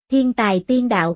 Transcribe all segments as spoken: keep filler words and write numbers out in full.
Thiên tài tiên đạo.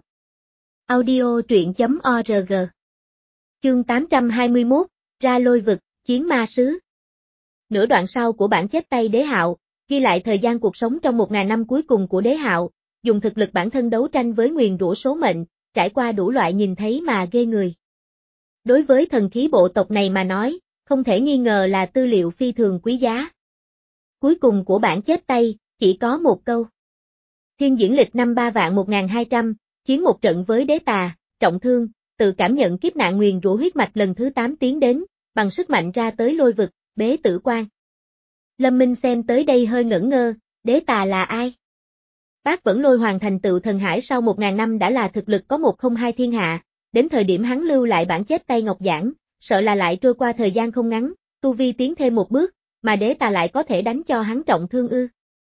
Audio truyện chấm org. Chương tám trăm hai mươi mốt, ra lôi vực, chiến ma sứ. Nửa đoạn sau của bản chép tay Đế Hạo, ghi lại thời gian cuộc sống trong một ngàn năm cuối cùng của Đế Hạo, dùng thực lực bản thân đấu tranh với nguyền rủa số mệnh, trải qua đủ loại nhìn thấy mà ghê người. Đối với thần khí bộ tộc này mà nói, không thể nghi ngờ là tư liệu phi thường quý giá. Cuối cùng của bản chép tay, chỉ có một câu. Thiên diễn lịch năm ba vạn một nghìn hai trăm, chiến một trận với đế tà, trọng thương, tự cảm nhận kiếp nạn nguyền rủa huyết mạch lần thứ tám tiến đến, bằng sức mạnh ra tới lôi vực, bế tử quan. Lâm Minh xem tới đây hơi ngẩn ngơ, đế tà là ai? Bác vẫn lôi hoàng thành tựu thần hải sau một ngàn năm đã là thực lực có một không hai thiên hạ, đến thời điểm hắn lưu lại bản chép tay ngọc giảng, sợ là lại trôi qua thời gian không ngắn, tu vi tiến thêm một bước, mà đế tà lại có thể đánh cho hắn trọng thương ư?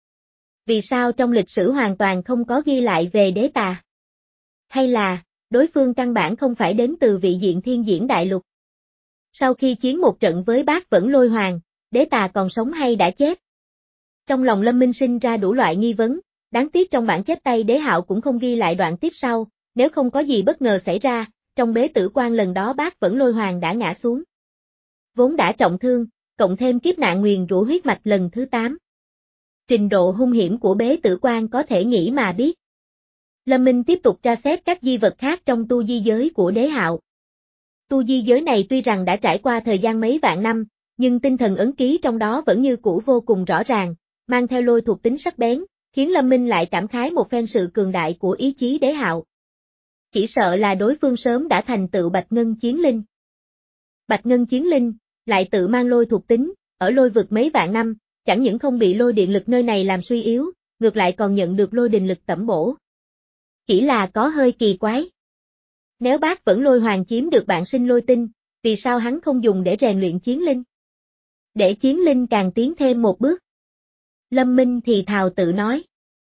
Vì sao trong lịch sử hoàn toàn không có ghi lại về đế tà? Hay là, đối phương căn bản không phải đến từ vị diện thiên diễn đại lục? Sau khi chiến một trận với bác vẫn lôi hoàng, đế tà còn sống hay đã chết? Trong lòng Lâm Minh sinh ra đủ loại nghi vấn, đáng tiếc trong bản chép tay Đế Hạo cũng không ghi lại đoạn tiếp sau, nếu không có gì bất ngờ xảy ra, trong bế tử quan lần đó bác vẫn lôi hoàng đã ngã xuống. Vốn đã trọng thương, cộng thêm kiếp nạn nguyền rủa huyết mạch lần thứ tám. Trình độ hung hiểm của bế tử quan có thể nghĩ mà biết. Lâm Minh tiếp tục tra xét các di vật khác trong tu di giới của Đế Hạo. Tu di giới này tuy rằng đã trải qua thời gian mấy vạn năm, nhưng tinh thần ấn ký trong đó vẫn như cũ vô cùng rõ ràng, mang theo lôi thuộc tính sắc bén, khiến Lâm Minh lại cảm khái một phen sự cường đại của ý chí Đế Hạo. Chỉ sợ là đối phương sớm đã thành tựu Bạch Ngân Chiến Linh. Bạch Ngân Chiến Linh, lại tự mang lôi thuộc tính, ở lôi vực mấy vạn năm, chẳng những không bị lôi điện lực nơi này làm suy yếu, ngược lại còn nhận được lôi đình lực tẩm bổ. Chỉ là có hơi kỳ quái. Nếu bác vẫn lôi hoàng chiếm được bạn sinh lôi tinh, vì sao hắn không dùng để rèn luyện chiến linh? Để chiến linh càng tiến thêm một bước. Lâm Minh thì thào tự nói.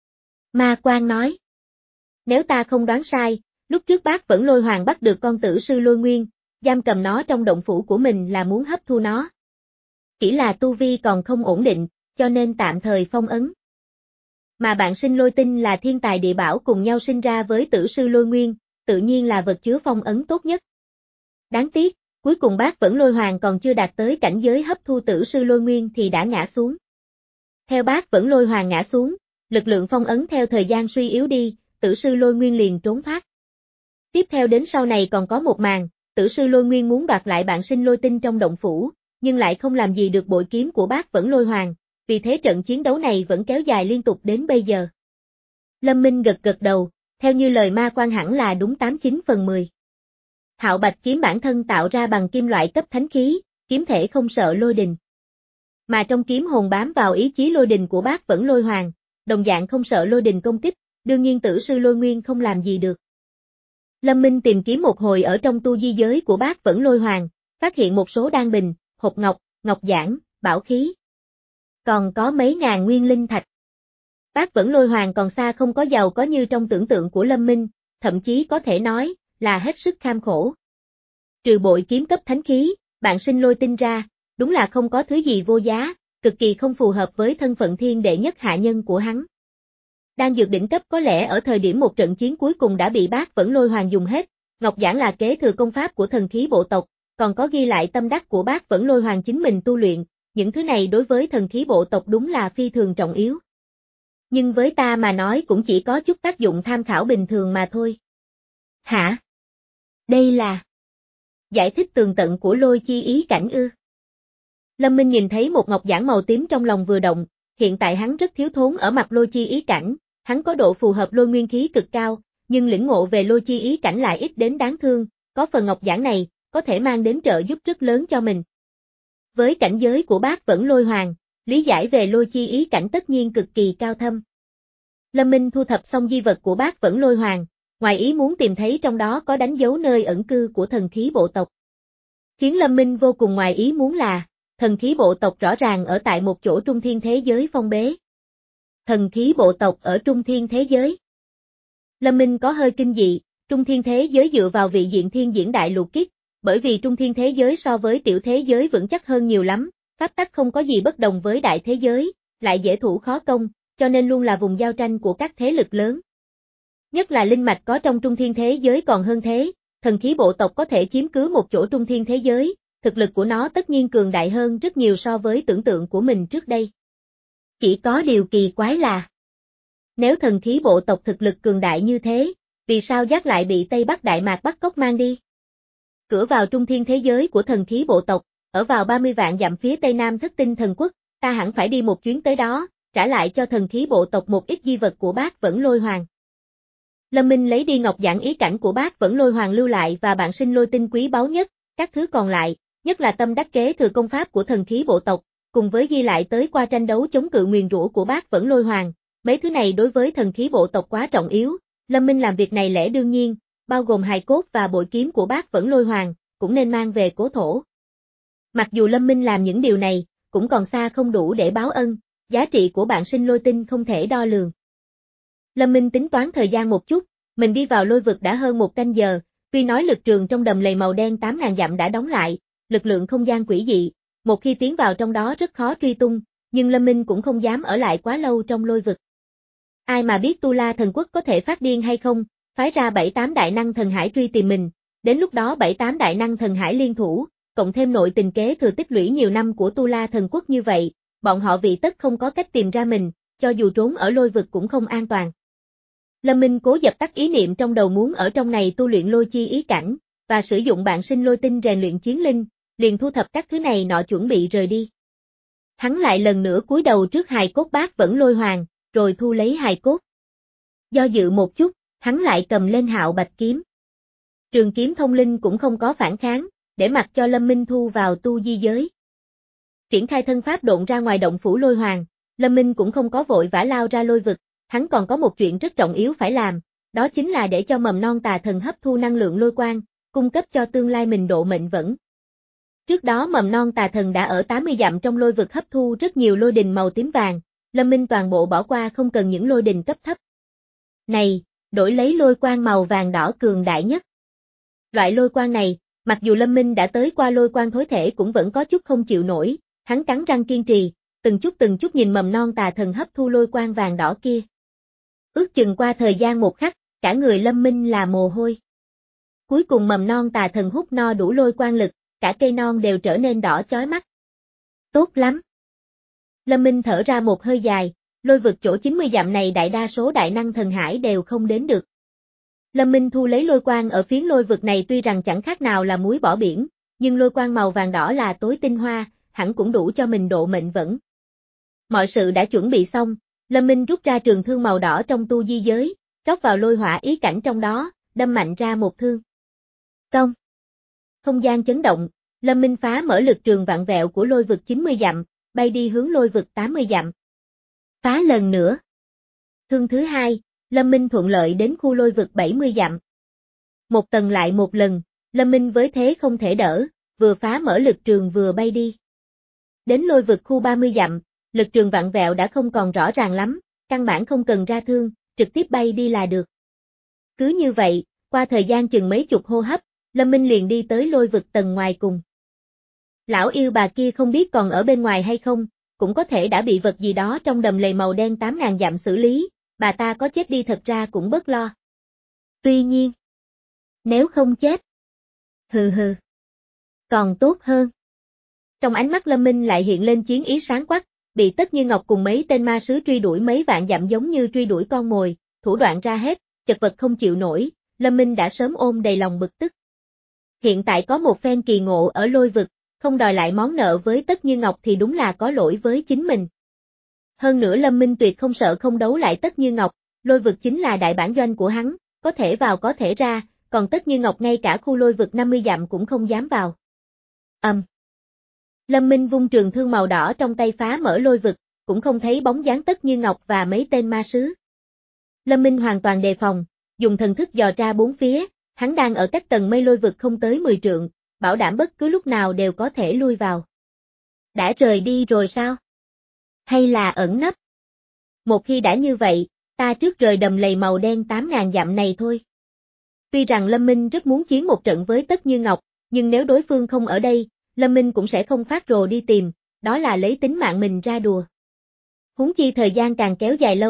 Ma Quang nói. Nếu ta không đoán sai, lúc trước bác vẫn lôi hoàng bắt được con tử sư lôi nguyên, giam cầm nó trong động phủ của mình là muốn hấp thu nó. Chỉ là tu vi còn không ổn định, cho nên tạm thời phong ấn. Mà bạn sinh lôi tinh là thiên tài địa bảo cùng nhau sinh ra với tử sư lôi nguyên, tự nhiên là vật chứa phong ấn tốt nhất. Đáng tiếc, cuối cùng bác vẫn lôi hoàng còn chưa đạt tới cảnh giới hấp thu tử sư lôi nguyên thì đã ngã xuống. Theo bác vẫn lôi hoàng ngã xuống, lực lượng phong ấn theo thời gian suy yếu đi, tử sư lôi nguyên liền trốn thoát. Tiếp theo đến sau này còn có một màn, tử sư lôi nguyên muốn đoạt lại bạn sinh lôi tinh trong động phủ, nhưng lại không làm gì được bội kiếm của bác vẫn lôi hoàng, vì thế trận chiến đấu này vẫn kéo dài liên tục đến bây giờ. Lâm Minh gật gật đầu, theo như lời Ma Quang hẳn là đúng tám chín phần mười. Hạo Bạch kiếm bản thân tạo ra bằng kim loại cấp thánh khí, kiếm thể không sợ lôi đình. Mà trong kiếm hồn bám vào ý chí lôi đình của bác vẫn lôi hoàng, đồng dạng không sợ lôi đình công kích, đương nhiên tử sư lôi nguyên không làm gì được. Lâm Minh tìm kiếm một hồi ở trong tu di giới của bác vẫn lôi hoàng, phát hiện một số đan bình, hộp ngọc, ngọc giản, bảo khí. Còn có mấy ngàn nguyên linh thạch. Bác vẫn lôi hoàng còn xa không có giàu có như trong tưởng tượng của Lâm Minh, thậm chí có thể nói là hết sức kham khổ. Trừ bội kiếm cấp thánh khí, bạn sinh lôi tinh ra, đúng là không có thứ gì vô giá, cực kỳ không phù hợp với thân phận thiên đệ nhất hạ nhân của hắn. Đan dược đỉnh cấp có lẽ ở thời điểm một trận chiến cuối cùng đã bị bác vẫn lôi hoàng dùng hết, ngọc giản là kế thừa công pháp của thần khí bộ tộc, còn có ghi lại tâm đắc của bác vẫn lôi hoàng chính mình tu luyện, những thứ này đối với thần khí bộ tộc đúng là phi thường trọng yếu. Nhưng với ta mà nói cũng chỉ có chút tác dụng tham khảo bình thường mà thôi. Hả? Đây là giải thích tường tận của lôi chi ý cảnh ư? Lâm Minh nhìn thấy một ngọc giản màu tím trong lòng vừa động, hiện tại hắn rất thiếu thốn ở mặt lôi chi ý cảnh, hắn có độ phù hợp lôi nguyên khí cực cao, nhưng lĩnh ngộ về lôi chi ý cảnh lại ít đến đáng thương, có phần ngọc giản này, có thể mang đến trợ giúp rất lớn cho mình. Với cảnh giới của bác vẫn lôi hoàng, lý giải về lôi chi ý cảnh tất nhiên cực kỳ cao thâm. Lâm Minh thu thập xong di vật của bác vẫn lôi hoàng, ngoài ý muốn tìm thấy trong đó có đánh dấu nơi ẩn cư của thần khí bộ tộc. Khiến Lâm Minh vô cùng ngoài ý muốn là, thần khí bộ tộc rõ ràng ở tại một chỗ trung thiên thế giới phong bế. Thần khí bộ tộc ở trung thiên thế giới. Lâm Minh có hơi kinh dị, trung thiên thế giới dựa vào vị diện thiên diễn đại lục kiếp, bởi vì trung thiên thế giới so với tiểu thế giới vững chắc hơn nhiều lắm, pháp tắc không có gì bất đồng với đại thế giới, lại dễ thủ khó công, cho nên luôn là vùng giao tranh của các thế lực lớn. Nhất là linh mạch có trong trung thiên thế giới còn hơn thế, thần khí bộ tộc có thể chiếm cứ một chỗ trung thiên thế giới, thực lực của nó tất nhiên cường đại hơn rất nhiều so với tưởng tượng của mình trước đây. Chỉ có điều kỳ quái là, nếu thần khí bộ tộc thực lực cường đại như thế, vì sao Giác lại bị Tây Bắc Đại Mạc bắt cóc mang đi? Cửa vào trung thiên thế giới của thần khí bộ tộc, ở vào ba mươi vạn dặm phía tây nam Thất Tinh Thần Quốc, ta hẳn phải đi một chuyến tới đó, trả lại cho thần khí bộ tộc một ít di vật của Bác Vẫn Lôi Hoàng. Lâm Minh lấy đi ngọc giản ý cảnh của Bác Vẫn Lôi Hoàng lưu lại và bạn sinh lôi tinh quý báu nhất, các thứ còn lại, nhất là tâm đắc kế thừa công pháp của thần khí bộ tộc, cùng với ghi lại tới qua tranh đấu chống cự nguyền rủa của Bác Vẫn Lôi Hoàng, mấy thứ này đối với thần khí bộ tộc quá trọng yếu, Lâm Minh làm việc này lẽ đương nhiên, bao gồm hài cốt và bội kiếm của Bác Vẫn Lôi Hoàng, cũng nên mang về cố thổ. Mặc dù Lâm Minh làm những điều này, cũng còn xa không đủ để báo ân, giá trị của bạn sinh lôi tinh không thể đo lường. Lâm Minh tính toán thời gian một chút, mình đi vào lôi vực đã hơn một canh giờ, tuy nói lực trường trong đầm lầy màu đen tám ngàn dặm đã đóng lại, lực lượng không gian quỷ dị, một khi tiến vào trong đó rất khó truy tung, nhưng Lâm Minh cũng không dám ở lại quá lâu trong lôi vực. Ai mà biết Tu La Thần Quốc có thể phát điên hay không, phái ra bảy tám đại năng thần hải truy tìm mình, đến lúc đó bảy tám đại năng thần hải liên thủ, cộng thêm nội tình kế thừa tích lũy nhiều năm của Tu La Thần Quốc như vậy, bọn họ vị tất không có cách tìm ra mình, cho dù trốn ở lôi vực cũng không an toàn. Lâm Minh cố dập tắt ý niệm trong đầu muốn ở trong này tu luyện lôi chi ý cảnh, và sử dụng bạn sinh lôi tinh rèn luyện chiến linh, liền thu thập các thứ này nọ chuẩn bị rời đi. Hắn lại lần nữa cúi đầu trước hài cốt Bác Vẫn Lôi Hoàng, rồi thu lấy hài cốt. Do dự một chút, hắn lại cầm lên Hạo Bạch kiếm. Trường kiếm thông linh cũng không có phản kháng, để mặc cho Lâm Minh thu vào tu di giới. Triển khai thân pháp độn ra ngoài động phủ Lôi Hoàng, Lâm Minh cũng không có vội vã lao ra lôi vực, hắn còn có một chuyện rất trọng yếu phải làm, đó chính là để cho mầm non tà thần hấp thu năng lượng lôi quang, cung cấp cho tương lai mình độ mệnh vẫn. Trước đó mầm non tà thần đã ở tám mươi dặm trong lôi vực hấp thu rất nhiều lôi đình màu tím vàng, Lâm Minh toàn bộ bỏ qua không cần những lôi đình cấp thấp. Này, đổi lấy lôi quang màu vàng đỏ cường đại nhất. Loại lôi quang này, mặc dù Lâm Minh đã tới qua lôi quang thối thể cũng vẫn có chút không chịu nổi, hắn cắn răng kiên trì, từng chút từng chút nhìn mầm non tà thần hấp thu lôi quang vàng đỏ kia. Ước chừng qua thời gian một khắc, cả người Lâm Minh là mồ hôi. Cuối cùng mầm non tà thần hút no đủ lôi quang lực, cả cây non đều trở nên đỏ chói mắt. Tốt lắm. Lâm Minh thở ra một hơi dài, lôi vực chỗ chín mươi dặm này đại đa số đại năng thần hải đều không đến được. Lâm Minh thu lấy lôi quang ở phiến lôi vực này tuy rằng chẳng khác nào là muối bỏ biển, nhưng lôi quang màu vàng đỏ là tối tinh hoa, hẳn cũng đủ cho mình độ mệnh vẫn. Mọi sự đã chuẩn bị xong, Lâm Minh rút ra trường thương màu đỏ trong tu di giới, rót vào lôi hỏa ý cảnh trong đó, đâm mạnh ra một thương. Công. Không gian chấn động, Lâm Minh phá mở lực trường vạn vẹo của lôi vực chín mươi dặm, bay đi hướng lôi vực tám mươi dặm. Phá lần nữa. Thương thứ hai, Lâm Minh thuận lợi đến khu lôi vực bảy mươi dặm. Một tầng lại một lần, Lâm Minh với thế không thể đỡ, vừa phá mở lực trường vừa bay đi. Đến lôi vực khu ba mươi dặm, lực trường vạn vẹo đã không còn rõ ràng lắm, căn bản không cần ra thương, trực tiếp bay đi là được. Cứ như vậy, qua thời gian chừng mấy chục hô hấp, Lâm Minh liền đi tới lôi vực tầng ngoài cùng. Lão yêu bà kia không biết còn ở bên ngoài hay không, cũng có thể đã bị vật gì đó trong đầm lầy màu đen tám ngàn dặm xử lý, bà ta có chết đi thật ra cũng bớt lo. Tuy nhiên, nếu không chết, hừ hừ, còn tốt hơn. Trong ánh mắt Lâm Minh lại hiện lên chiến ý sáng quắc, bị Tất Như Ngọc cùng mấy tên ma sứ truy đuổi mấy vạn dặm giống như truy đuổi con mồi, thủ đoạn ra hết, chật vật không chịu nổi, Lâm Minh đã sớm ôm đầy lòng bực tức. Hiện tại có một phen kỳ ngộ ở lôi vực, không đòi lại món nợ với Tất Như Ngọc thì đúng là có lỗi với chính mình. Hơn nữa Lâm Minh tuyệt không sợ không đấu lại Tất Như Ngọc, lôi vực chính là đại bản doanh của hắn, có thể vào có thể ra, còn Tất Như Ngọc ngay cả khu lôi vực năm mươi dặm cũng không dám vào. Ầm. Um. Lâm Minh vung trường thương màu đỏ trong tay phá mở lôi vực, cũng không thấy bóng dáng Tất Như Ngọc và mấy tên ma sứ. Lâm Minh hoàn toàn đề phòng, dùng thần thức dò ra bốn phía, hắn đang ở cách tầng mây lôi vực không tới mười trượng, bảo đảm bất cứ lúc nào đều có thể lui vào. Đã rời đi rồi sao? Hay là ẩn nấp? Một khi đã như vậy, ta trước rời đầm lầy màu đen tám ngàn dặm này thôi. Tuy rằng Lâm Minh rất muốn chiến một trận với Tất Như Ngọc, nhưng nếu đối phương không ở đây, Lâm Minh cũng sẽ không phát rồ đi tìm, đó là lấy tính mạng mình ra đùa. Huống chi thời gian càng kéo dài lâu,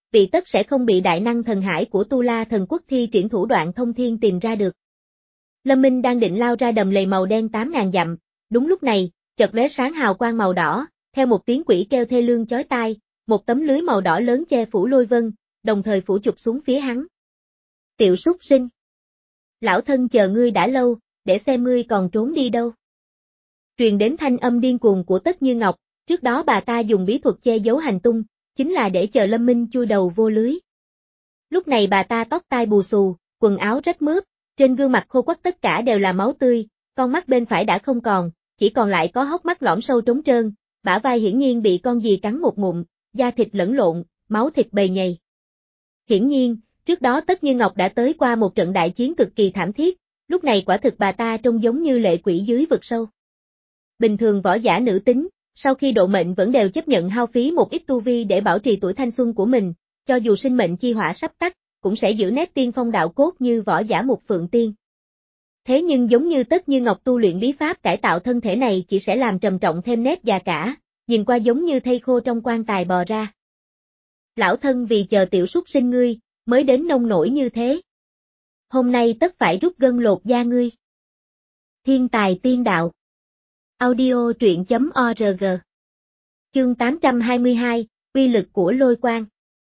vị tất sẽ không bị đại năng thần hải của Tu La Thần Quốc thi triển thủ đoạn thông thiên tìm ra được. Lâm Minh đang định lao ra đầm lầy màu đen tám ngàn dặm, đúng lúc này, chợt lóe sáng hào quang màu đỏ, theo một tiếng quỷ kêu thê lương chói tai, một tấm lưới màu đỏ lớn che phủ lôi vân, đồng thời phủ chụp xuống phía hắn. Tiểu súc sinh! Lão thân chờ ngươi đã lâu, để xem ngươi còn trốn đi đâu. Truyền đến thanh âm điên cuồng của Tất Như Ngọc, trước đó bà ta dùng bí thuật che giấu hành tung, chính là để chờ Lâm Minh chui đầu vô lưới. Lúc này bà ta tóc tai bù xù, quần áo rách mướp, trên gương mặt khô quắt tất cả đều là máu tươi, con mắt bên phải đã không còn, chỉ còn lại có hốc mắt lõm sâu trống trơn, bả vai hiển nhiên bị con gì cắn một ngụm, da thịt lẫn lộn, máu thịt bầy nhầy. Hiển nhiên, trước đó Tất Như Ngọc đã tới qua một trận đại chiến cực kỳ thảm thiết, lúc này quả thực bà ta trông giống như lệ quỷ dưới vực sâu. Bình thường võ giả nữ tính, sau khi độ mệnh vẫn đều chấp nhận hao phí một ít tu vi để bảo trì tuổi thanh xuân của mình, cho dù sinh mệnh chi hỏa sắp tắt, cũng sẽ giữ nét tiên phong đạo cốt như võ giả Mục Phượng Tiên. Thế nhưng giống như Tất Như Ngọc tu luyện bí pháp cải tạo thân thể này chỉ sẽ làm trầm trọng thêm nét già cả, nhìn qua giống như thây khô trong quan tài bò ra. Lão thân vì chờ tiểu súc sinh ngươi, mới đến nông nổi như thế. Hôm nay tất phải rút gân lột da ngươi. Thiên tài tiên đạo. Audio truyện chấm org. Chương tám trăm hai mươi hai, uy lực của lôi quang.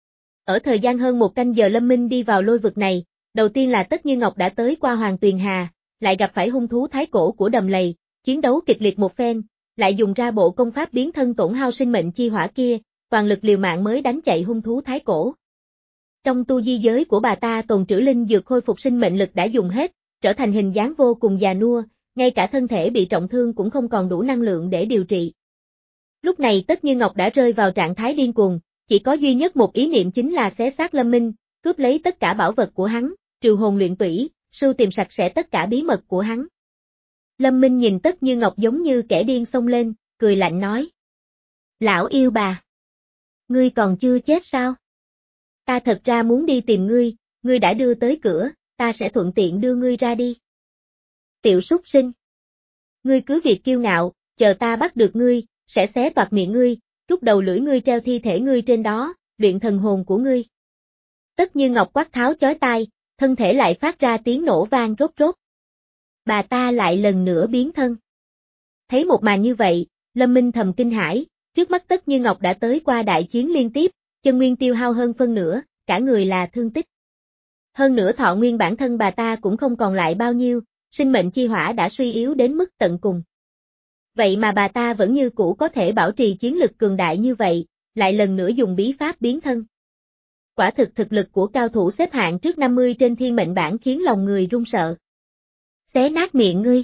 Ở thời gian hơn một canh giờ Lâm Minh đi vào lôi vực này, đầu tiên là Tất Như Ngọc đã tới qua Hoàng Tuyền Hà, lại gặp phải hung thú thái cổ của đầm lầy, chiến đấu kịch liệt một phen, lại dùng ra bộ công pháp biến thân tổn hao sinh mệnh chi hỏa kia, toàn lực liều mạng mới đánh chạy hung thú thái cổ. Trong tu di giới của bà ta tồn trữ linh dược khôi phục sinh mệnh lực đã dùng hết, trở thành hình dáng vô cùng già nua, ngay cả thân thể bị trọng thương cũng không còn đủ năng lượng để điều trị. Lúc này Tất Như Ngọc đã rơi vào trạng thái điên cuồng, chỉ có duy nhất một ý niệm chính là xé xác Lâm Minh, cướp lấy tất cả bảo vật của hắn, trừ hồn luyện tủy, sưu tìm sạch sẽ tất cả bí mật của hắn. Lâm Minh nhìn Tất Như Ngọc giống như kẻ điên xông lên, cười lạnh nói. Lão yêu bà! Ngươi còn chưa chết sao? Ta thật ra muốn đi tìm ngươi, ngươi đã đưa tới cửa, ta sẽ thuận tiện đưa ngươi ra đi. Tiểu súc sinh! Ngươi cứ việc kiêu ngạo, chờ ta bắt được ngươi, sẽ xé toạc miệng ngươi, rút đầu lưỡi ngươi treo thi thể ngươi trên đó, luyện thần hồn của ngươi. Tất Như Ngọc quát tháo chói tai, thân thể lại phát ra tiếng nổ vang rốt rốt. Bà ta lại lần nữa biến thân. Thấy một màn như vậy, Lâm Minh thầm kinh hãi, trước mắt Tất Như Ngọc đã tới qua đại chiến liên tiếp, chân nguyên tiêu hao hơn phân nửa, cả người là thương tích. Hơn nữa thọ nguyên bản thân bà ta cũng không còn lại bao nhiêu, sinh mệnh chi hỏa đã suy yếu đến mức tận cùng. Vậy mà bà ta vẫn như cũ có thể bảo trì chiến lực cường đại như vậy, lại lần nữa dùng bí pháp biến thân. Quả thực thực lực của cao thủ xếp hạng trước năm mươi trên thiên mệnh bảng khiến lòng người run sợ. Xé nát miệng ngươi.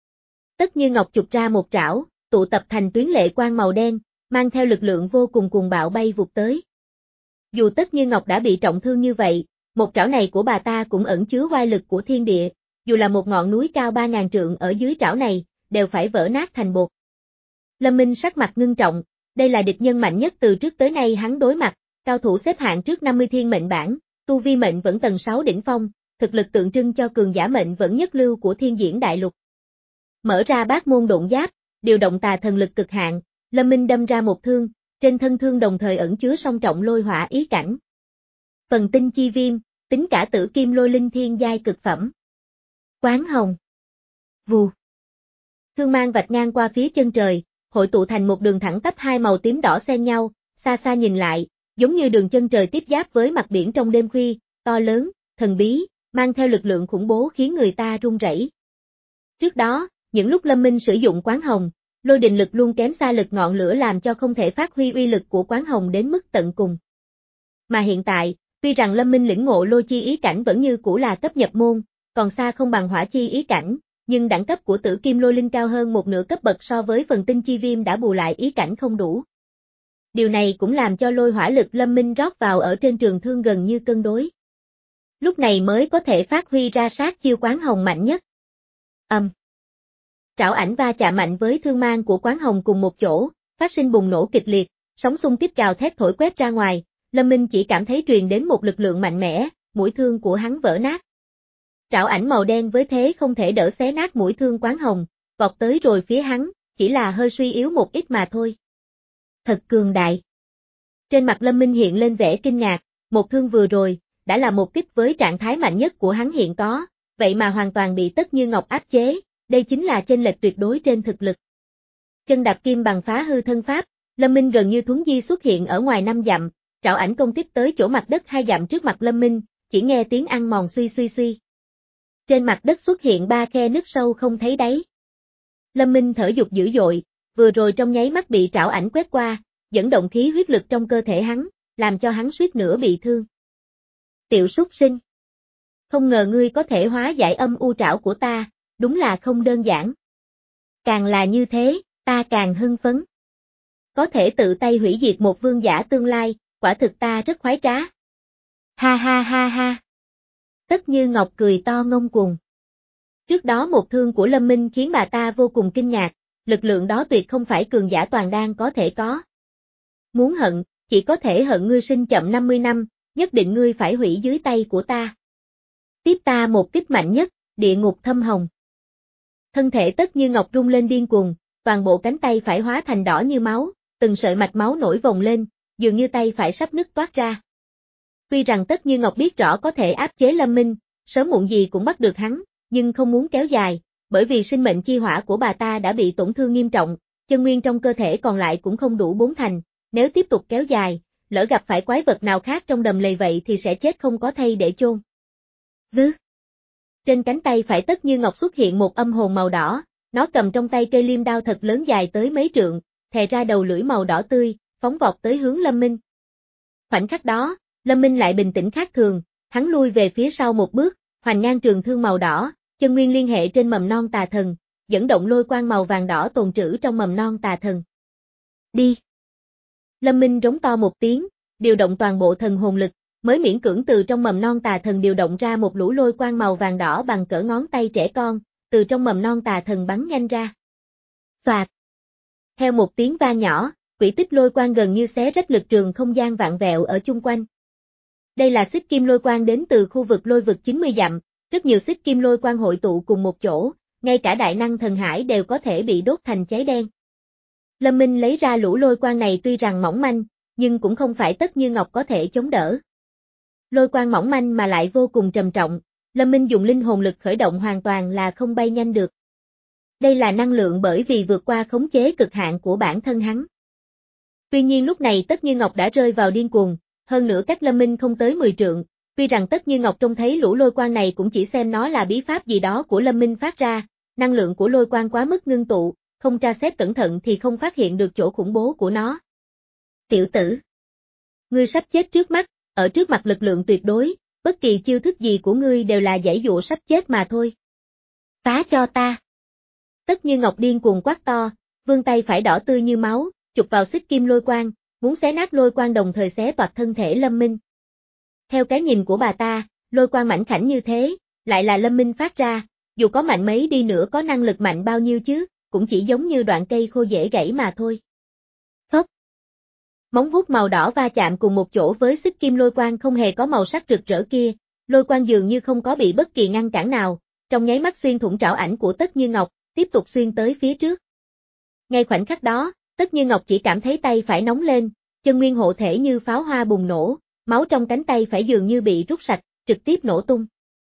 Tất Như Ngọc chụp ra một trảo, tụ tập thành tuyến lệ quang màu đen, mang theo lực lượng vô cùng cuồng bạo bay vụt tới. Dù Tất Như Ngọc đã bị trọng thương như vậy, một trảo này của bà ta cũng ẩn chứa oai lực của thiên địa, dù là một ngọn núi cao ba ngàn trượng ở dưới trảo này, đều phải vỡ nát thành bột. Lâm Minh sắc mặt ngưng trọng, đây là địch nhân mạnh nhất từ trước tới nay hắn đối mặt, cao thủ xếp hạng trước năm mươi thiên mệnh bảng, tu vi mệnh vẫn tầng sáu đỉnh phong, thực lực tượng trưng cho cường giả mệnh vẫn nhất lưu của thiên diễn đại lục. Mở ra bát môn độn giáp, điều động tà thần lực cực hạn, Lâm Minh đâm ra một thương, trên thân thương đồng thời ẩn chứa song trọng lôi hỏa ý cảnh. Phần tinh chi viêm, tính cả tử kim lôi linh thiên giai cực phẩm. Quán hồng. Vù. Thương mang vạch ngang qua phía chân trời, hội tụ thành một đường thẳng tắp hai màu tím đỏ xen nhau, xa xa nhìn lại, giống như đường chân trời tiếp giáp với mặt biển trong đêm khuya, to lớn, thần bí, mang theo lực lượng khủng bố khiến người ta run rẩy. Trước đó, những lúc Lâm Minh sử dụng quán hồng, lôi đình lực luôn kém xa lực ngọn lửa làm cho không thể phát huy uy lực của quán hồng đến mức tận cùng. Mà hiện tại, tuy rằng Lâm Minh lĩnh ngộ lôi chi ý cảnh vẫn như cũ là cấp nhập môn, còn xa không bằng hỏa chi ý cảnh, nhưng đẳng cấp của tử kim lôi linh cao hơn một nửa cấp bậc so với phần tinh chi viêm đã bù lại ý cảnh không đủ. Điều này cũng làm cho lôi hỏa lực Lâm Minh rót vào ở trên trường thương gần như cân đối. Lúc này mới có thể phát huy ra sát chiêu quán hồng mạnh nhất. Âm. Um. Trảo ảnh va chạm mạnh với thương mang của quán hồng cùng một chỗ, phát sinh bùng nổ kịch liệt, sóng xung kích gào thét thổi quét ra ngoài, Lâm Minh chỉ cảm thấy truyền đến một lực lượng mạnh mẽ, mũi thương của hắn vỡ nát. Trảo ảnh màu đen với thế không thể đỡ xé nát mũi thương quán hồng, vọt tới rồi phía hắn, chỉ là hơi suy yếu một ít mà thôi. Thật cường đại. Trên mặt Lâm Minh hiện lên vẻ kinh ngạc, một thương vừa rồi, đã là một kích với trạng thái mạnh nhất của hắn hiện có, vậy mà hoàn toàn bị Tất Như Ngọc áp chế, đây chính là chênh lệch tuyệt đối trên thực lực. Chân đạp kim bằng phá hư thân pháp, Lâm Minh gần như thuấn di xuất hiện ở ngoài năm dặm, trảo ảnh công kích tới chỗ mặt đất hai dặm trước mặt Lâm Minh, chỉ nghe tiếng ăn mòn suy suy suy. Trên mặt đất xuất hiện ba khe nứt sâu không thấy đáy. Lâm Minh thở dục dữ dội, vừa rồi trong nháy mắt bị trảo ảnh quét qua, dẫn động khí huyết lực trong cơ thể hắn, làm cho hắn suýt nữa bị thương. Tiểu súc sinh. Không ngờ ngươi có thể hóa giải âm u trảo của ta, đúng là không đơn giản. Càng là như thế, ta càng hưng phấn. Có thể tự tay hủy diệt một vương giả tương lai, quả thực ta rất khoái trá. Ha ha ha ha. Tất Như Ngọc cười to ngông cuồng. Trước đó một thương của Lâm Minh khiến bà ta vô cùng kinh ngạc, lực lượng đó tuyệt không phải cường giả toàn đan có thể có. Muốn hận, chỉ có thể hận ngươi sinh chậm năm mươi năm, nhất định ngươi phải hủy dưới tay của ta. Tiếp ta một kích mạnh nhất, địa ngục thâm hồng. Thân thể Tất Như Ngọc rung lên điên cuồng, toàn bộ cánh tay phải hóa thành đỏ như máu, từng sợi mạch máu nổi vòng lên, dường như tay phải sắp nứt toát ra. Tuy rằng Tất Như Ngọc biết rõ có thể áp chế Lâm Minh, sớm muộn gì cũng bắt được hắn, nhưng không muốn kéo dài, bởi vì sinh mệnh chi hỏa của bà ta đã bị tổn thương nghiêm trọng, chân nguyên trong cơ thể còn lại cũng không đủ bốn thành, nếu tiếp tục kéo dài, lỡ gặp phải quái vật nào khác trong đầm lầy vậy thì sẽ chết không có thây để chôn. Vứ. Trên cánh tay phải Tất Như Ngọc xuất hiện một âm hồn màu đỏ, nó cầm trong tay cây liêm đao thật lớn dài tới mấy trượng, thè ra đầu lưỡi màu đỏ tươi, phóng vọt tới hướng Lâm Minh. Khoảnh khắc đó, Lâm Minh lại bình tĩnh khác thường, hắn lui về phía sau một bước, hoành ngang trường thương màu đỏ, chân nguyên liên hệ trên mầm non tà thần, dẫn động lôi quang màu vàng đỏ tồn trữ trong mầm non tà thần. Đi! Lâm Minh rống to một tiếng, điều động toàn bộ thần hồn lực, mới miễn cưỡng từ trong mầm non tà thần điều động ra một lũ lôi quang màu vàng đỏ bằng cỡ ngón tay trẻ con, từ trong mầm non tà thần bắn nhanh ra. Xoạt! Theo một tiếng vang nhỏ, quỷ tích lôi quang gần như xé rách lực trường không gian vạn vẹo ở chung quanh. Đây là xích kim lôi quang đến từ khu vực lôi vực chín mươi dặm, rất nhiều xích kim lôi quang hội tụ cùng một chỗ, ngay cả đại năng thần hải đều có thể bị đốt thành cháy đen. Lâm Minh lấy ra lũ lôi quang này tuy rằng mỏng manh, nhưng cũng không phải Tất Như Ngọc có thể chống đỡ. Lôi quang mỏng manh mà lại vô cùng trầm trọng, Lâm Minh dùng linh hồn lực khởi động hoàn toàn là không bay nhanh được. Đây là năng lượng bởi vì vượt qua khống chế cực hạn của bản thân hắn. Tuy nhiên lúc này Tất Như Ngọc đã rơi vào điên cuồng, hơn nữa cách Lâm Minh không tới mười trượng, tuy rằng Tất Như Ngọc trông thấy lũ lôi quang này cũng chỉ xem nó là bí pháp gì đó của Lâm Minh phát ra, năng lượng của lôi quang quá mức ngưng tụ, không tra xét cẩn thận thì không phát hiện được chỗ khủng bố của nó. Tiểu tử! Ngươi sắp chết trước mắt, ở trước mặt lực lượng tuyệt đối, bất kỳ chiêu thức gì của ngươi đều là giãy dụa sắp chết mà thôi. Phá cho ta! Tất Như Ngọc điên cuồng quát to, vươn tay phải đỏ tươi như máu, chụp vào xích kim lôi quang, muốn xé nát lôi quang đồng thời xé toạc thân thể Lâm Minh. Theo cái nhìn của bà ta, lôi quang mảnh khảnh như thế, lại là Lâm Minh phát ra, dù có mạnh mấy đi nữa có năng lực mạnh bao nhiêu chứ, cũng chỉ giống như đoạn cây khô dễ gãy mà thôi. Phốc. Móng vuốt màu đỏ va chạm cùng một chỗ với xích kim lôi quang không hề có màu sắc rực rỡ kia, lôi quang dường như không có bị bất kỳ ngăn cản nào, trong nháy mắt xuyên thủng trảo ảnh của Tất Như Ngọc, tiếp tục xuyên tới phía trước. Ngay khoảnh khắc đó, Tất Như Ngọc chỉ cảm thấy tay phải nóng lên, chân nguyên hộ thể như pháo hoa bùng nổ, máu trong cánh tay phải dường như bị rút sạch, trực tiếp nổ tung.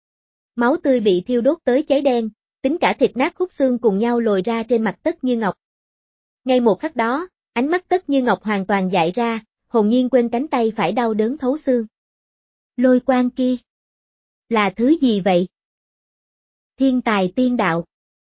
Máu tươi bị thiêu đốt tới cháy đen, tính cả thịt nát khúc xương cùng nhau lồi ra trên mặt Tất Như Ngọc. Ngay một khắc đó, ánh mắt Tất Như Ngọc hoàn toàn dại ra, hồn nhiên quên cánh tay phải đau đớn thấu xương. Lôi quang kia là thứ gì vậy? Thiên tài tiên đạo.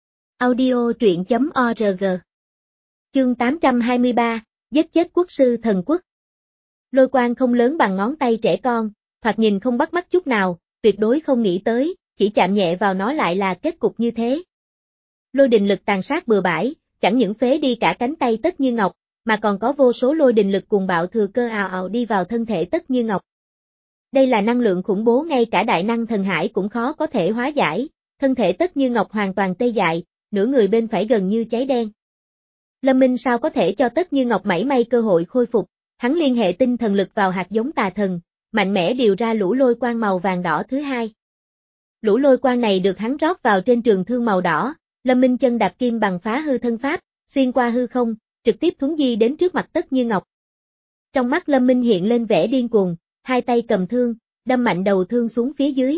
Audio truyện chấm org. Chương tám trăm hai mươi ba, giết chết quốc sư thần quốc. Lôi quang không lớn bằng ngón tay trẻ con, thoạt nhìn không bắt mắt chút nào, tuyệt đối không nghĩ tới, chỉ chạm nhẹ vào nó lại là kết cục như thế. Lôi đình lực tàn sát bừa bãi, chẳng những phế đi cả cánh tay Tất Như Ngọc, mà còn có vô số lôi đình lực cùng bạo thừa cơ ào ào đi vào thân thể Tất Như Ngọc. Đây là năng lượng khủng bố ngay cả đại năng thần hải cũng khó có thể hóa giải, thân thể Tất Như Ngọc hoàn toàn tê dại, nửa người bên phải gần như cháy đen. Lâm Minh sao có thể cho Tất Như Ngọc mảy may cơ hội khôi phục, hắn liên hệ tinh thần lực vào hạt giống tà thần, mạnh mẽ điều ra lũ lôi quang màu vàng đỏ thứ hai. Lũ lôi quang này được hắn rót vào trên trường thương màu đỏ, Lâm Minh chân đạp kim bằng phá hư thân pháp, xuyên qua hư không, trực tiếp thuấn di đến trước mặt Tất Như Ngọc. Trong mắt Lâm Minh hiện lên vẻ điên cuồng, hai tay cầm thương, đâm mạnh đầu thương xuống phía dưới.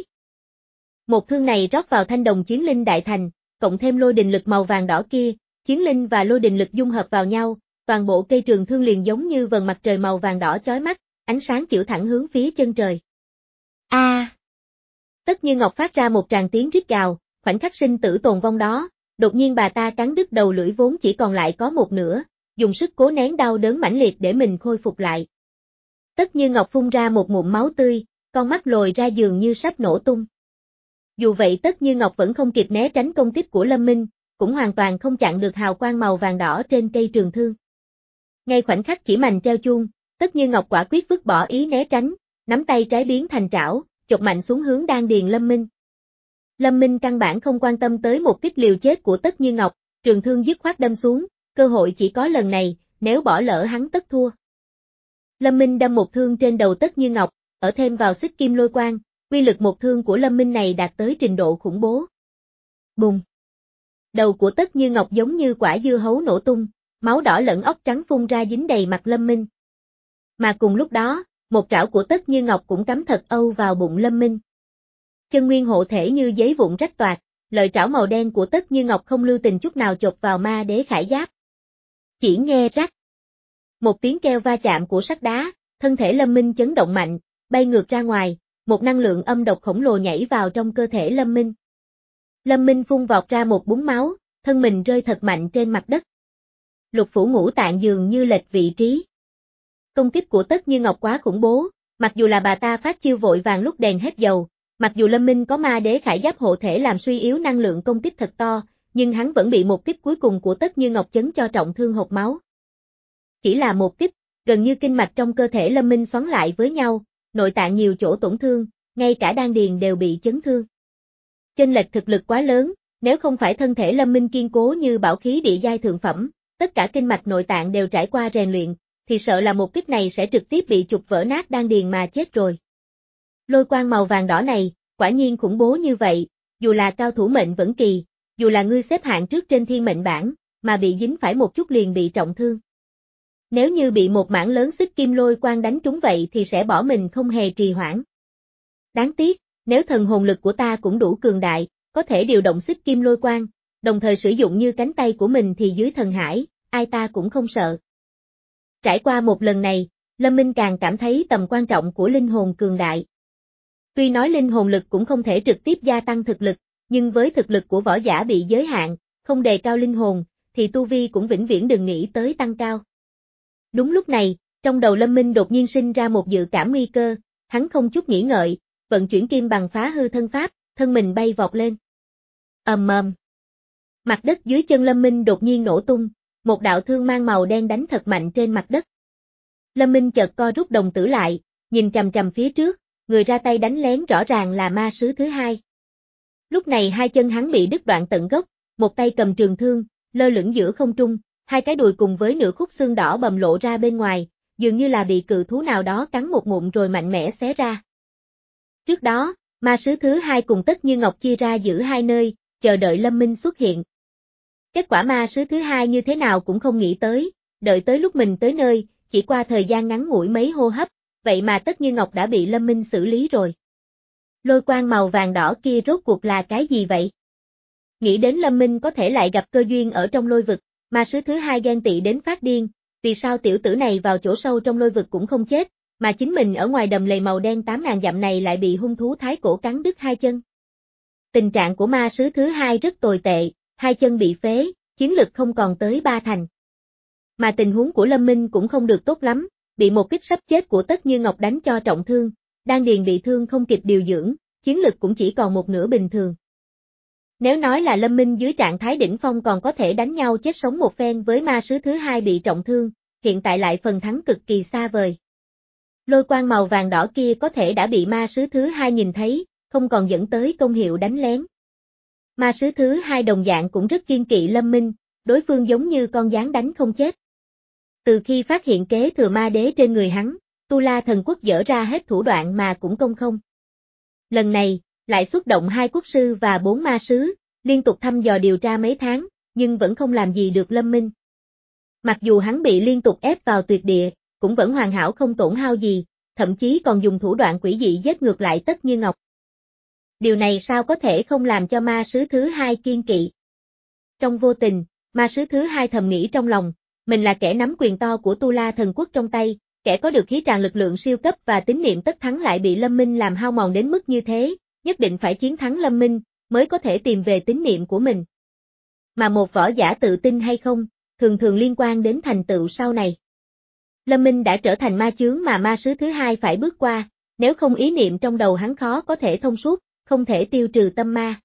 Một thương này rót vào thanh đồng chiến linh đại thành, cộng thêm lôi đình lực màu vàng đỏ kia, chiến linh và lôi đình lực dung hợp vào nhau, toàn bộ cây trường thương liền giống như vầng mặt trời màu vàng đỏ chói mắt, ánh sáng chỉu thẳng hướng phía chân trời. A! À. Tất Như Ngọc phát ra một tràng tiếng rít gào, khoảnh khắc sinh tử tồn vong đó, đột nhiên bà ta cắn đứt đầu lưỡi vốn chỉ còn lại có một nửa, dùng sức cố nén đau đớn mãnh liệt để mình khôi phục lại. Tất Như Ngọc phun ra một ngụm máu tươi, con mắt lồi ra dường như sắp nổ tung. Dù vậy Tất Như Ngọc vẫn không kịp né tránh công kích của Lâm Minh, cũng hoàn toàn không chặn được hào quang màu vàng đỏ trên cây trường thương. Ngay khoảnh khắc chỉ mành treo chuông, Tất Như Ngọc quả quyết vứt bỏ ý né tránh, nắm tay trái biến thành trảo, chộp mạnh xuống hướng đan điền Lâm Minh. Lâm Minh căn bản không quan tâm tới một kích liều chết của Tất Như Ngọc, trường thương dứt khoát đâm xuống, cơ hội chỉ có lần này, nếu bỏ lỡ hắn tất thua. Lâm Minh đâm một thương trên đầu Tất Như Ngọc, ở thêm vào xích kim lôi quang, uy lực một thương của Lâm Minh này đạt tới trình độ khủng bố. Bùng! Đầu của Tất Như Ngọc giống như quả dưa hấu nổ tung, máu đỏ lẫn óc trắng phun ra dính đầy mặt Lâm Minh. Mà cùng lúc đó, một trảo của Tất Như Ngọc cũng cắm thật âu vào bụng Lâm Minh. Chân nguyên hộ thể như giấy vụn rách toạc, lợi trảo màu đen của Tất Như Ngọc không lưu tình chút nào chộp vào ma đế khải giáp. Chỉ nghe rắc. Một tiếng kêu va chạm của sắt đá, thân thể Lâm Minh chấn động mạnh, bay ngược ra ngoài, một năng lượng âm độc khổng lồ nhảy vào trong cơ thể Lâm Minh. Lâm Minh phun vọt ra một búng máu, thân mình rơi thật mạnh trên mặt đất. Lục phủ ngũ tạng dường như lệch vị trí. Công kích của Tất Như Ngọc quá khủng bố, mặc dù là bà ta phát chiêu vội vàng lúc đèn hết dầu, mặc dù Lâm Minh có ma đế khải giáp hộ thể làm suy yếu năng lượng công kích thật to, nhưng hắn vẫn bị một kích cuối cùng của Tất Như Ngọc chấn cho trọng thương hộc máu. Chỉ là một kích, gần như kinh mạch trong cơ thể Lâm Minh xoắn lại với nhau, nội tạng nhiều chỗ tổn thương, ngay cả đan điền đều bị chấn thương. Chênh lệch thực lực quá lớn, nếu không phải thân thể Lâm Minh kiên cố như bảo khí địa giai thượng phẩm, tất cả kinh mạch nội tạng đều trải qua rèn luyện, thì sợ là một kích này sẽ trực tiếp bị chụp vỡ nát đan điền mà chết rồi. Lôi quang màu vàng đỏ này, quả nhiên khủng bố như vậy, dù là cao thủ mệnh vẫn kỳ, dù là ngươi xếp hạng trước trên thiên mệnh bảng, mà bị dính phải một chút liền bị trọng thương. Nếu như bị một mảng lớn xích kim lôi quang đánh trúng vậy thì sẽ bỏ mình không hề trì hoãn. Đáng tiếc, nếu thần hồn lực của ta cũng đủ cường đại, có thể điều động xích kim lôi quang, đồng thời sử dụng như cánh tay của mình thì dưới thần hải, ai ta cũng không sợ. Trải qua một lần này, Lâm Minh càng cảm thấy tầm quan trọng của linh hồn cường đại. Tuy nói linh hồn lực cũng không thể trực tiếp gia tăng thực lực, nhưng với thực lực của võ giả bị giới hạn, không đề cao linh hồn, thì tu vi cũng vĩnh viễn đừng nghĩ tới tăng cao. Đúng lúc này, trong đầu Lâm Minh đột nhiên sinh ra một dự cảm nguy cơ, hắn không chút nghĩ ngợi, vận chuyển kim bằng phá hư thân pháp, thân mình bay vọt lên. Ầm ầm. Mặt đất dưới chân Lâm Minh đột nhiên nổ tung, một đạo thương mang màu đen đánh thật mạnh trên mặt đất. Lâm Minh chợt co rút đồng tử lại, nhìn chằm chằm phía trước, người ra tay đánh lén rõ ràng là ma sứ thứ hai. Lúc này hai chân hắn bị đứt đoạn tận gốc, một tay cầm trường thương, lơ lửng giữa không trung, hai cái đùi cùng với nửa khúc xương đỏ bầm lộ ra bên ngoài, dường như là bị cự thú nào đó cắn một ngụm rồi mạnh mẽ xé ra. Trước đó, ma sứ thứ hai cùng Tất Như Ngọc chia ra giữ hai nơi, chờ đợi Lâm Minh xuất hiện. Kết quả ma sứ thứ hai như thế nào cũng không nghĩ tới, đợi tới lúc mình tới nơi, chỉ qua thời gian ngắn ngủi mấy hô hấp, vậy mà Tất Như Ngọc đã bị Lâm Minh xử lý rồi. Lôi quang màu vàng đỏ kia rốt cuộc là cái gì vậy? Nghĩ đến Lâm Minh có thể lại gặp cơ duyên ở trong lôi vực, ma sứ thứ hai ghen tị đến phát điên, vì sao tiểu tử này vào chỗ sâu trong lôi vực cũng không chết, mà chính mình ở ngoài đầm lầy màu đen tám ngàn dặm này lại bị hung thú thái cổ cắn đứt hai chân. Tình trạng của ma sứ thứ hai rất tồi tệ, hai chân bị phế, chiến lực không còn tới ba thành. Mà tình huống của Lâm Minh cũng không được tốt lắm, bị một kích sắp chết của Tất Như Ngọc đánh cho trọng thương, đan điền bị thương không kịp điều dưỡng, chiến lực cũng chỉ còn một nửa bình thường. Nếu nói là Lâm Minh dưới trạng thái đỉnh phong còn có thể đánh nhau chết sống một phen với ma sứ thứ hai bị trọng thương, hiện tại lại phần thắng cực kỳ xa vời. Lôi quang màu vàng đỏ kia có thể đã bị ma sứ thứ hai nhìn thấy, không còn dẫn tới công hiệu đánh lén. Ma sứ thứ hai đồng dạng cũng rất kiên kỵ Lâm Minh, đối phương giống như con gián đánh không chết. Từ khi phát hiện kế thừa ma đế trên người hắn, Tu La Thần Quốc dở ra hết thủ đoạn mà cũng công không. Lần này, lại xuất động hai quốc sư và bốn ma sứ, liên tục thăm dò điều tra mấy tháng, nhưng vẫn không làm gì được Lâm Minh. Mặc dù hắn bị liên tục ép vào tuyệt địa, cũng vẫn hoàn hảo không tổn hao gì, thậm chí còn dùng thủ đoạn quỷ dị giết ngược lại Tất Như Ngọc. Điều này sao có thể không làm cho ma sứ thứ hai kiên kỵ. Trong vô tình, ma sứ thứ hai thầm nghĩ trong lòng, mình là kẻ nắm quyền to của Tu La Thần Quốc trong tay, kẻ có được khí tràng lực lượng siêu cấp và tín niệm tất thắng lại bị Lâm Minh làm hao mòn đến mức như thế, nhất định phải chiến thắng Lâm Minh, mới có thể tìm về tín niệm của mình. Mà một võ giả tự tin hay không, thường thường liên quan đến thành tựu sau này. Lâm Minh đã trở thành ma chướng mà ma sứ thứ hai phải bước qua, nếu không ý niệm trong đầu hắn khó có thể thông suốt, không thể tiêu trừ tâm ma.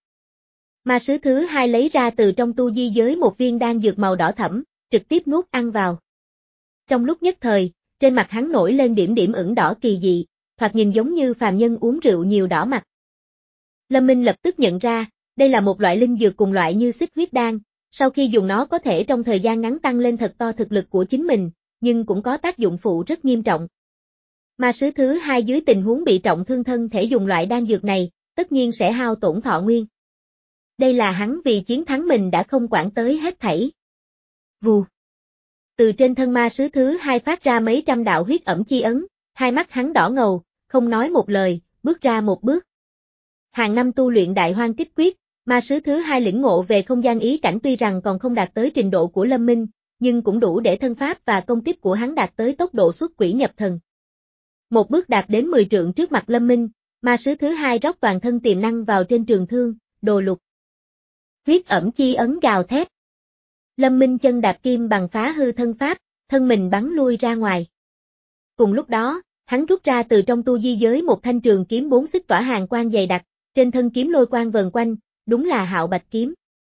Ma sứ thứ hai lấy ra từ trong tu di giới một viên đan dược màu đỏ thẫm, trực tiếp nuốt ăn vào. Trong lúc nhất thời, trên mặt hắn nổi lên điểm điểm ửng đỏ kỳ dị, thoạt nhìn giống như phàm nhân uống rượu nhiều đỏ mặt. Lâm Minh lập tức nhận ra, đây là một loại linh dược cùng loại như xích huyết đan, sau khi dùng nó có thể trong thời gian ngắn tăng lên thật to thực lực của chính mình, nhưng cũng có tác dụng phụ rất nghiêm trọng. Ma sứ thứ hai dưới tình huống bị trọng thương thân thể dùng loại đan dược này, tất nhiên sẽ hao tổn thọ nguyên. Đây là hắn vì chiến thắng mình đã không quản tới hết thảy. Vù. Từ trên thân ma sứ thứ hai phát ra mấy trăm đạo huyết ẩm chi ấn, hai mắt hắn đỏ ngầu, không nói một lời, bước ra một bước. Hàng năm tu luyện đại hoang kích quyết, ma sứ thứ hai lĩnh ngộ về không gian ý cảnh tuy rằng còn không đạt tới trình độ của Lâm Minh, nhưng cũng đủ để thân pháp và công kích của hắn đạt tới tốc độ xuất quỷ nhập thần. Một bước đạt đến mười trượng trước mặt Lâm Minh, ma sứ thứ hai rót toàn thân tiềm năng vào trên trường thương, đồ lục. Huyết ẩm chi ấn gào thét. Lâm Minh chân đạp kim bằng phá hư thân pháp, thân mình bắn lui ra ngoài. Cùng lúc đó, hắn rút ra từ trong tu di giới một thanh trường kiếm bốn xích tỏa hàng quang dày đặc, trên thân kiếm lôi quang vần quanh, đúng là Hạo Bạch kiếm.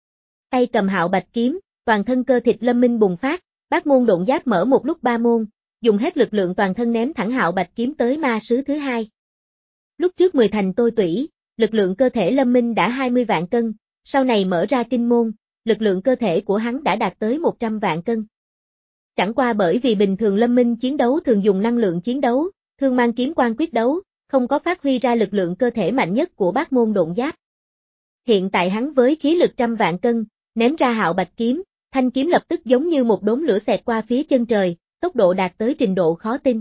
Tay cầm Hạo Bạch kiếm, toàn thân cơ thịt Lâm Minh bùng phát, bát môn độn giáp mở một lúc ba môn, dùng hết lực lượng toàn thân ném thẳng Hạo Bạch kiếm tới ma sứ thứ hai. Lúc trước mười thành tôi tủy, lực lượng cơ thể Lâm Minh đã hai mươi vạn cân, sau này mở ra kinh môn, lực lượng cơ thể của hắn đã đạt tới một trăm vạn cân. Chẳng qua bởi vì bình thường Lâm Minh chiến đấu thường dùng năng lượng chiến đấu, thương mang kiếm quan quyết đấu, không có phát huy ra lực lượng cơ thể mạnh nhất của bát môn độn giáp. Hiện tại hắn với khí lực trăm vạn cân, ném ra Hạo Bạch kiếm, thanh kiếm lập tức giống như một đốm lửa xẹt qua phía chân trời, tốc độ đạt tới trình độ khó tin.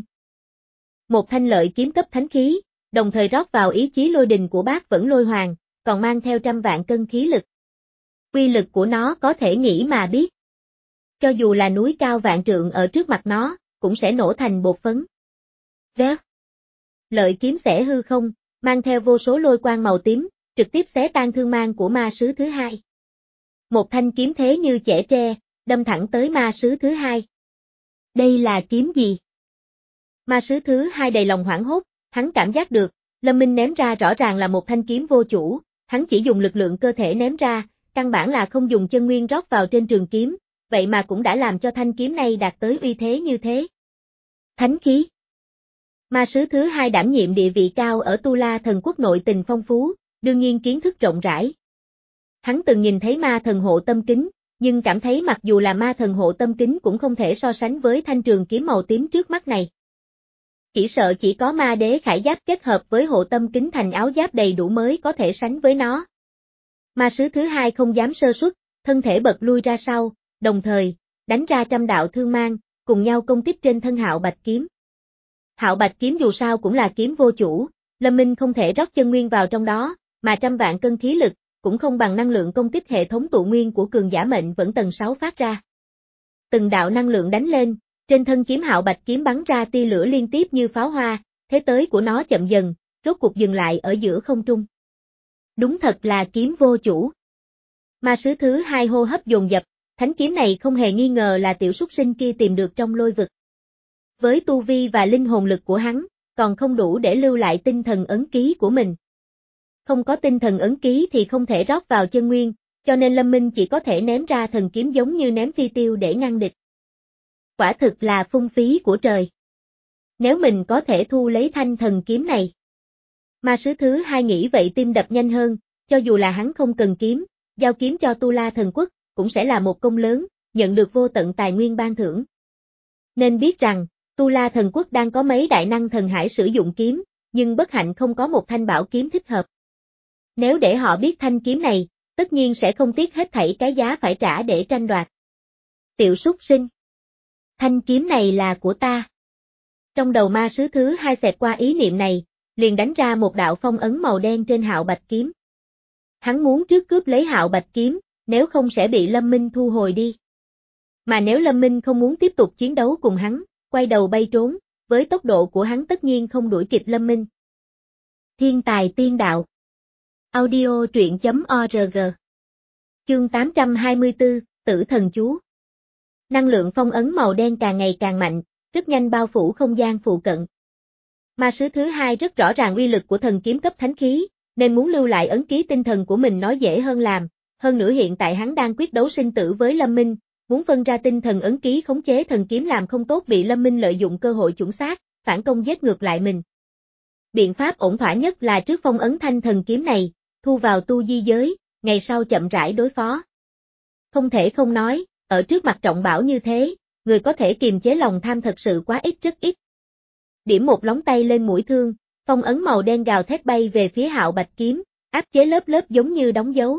Một thanh lợi kiếm cấp thánh khí, đồng thời rót vào ý chí lôi đình của bát vẫn lôi hoàng, còn mang theo trăm vạn cân khí lực. Uy lực của nó có thể nghĩ mà biết. Cho dù là núi cao vạn trượng ở trước mặt nó, cũng sẽ nổ thành bột phấn. Véo. Lợi kiếm xẻ hư không, mang theo vô số lôi quang màu tím, trực tiếp xé tan thương mang của ma sứ thứ hai. Một thanh kiếm thế như chẻ tre, đâm thẳng tới ma sứ thứ hai. Đây là kiếm gì? Ma sứ thứ hai đầy lòng hoảng hốt, hắn cảm giác được, Lâm Minh ném ra rõ ràng là một thanh kiếm vô chủ, hắn chỉ dùng lực lượng cơ thể ném ra, căn bản là không dùng chân nguyên rót vào trên trường kiếm, vậy mà cũng đã làm cho thanh kiếm này đạt tới uy thế như thế. Thánh khí. Ma sứ thứ hai đảm nhiệm địa vị cao ở Tu La Thần Quốc nội tình phong phú, đương nhiên kiến thức rộng rãi. Hắn từng nhìn thấy ma thần hộ tâm kính, nhưng cảm thấy mặc dù là ma thần hộ tâm kính cũng không thể so sánh với thanh trường kiếm màu tím trước mắt này. Chỉ sợ chỉ có ma đế khải giáp kết hợp với hộ tâm kính thành áo giáp đầy đủ mới có thể sánh với nó. Ma sứ thứ hai không dám sơ suất, thân thể bật lui ra sau, đồng thời, đánh ra trăm đạo thương mang, cùng nhau công kích trên thân Hạo Bạch kiếm. Hạo Bạch kiếm dù sao cũng là kiếm vô chủ, Lâm Minh không thể rót chân nguyên vào trong đó, mà trăm vạn cân khí lực, cũng không bằng năng lượng công kích hệ thống tụ nguyên của cường giả mệnh vẫn tầng sáu phát ra. Từng đạo năng lượng đánh lên, trên thân kiếm Hạo Bạch kiếm bắn ra tia lửa liên tiếp như pháo hoa, thế tới của nó chậm dần, rốt cuộc dừng lại ở giữa không trung. Đúng thật là kiếm vô chủ. Ma sứ thứ hai hô hấp dồn dập, thánh kiếm này không hề nghi ngờ là tiểu súc sinh kia tìm được trong lôi vực. Với tu vi và linh hồn lực của hắn, còn không đủ để lưu lại tinh thần ấn ký của mình. Không có tinh thần ấn ký thì không thể rót vào chân nguyên, cho nên Lâm Minh chỉ có thể ném ra thần kiếm giống như ném phi tiêu để ngăn địch. Quả thực là phung phí của trời. Nếu mình có thể thu lấy thanh thần kiếm này. Ma sứ thứ hai nghĩ vậy tim đập nhanh hơn, cho dù là hắn không cần kiếm, giao kiếm cho Tu La Thần Quốc, cũng sẽ là một công lớn, nhận được vô tận tài nguyên ban thưởng. Nên biết rằng, Tu La Thần Quốc đang có mấy đại năng thần hải sử dụng kiếm, nhưng bất hạnh không có một thanh bảo kiếm thích hợp. Nếu để họ biết thanh kiếm này, tất nhiên sẽ không tiếc hết thảy cái giá phải trả để tranh đoạt. Tiểu súc sinh. Thanh kiếm này là của ta. Trong đầu ma sứ thứ hai xẹt qua ý niệm này, liền đánh ra một đạo phong ấn màu đen trên Hạo Bạch kiếm. Hắn muốn trước cướp lấy Hạo Bạch kiếm, nếu không sẽ bị Lâm Minh thu hồi đi. Mà nếu Lâm Minh không muốn tiếp tục chiến đấu cùng hắn, quay đầu bay trốn, với tốc độ của hắn tất nhiên không đuổi kịp Lâm Minh. Thiên tài tiên đạo. Audio truyện chấm org. Chương tám trăm hai mươi tư, Tử thần chú. Năng lượng phong ấn màu đen càng ngày càng mạnh, rất nhanh bao phủ không gian phụ cận. Ma sứ thứ hai rất rõ ràng uy lực của thần kiếm cấp thánh khí, nên muốn lưu lại ấn ký tinh thần của mình nói dễ hơn làm, hơn nữa hiện tại hắn đang quyết đấu sinh tử với Lâm Minh, muốn phân ra tinh thần ấn ký khống chế thần kiếm làm không tốt bị Lâm Minh lợi dụng cơ hội chuẩn xác, phản công giết ngược lại mình. Biện pháp ổn thỏa nhất là trước phong ấn thanh thần kiếm này, thu vào tu di giới, ngày sau chậm rãi đối phó. Không thể không nói, ở trước mặt trọng bảo như thế, người có thể kiềm chế lòng tham thật sự quá ít rất ít. Điểm một lóng tay lên mũi thương, phong ấn màu đen gào thét bay về phía Hạo Bạch kiếm, áp chế lớp lớp giống như đóng dấu.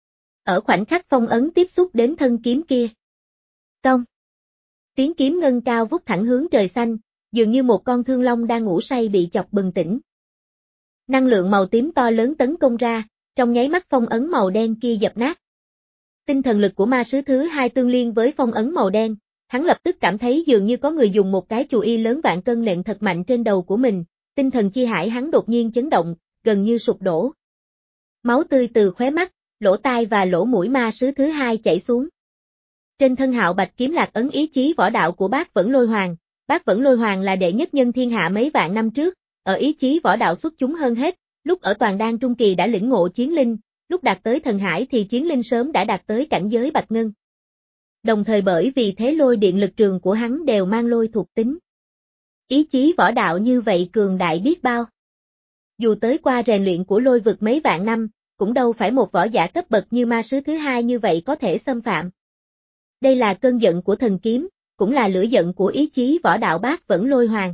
Ở khoảnh khắc phong ấn tiếp xúc đến thân kiếm kia. Tông. Tiếng kiếm ngân cao vút thẳng hướng trời xanh, dường như một con thương long đang ngủ say bị chọc bừng tỉnh. Năng lượng màu tím to lớn tấn công ra, trong nháy mắt phong ấn màu đen kia dập nát. Tinh thần lực của ma sứ thứ hai tương liên với phong ấn màu đen, hắn lập tức cảm thấy dường như có người dùng một cái chù y lớn vạn cân nện thật mạnh trên đầu của mình, tinh thần chi hải hắn đột nhiên chấn động, gần như sụp đổ. Máu tươi từ khóe mắt, lỗ tai và lỗ mũi ma sứ thứ hai chảy xuống. Trên thân Hạo Bạch kiếm lạc ấn ý chí võ đạo của Bác Vẫn Lôi Hoàng, Bác Vẫn Lôi Hoàng là đệ nhất nhân thiên hạ mấy vạn năm trước, ở ý chí võ đạo xuất chúng hơn hết, lúc ở Toàn Đan Trung Kỳ đã lĩnh ngộ chiến linh, lúc đạt tới thần hải thì chiến linh sớm đã đạt tới cảnh giới bạch ngân. Đồng thời bởi vì thế lôi điện lực trường của hắn đều mang lôi thuộc tính. Ý chí võ đạo như vậy cường đại biết bao. Dù tới qua rèn luyện của lôi vực mấy vạn năm, cũng đâu phải một võ giả cấp bậc như ma sứ thứ hai như vậy có thể xâm phạm. Đây là cơn giận của thần kiếm, cũng là lửa giận của ý chí võ đạo Bác Vẫn Lôi Hoàng.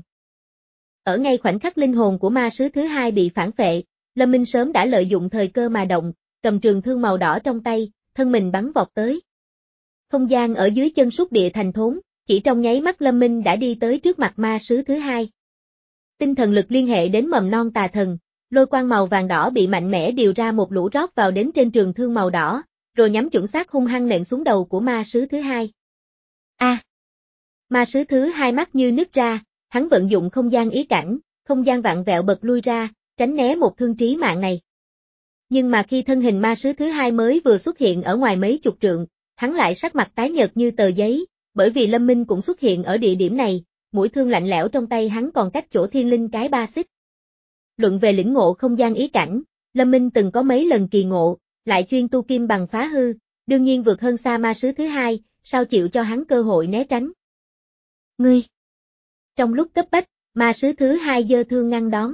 Ở ngay khoảnh khắc linh hồn của ma sứ thứ hai bị phản phệ, Lâm Minh sớm đã lợi dụng thời cơ mà động, cầm trường thương màu đỏ trong tay, thân mình bắn vọt tới. Không gian ở dưới chân xúc địa thành thốn, chỉ trong nháy mắt Lâm Minh đã đi tới trước mặt ma sứ thứ hai. Tinh thần lực liên hệ đến mầm non tà thần, lôi quang màu vàng đỏ bị mạnh mẽ điều ra một lũ rót vào đến trên trường thương màu đỏ, rồi nhắm chuẩn xác hung hăng nện xuống đầu của ma sứ thứ hai. A! À, ma sứ thứ hai mắt như nứt ra, hắn vận dụng không gian ý cảnh, không gian vặn vẹo bật lui ra, tránh né một thương trí mạng này. Nhưng mà khi thân hình ma sứ thứ hai mới vừa xuất hiện ở ngoài mấy chục trượng, hắn lại sắc mặt tái nhợt như tờ giấy, bởi vì Lâm Minh cũng xuất hiện ở địa điểm này, mũi thương lạnh lẽo trong tay hắn còn cách chỗ thiên linh cái ba xích. Luận về lĩnh ngộ không gian ý cảnh, Lâm Minh từng có mấy lần kỳ ngộ, lại chuyên tu kim bằng phá hư, đương nhiên vượt hơn xa ma sứ thứ hai, sao chịu cho hắn cơ hội né tránh. Ngươi! Trong lúc cấp bách, ma sứ thứ hai giơ thương ngăn đón.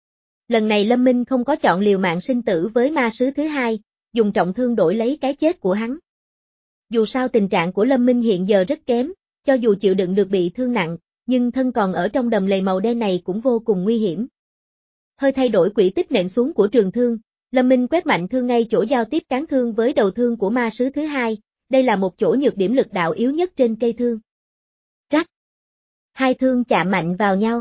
Lần này Lâm Minh không có chọn liều mạng sinh tử với ma sứ thứ hai, dùng trọng thương đổi lấy cái chết của hắn. Dù sao tình trạng của Lâm Minh hiện giờ rất kém, cho dù chịu đựng được bị thương nặng, nhưng thân còn ở trong đầm lầy màu đen này cũng vô cùng nguy hiểm. Hơi thay đổi quỹ tích nện xuống của trường thương, Lâm Minh quét mạnh thương ngay chỗ giao tiếp cán thương với đầu thương của ma sứ thứ hai, đây là một chỗ nhược điểm lực đạo yếu nhất trên cây thương. Rắc! Hai thương chạm mạnh vào nhau.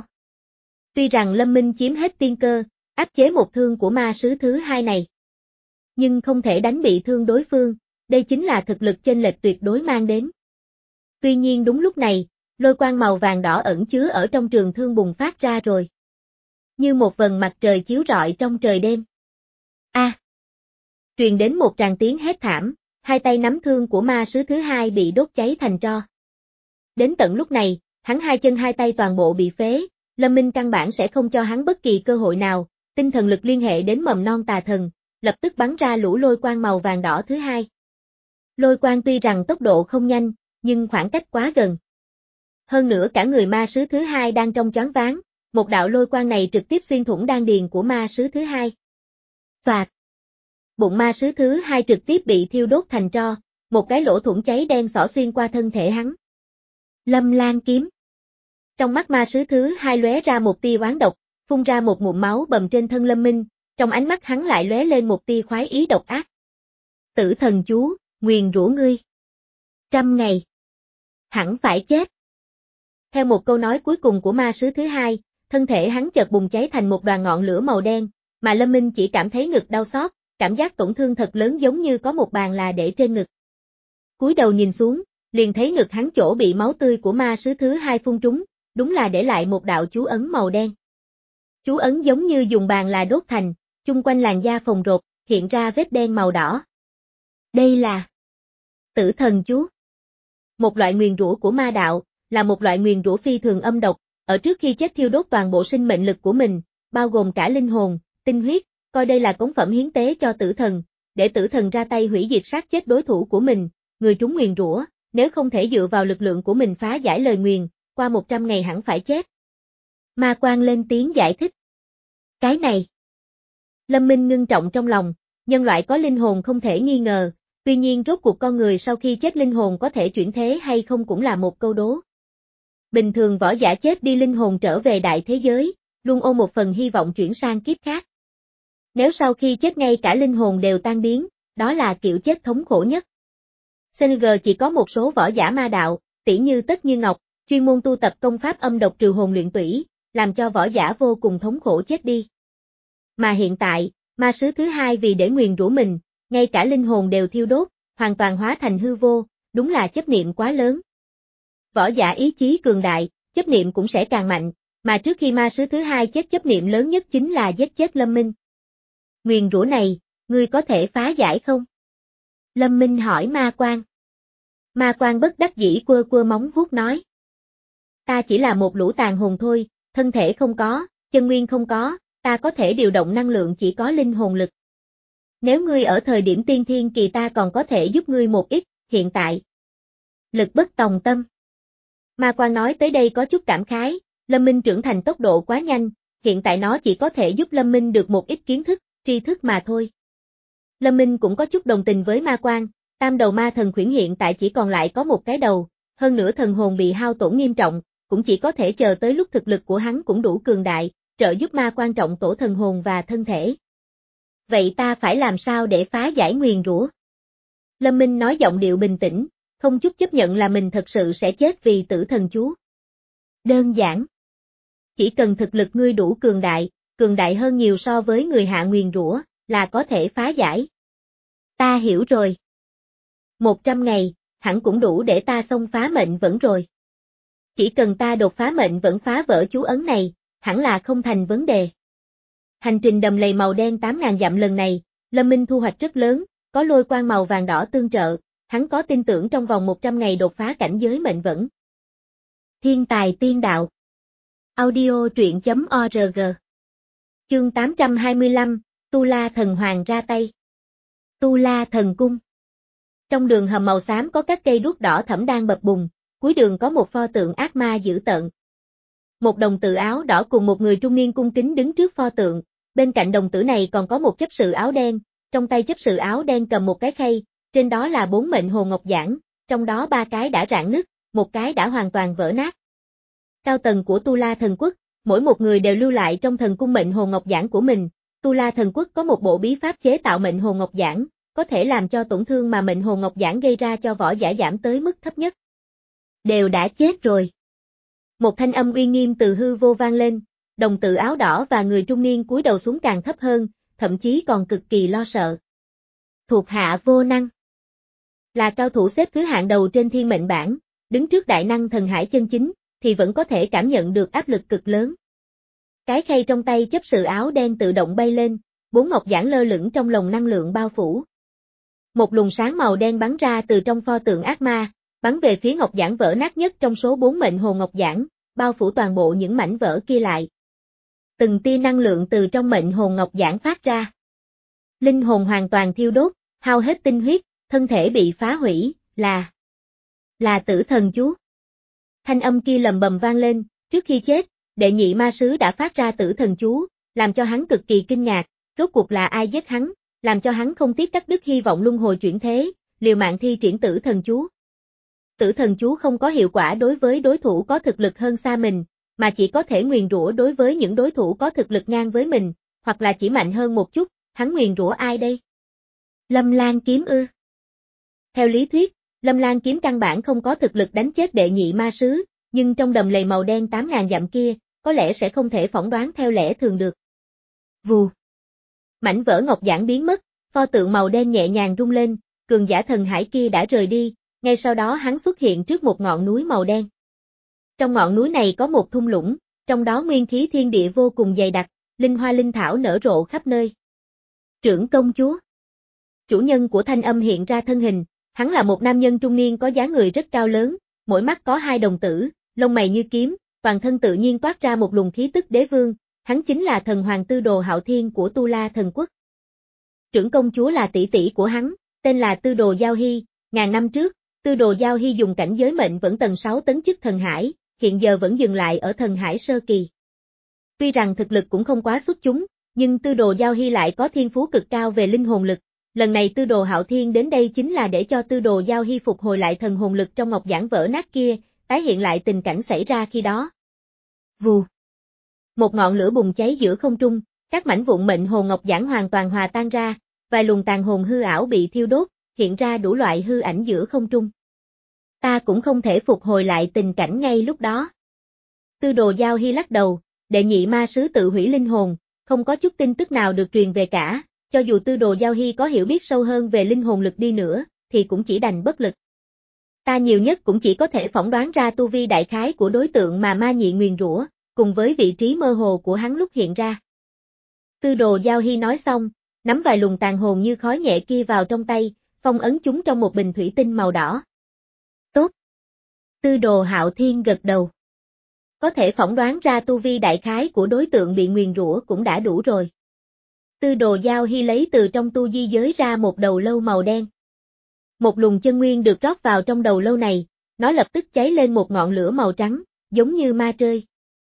Tuy rằng Lâm Minh chiếm hết tiên cơ, áp chế một thương của ma sứ thứ hai này, nhưng không thể đánh bị thương đối phương, đây chính là thực lực chênh lệch tuyệt đối mang đến. Tuy nhiên đúng lúc này, lôi quang màu vàng đỏ ẩn chứa ở trong trường thương bùng phát ra rồi. Như một vầng mặt trời chiếu rọi trong trời đêm. A! À, truyền đến một tràng tiếng hét thảm, hai tay nắm thương của ma sứ thứ hai bị đốt cháy thành tro. Đến tận lúc này, hắn hai chân hai tay toàn bộ bị phế, Lâm Minh căn bản sẽ không cho hắn bất kỳ cơ hội nào, tinh thần lực liên hệ đến mầm non tà thần, lập tức bắn ra lũ lôi quang màu vàng đỏ thứ hai. Lôi quang tuy rằng tốc độ không nhanh, nhưng khoảng cách quá gần. Hơn nữa cả người ma sứ thứ hai đang trong choáng váng, một đạo lôi quang này trực tiếp xuyên thủng đan điền của ma sứ thứ hai. Phạt! Bụng ma sứ thứ hai trực tiếp bị thiêu đốt thành tro, một cái lỗ thủng cháy đen xỏ xuyên qua thân thể hắn. Lâm Lan kiếm! Trong mắt ma sứ thứ hai lóe ra một tia oán độc, phun ra một ngụm máu bầm trên thân Lâm Minh, trong ánh mắt hắn lại lóe lên một tia khoái ý độc ác. Tử thần chú, nguyền rủa ngươi. Trăm ngày. Hẳn phải chết. Theo một câu nói cuối cùng của ma sứ thứ hai, thân thể hắn chợt bùng cháy thành một đoàn ngọn lửa màu đen, mà Lâm Minh chỉ cảm thấy ngực đau xót, cảm giác tổn thương thật lớn giống như có một bàn là để trên ngực. Cúi đầu nhìn xuống, liền thấy ngực hắn chỗ bị máu tươi của ma sứ thứ hai phun trúng, đúng là để lại một đạo chú ấn màu đen. Chú ấn giống như dùng bàn là đốt thành, chung quanh làn da phồng rộp, hiện ra vết đen màu đỏ. Đây là Tử Thần Chú. Một loại nguyền rủa của ma đạo, là một loại nguyền rủa phi thường âm độc, ở trước khi chết thiêu đốt toàn bộ sinh mệnh lực của mình, bao gồm cả linh hồn, tinh huyết, coi đây là cống phẩm hiến tế cho tử thần, để tử thần ra tay hủy diệt sát chết đối thủ của mình, người trúng nguyền rủa, nếu không thể dựa vào lực lượng của mình phá giải lời nguyền, qua một trăm ngày hẳn phải chết. Ma Quan lên tiếng giải thích. Cái này. Lâm Minh ngưng trọng trong lòng, nhân loại có linh hồn không thể nghi ngờ, tuy nhiên rốt cuộc con người sau khi chết linh hồn có thể chuyển thế hay không cũng là một câu đố. Bình thường võ giả chết đi linh hồn trở về đại thế giới, luôn ôm một phần hy vọng chuyển sang kiếp khác. Nếu sau khi chết ngay cả linh hồn đều tan biến, đó là kiểu chết thống khổ nhất. xê en giê chỉ có một số võ giả ma đạo, tỉ như Tất Như Ngọc, chuyên môn tu tập công pháp âm độc trừ hồn luyện tủy, làm cho võ giả vô cùng thống khổ chết đi. Mà hiện tại, ma sứ thứ hai vì để nguyền rủa mình, ngay cả linh hồn đều thiêu đốt, hoàn toàn hóa thành hư vô, đúng là chấp niệm quá lớn. Võ giả ý chí cường đại, chấp niệm cũng sẽ càng mạnh, mà trước khi ma sứ thứ hai chết chấp niệm lớn nhất chính là giết chết Lâm Minh. Nguyền rủa này, ngươi có thể phá giải không? Lâm Minh hỏi Ma Quan. Ma Quan bất đắc dĩ quơ quơ móng vuốt nói. Ta chỉ là một lũ tàn hồn thôi, thân thể không có, chân nguyên không có, ta có thể điều động năng lượng chỉ có linh hồn lực. Nếu ngươi ở thời điểm tiên thiên kỳ ta còn có thể giúp ngươi một ít, hiện tại. Lực bất tòng tâm. Ma Quan nói tới đây có chút cảm khái, Lâm Minh trưởng thành tốc độ quá nhanh, hiện tại nó chỉ có thể giúp Lâm Minh được một ít kiến thức, tri thức mà thôi. Lâm Minh cũng có chút đồng tình với Ma Quan, tam đầu ma thần khuyển hiện tại chỉ còn lại có một cái đầu, hơn nữa thần hồn bị hao tổn nghiêm trọng, cũng chỉ có thể chờ tới lúc thực lực của hắn cũng đủ cường đại, trợ giúp Ma Quan trọng tổ thần hồn và thân thể. Vậy ta phải làm sao để phá giải nguyền rủa? Lâm Minh nói giọng điệu bình tĩnh, không chút chấp nhận là mình thật sự sẽ chết vì tử thần chú. Đơn giản. Chỉ cần thực lực ngươi đủ cường đại, cường đại hơn nhiều so với người hạ nguyền rủa, là có thể phá giải. Ta hiểu rồi. Một trăm ngày, hẳn cũng đủ để ta xông phá mệnh vẫn rồi. Chỉ cần ta đột phá mệnh vẫn phá vỡ chú ấn này, hẳn là không thành vấn đề. Hành trình đầm lầy màu đen tám ngàn dặm lần này, Lâm Minh thu hoạch rất lớn, có lôi quang màu vàng đỏ tương trợ, hắn có tin tưởng trong vòng một trăm ngày đột phá cảnh giới mệnh vẫn. Thiên tài tiên đạo. Audio truyện chấm org. Chương tám trăm hai mươi lăm, Tu La Thần Hoàng ra tay. Tu La Thần Cung. Trong đường hầm màu xám có các cây đuốc đỏ thẫm đang bập bùng, cuối đường có một pho tượng ác ma dữ tợn. Một đồng tử áo đỏ cùng một người trung niên cung kính đứng trước pho tượng, bên cạnh đồng tử này còn có một chấp sự áo đen, trong tay chấp sự áo đen cầm một cái khay, trên đó là bốn mệnh hồ ngọc giản, trong đó ba cái đã rạn nứt, một cái đã hoàn toàn vỡ nát. Cao tầng của Tu La Thần Quốc, mỗi một người đều lưu lại trong thần cung mệnh hồ ngọc giản của mình. Tu La Thần Quốc có một bộ bí pháp chế tạo mệnh hồ ngọc giản, có thể làm cho tổn thương mà mệnh hồ ngọc giản gây ra cho võ giả giảm tới mức thấp nhất. Đều đã chết rồi. Một thanh âm uy nghiêm từ hư vô vang lên, đồng tử áo đỏ và người trung niên cúi đầu xuống càng thấp hơn, thậm chí còn cực kỳ lo sợ. Thuộc hạ vô năng. Là cao thủ xếp thứ hạng đầu trên thiên mệnh bảng, đứng trước đại năng thần hải chân chính, thì vẫn có thể cảm nhận được áp lực cực lớn. Cái khay trong tay chấp sự áo đen tự động bay lên, bốn ngọc giản lơ lửng trong lồng năng lượng bao phủ. Một luồng sáng màu đen bắn ra từ trong pho tượng ác ma, bắn về phía ngọc giản vỡ nát nhất trong số bốn mệnh hồ ngọc giản, bao phủ toàn bộ những mảnh vỡ kia lại. Từng tia năng lượng từ trong mệnh hồn ngọc giản phát ra. Linh hồn hoàn toàn thiêu đốt, hao hết tinh huyết, thân thể bị phá hủy, là... là tử thần chú. Thanh âm kia lầm bầm vang lên, trước khi chết, đệ nhị ma sứ đã phát ra tử thần chú, làm cho hắn cực kỳ kinh ngạc, rốt cuộc là ai giết hắn, làm cho hắn không tiếc cắt đứt hy vọng luân hồi chuyển thế, liều mạng thi triển tử thần chú. Tử thần chú không có hiệu quả đối với đối thủ có thực lực hơn xa mình, mà chỉ có thể nguyền rủa đối với những đối thủ có thực lực ngang với mình, hoặc là chỉ mạnh hơn một chút, hắn nguyền rủa ai đây? Lâm Lan kiếm ư? Theo lý thuyết, Lâm Lan kiếm căn bản không có thực lực đánh chết đệ nhị ma sứ, nhưng trong đầm lầy màu đen tám ngàn dặm kia, có lẽ sẽ không thể phỏng đoán theo lẽ thường được. Vù. Mảnh vỡ ngọc giản biến mất, pho tượng màu đen nhẹ nhàng rung lên, cường giả thần hải kia đã rời đi, ngay sau đó hắn xuất hiện trước một ngọn núi màu đen. Trong ngọn núi này có một thung lũng, trong đó nguyên khí thiên địa vô cùng dày đặc, linh hoa linh thảo nở rộ khắp nơi. Trưởng công chúa. Chủ nhân của thanh âm hiện ra thân hình, hắn là một nam nhân trung niên có dáng người rất cao lớn, mỗi mắt có hai đồng tử, lông mày như kiếm, toàn thân tự nhiên toát ra một luồng khí tức đế vương, hắn chính là thần hoàng Tư Đồ Hạo Thiên của Tu La Thần Quốc. Trưởng công chúa là tỷ tỷ của hắn, tên là Tư Đồ Giao Hy, ngàn năm trước, Tư Đồ Giao Hy dùng cảnh giới mệnh vẫn tầng sáu tấn chức thần hải, hiện giờ vẫn dừng lại ở thần hải sơ kỳ. Tuy rằng thực lực cũng không quá xuất chúng, nhưng Tư Đồ Giao Hy lại có thiên phú cực cao về linh hồn lực. Lần này Tư Đồ Hạo Thiên đến đây chính là để cho Tư Đồ Giao Hy phục hồi lại thần hồn lực trong ngọc giản vỡ nát kia, tái hiện lại tình cảnh xảy ra khi đó. Vù. Một ngọn lửa bùng cháy giữa không trung, các mảnh vụn mệnh hồn ngọc giản hoàn toàn hòa tan ra, vài luồng tàn hồn hư ảo bị thiêu đốt, hiện ra đủ loại hư ảnh giữa không trung. Ta cũng không thể phục hồi lại tình cảnh ngay lúc đó. Tư Đồ Giao Hy lắc đầu, đệ nhị ma sứ tự hủy linh hồn, không có chút tin tức nào được truyền về cả, cho dù Tư Đồ Giao Hy có hiểu biết sâu hơn về linh hồn lực đi nữa, thì cũng chỉ đành bất lực. Ta nhiều nhất cũng chỉ có thể phỏng đoán ra tu vi đại khái của đối tượng mà ma nhị nguyền rủa, cùng với vị trí mơ hồ của hắn lúc hiện ra. Tư Đồ Giao Hy nói xong, nắm vài luồng tàn hồn như khói nhẹ kia vào trong tay, phong ấn chúng trong một bình thủy tinh màu đỏ. Tốt. Tư Đồ Hạo Thiên gật đầu. Có thể phỏng đoán ra tu vi đại khái của đối tượng bị nguyền rủa cũng đã đủ rồi. Tư Đồ Giao Hy lấy từ trong tu di giới ra một đầu lâu màu đen. Một luồng chân nguyên được rót vào trong đầu lâu này, nó lập tức cháy lên một ngọn lửa màu trắng, giống như ma trơi.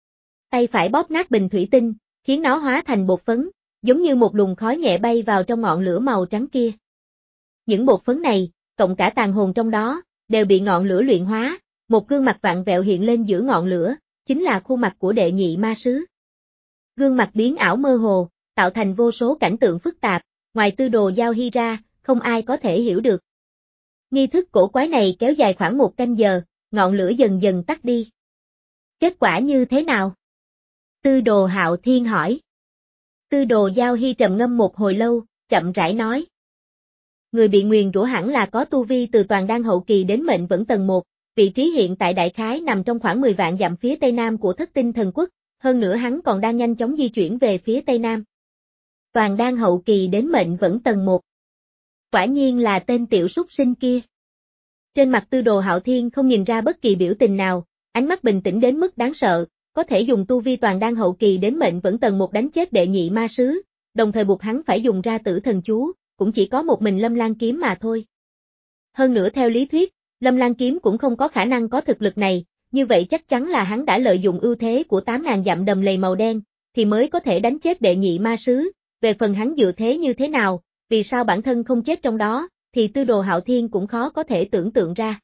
Tay phải bóp nát bình thủy tinh, khiến nó hóa thành bột phấn, giống như một luồng khói nhẹ bay vào trong ngọn lửa màu trắng kia. Những bột phấn này, cộng cả tàn hồn trong đó, đều bị ngọn lửa luyện hóa, một gương mặt vặn vẹo hiện lên giữa ngọn lửa, chính là khuôn mặt của đệ nhị ma sứ. Gương mặt biến ảo mơ hồ, tạo thành vô số cảnh tượng phức tạp, ngoài Tư Đồ Giao Hy ra, không ai có thể hiểu được. Nghi thức cổ quái này kéo dài khoảng một canh giờ, ngọn lửa dần dần tắt đi. Kết quả như thế nào? Tư Đồ Hạo Thiên hỏi. Tư Đồ Giao Hy trầm ngâm một hồi lâu, chậm rãi nói. Người bị nguyền rủa hẳn là có tu vi từ toàn đan hậu kỳ đến mệnh vẫn tầng một, vị trí hiện tại đại khái nằm trong khoảng mười vạn dặm phía tây nam của Thất Tinh Thần Quốc, hơn nữa hắn còn đang nhanh chóng di chuyển về phía tây nam. Toàn đan hậu kỳ đến mệnh vẫn tầng một. Quả nhiên là tên tiểu súc sinh kia. Trên mặt Tư Đồ Hạo Thiên không nhìn ra bất kỳ biểu tình nào, ánh mắt bình tĩnh đến mức đáng sợ, có thể dùng tu vi toàn đan hậu kỳ đến mệnh vẫn tầng một đánh chết đệ nhị ma sứ, đồng thời buộc hắn phải dùng ra tử thần chú, cũng chỉ có một mình Lâm Lan Kiếm mà thôi. Hơn nữa theo lý thuyết, Lâm Lan Kiếm cũng không có khả năng có thực lực này, như vậy chắc chắn là hắn đã lợi dụng ưu thế của tám ngàn dặm đầm lầy màu đen, thì mới có thể đánh chết đệ nhị ma sứ, về phần hắn dựa thế như thế nào, vì sao bản thân không chết trong đó, thì Tư Đồ Hạo Thiên cũng khó có thể tưởng tượng ra.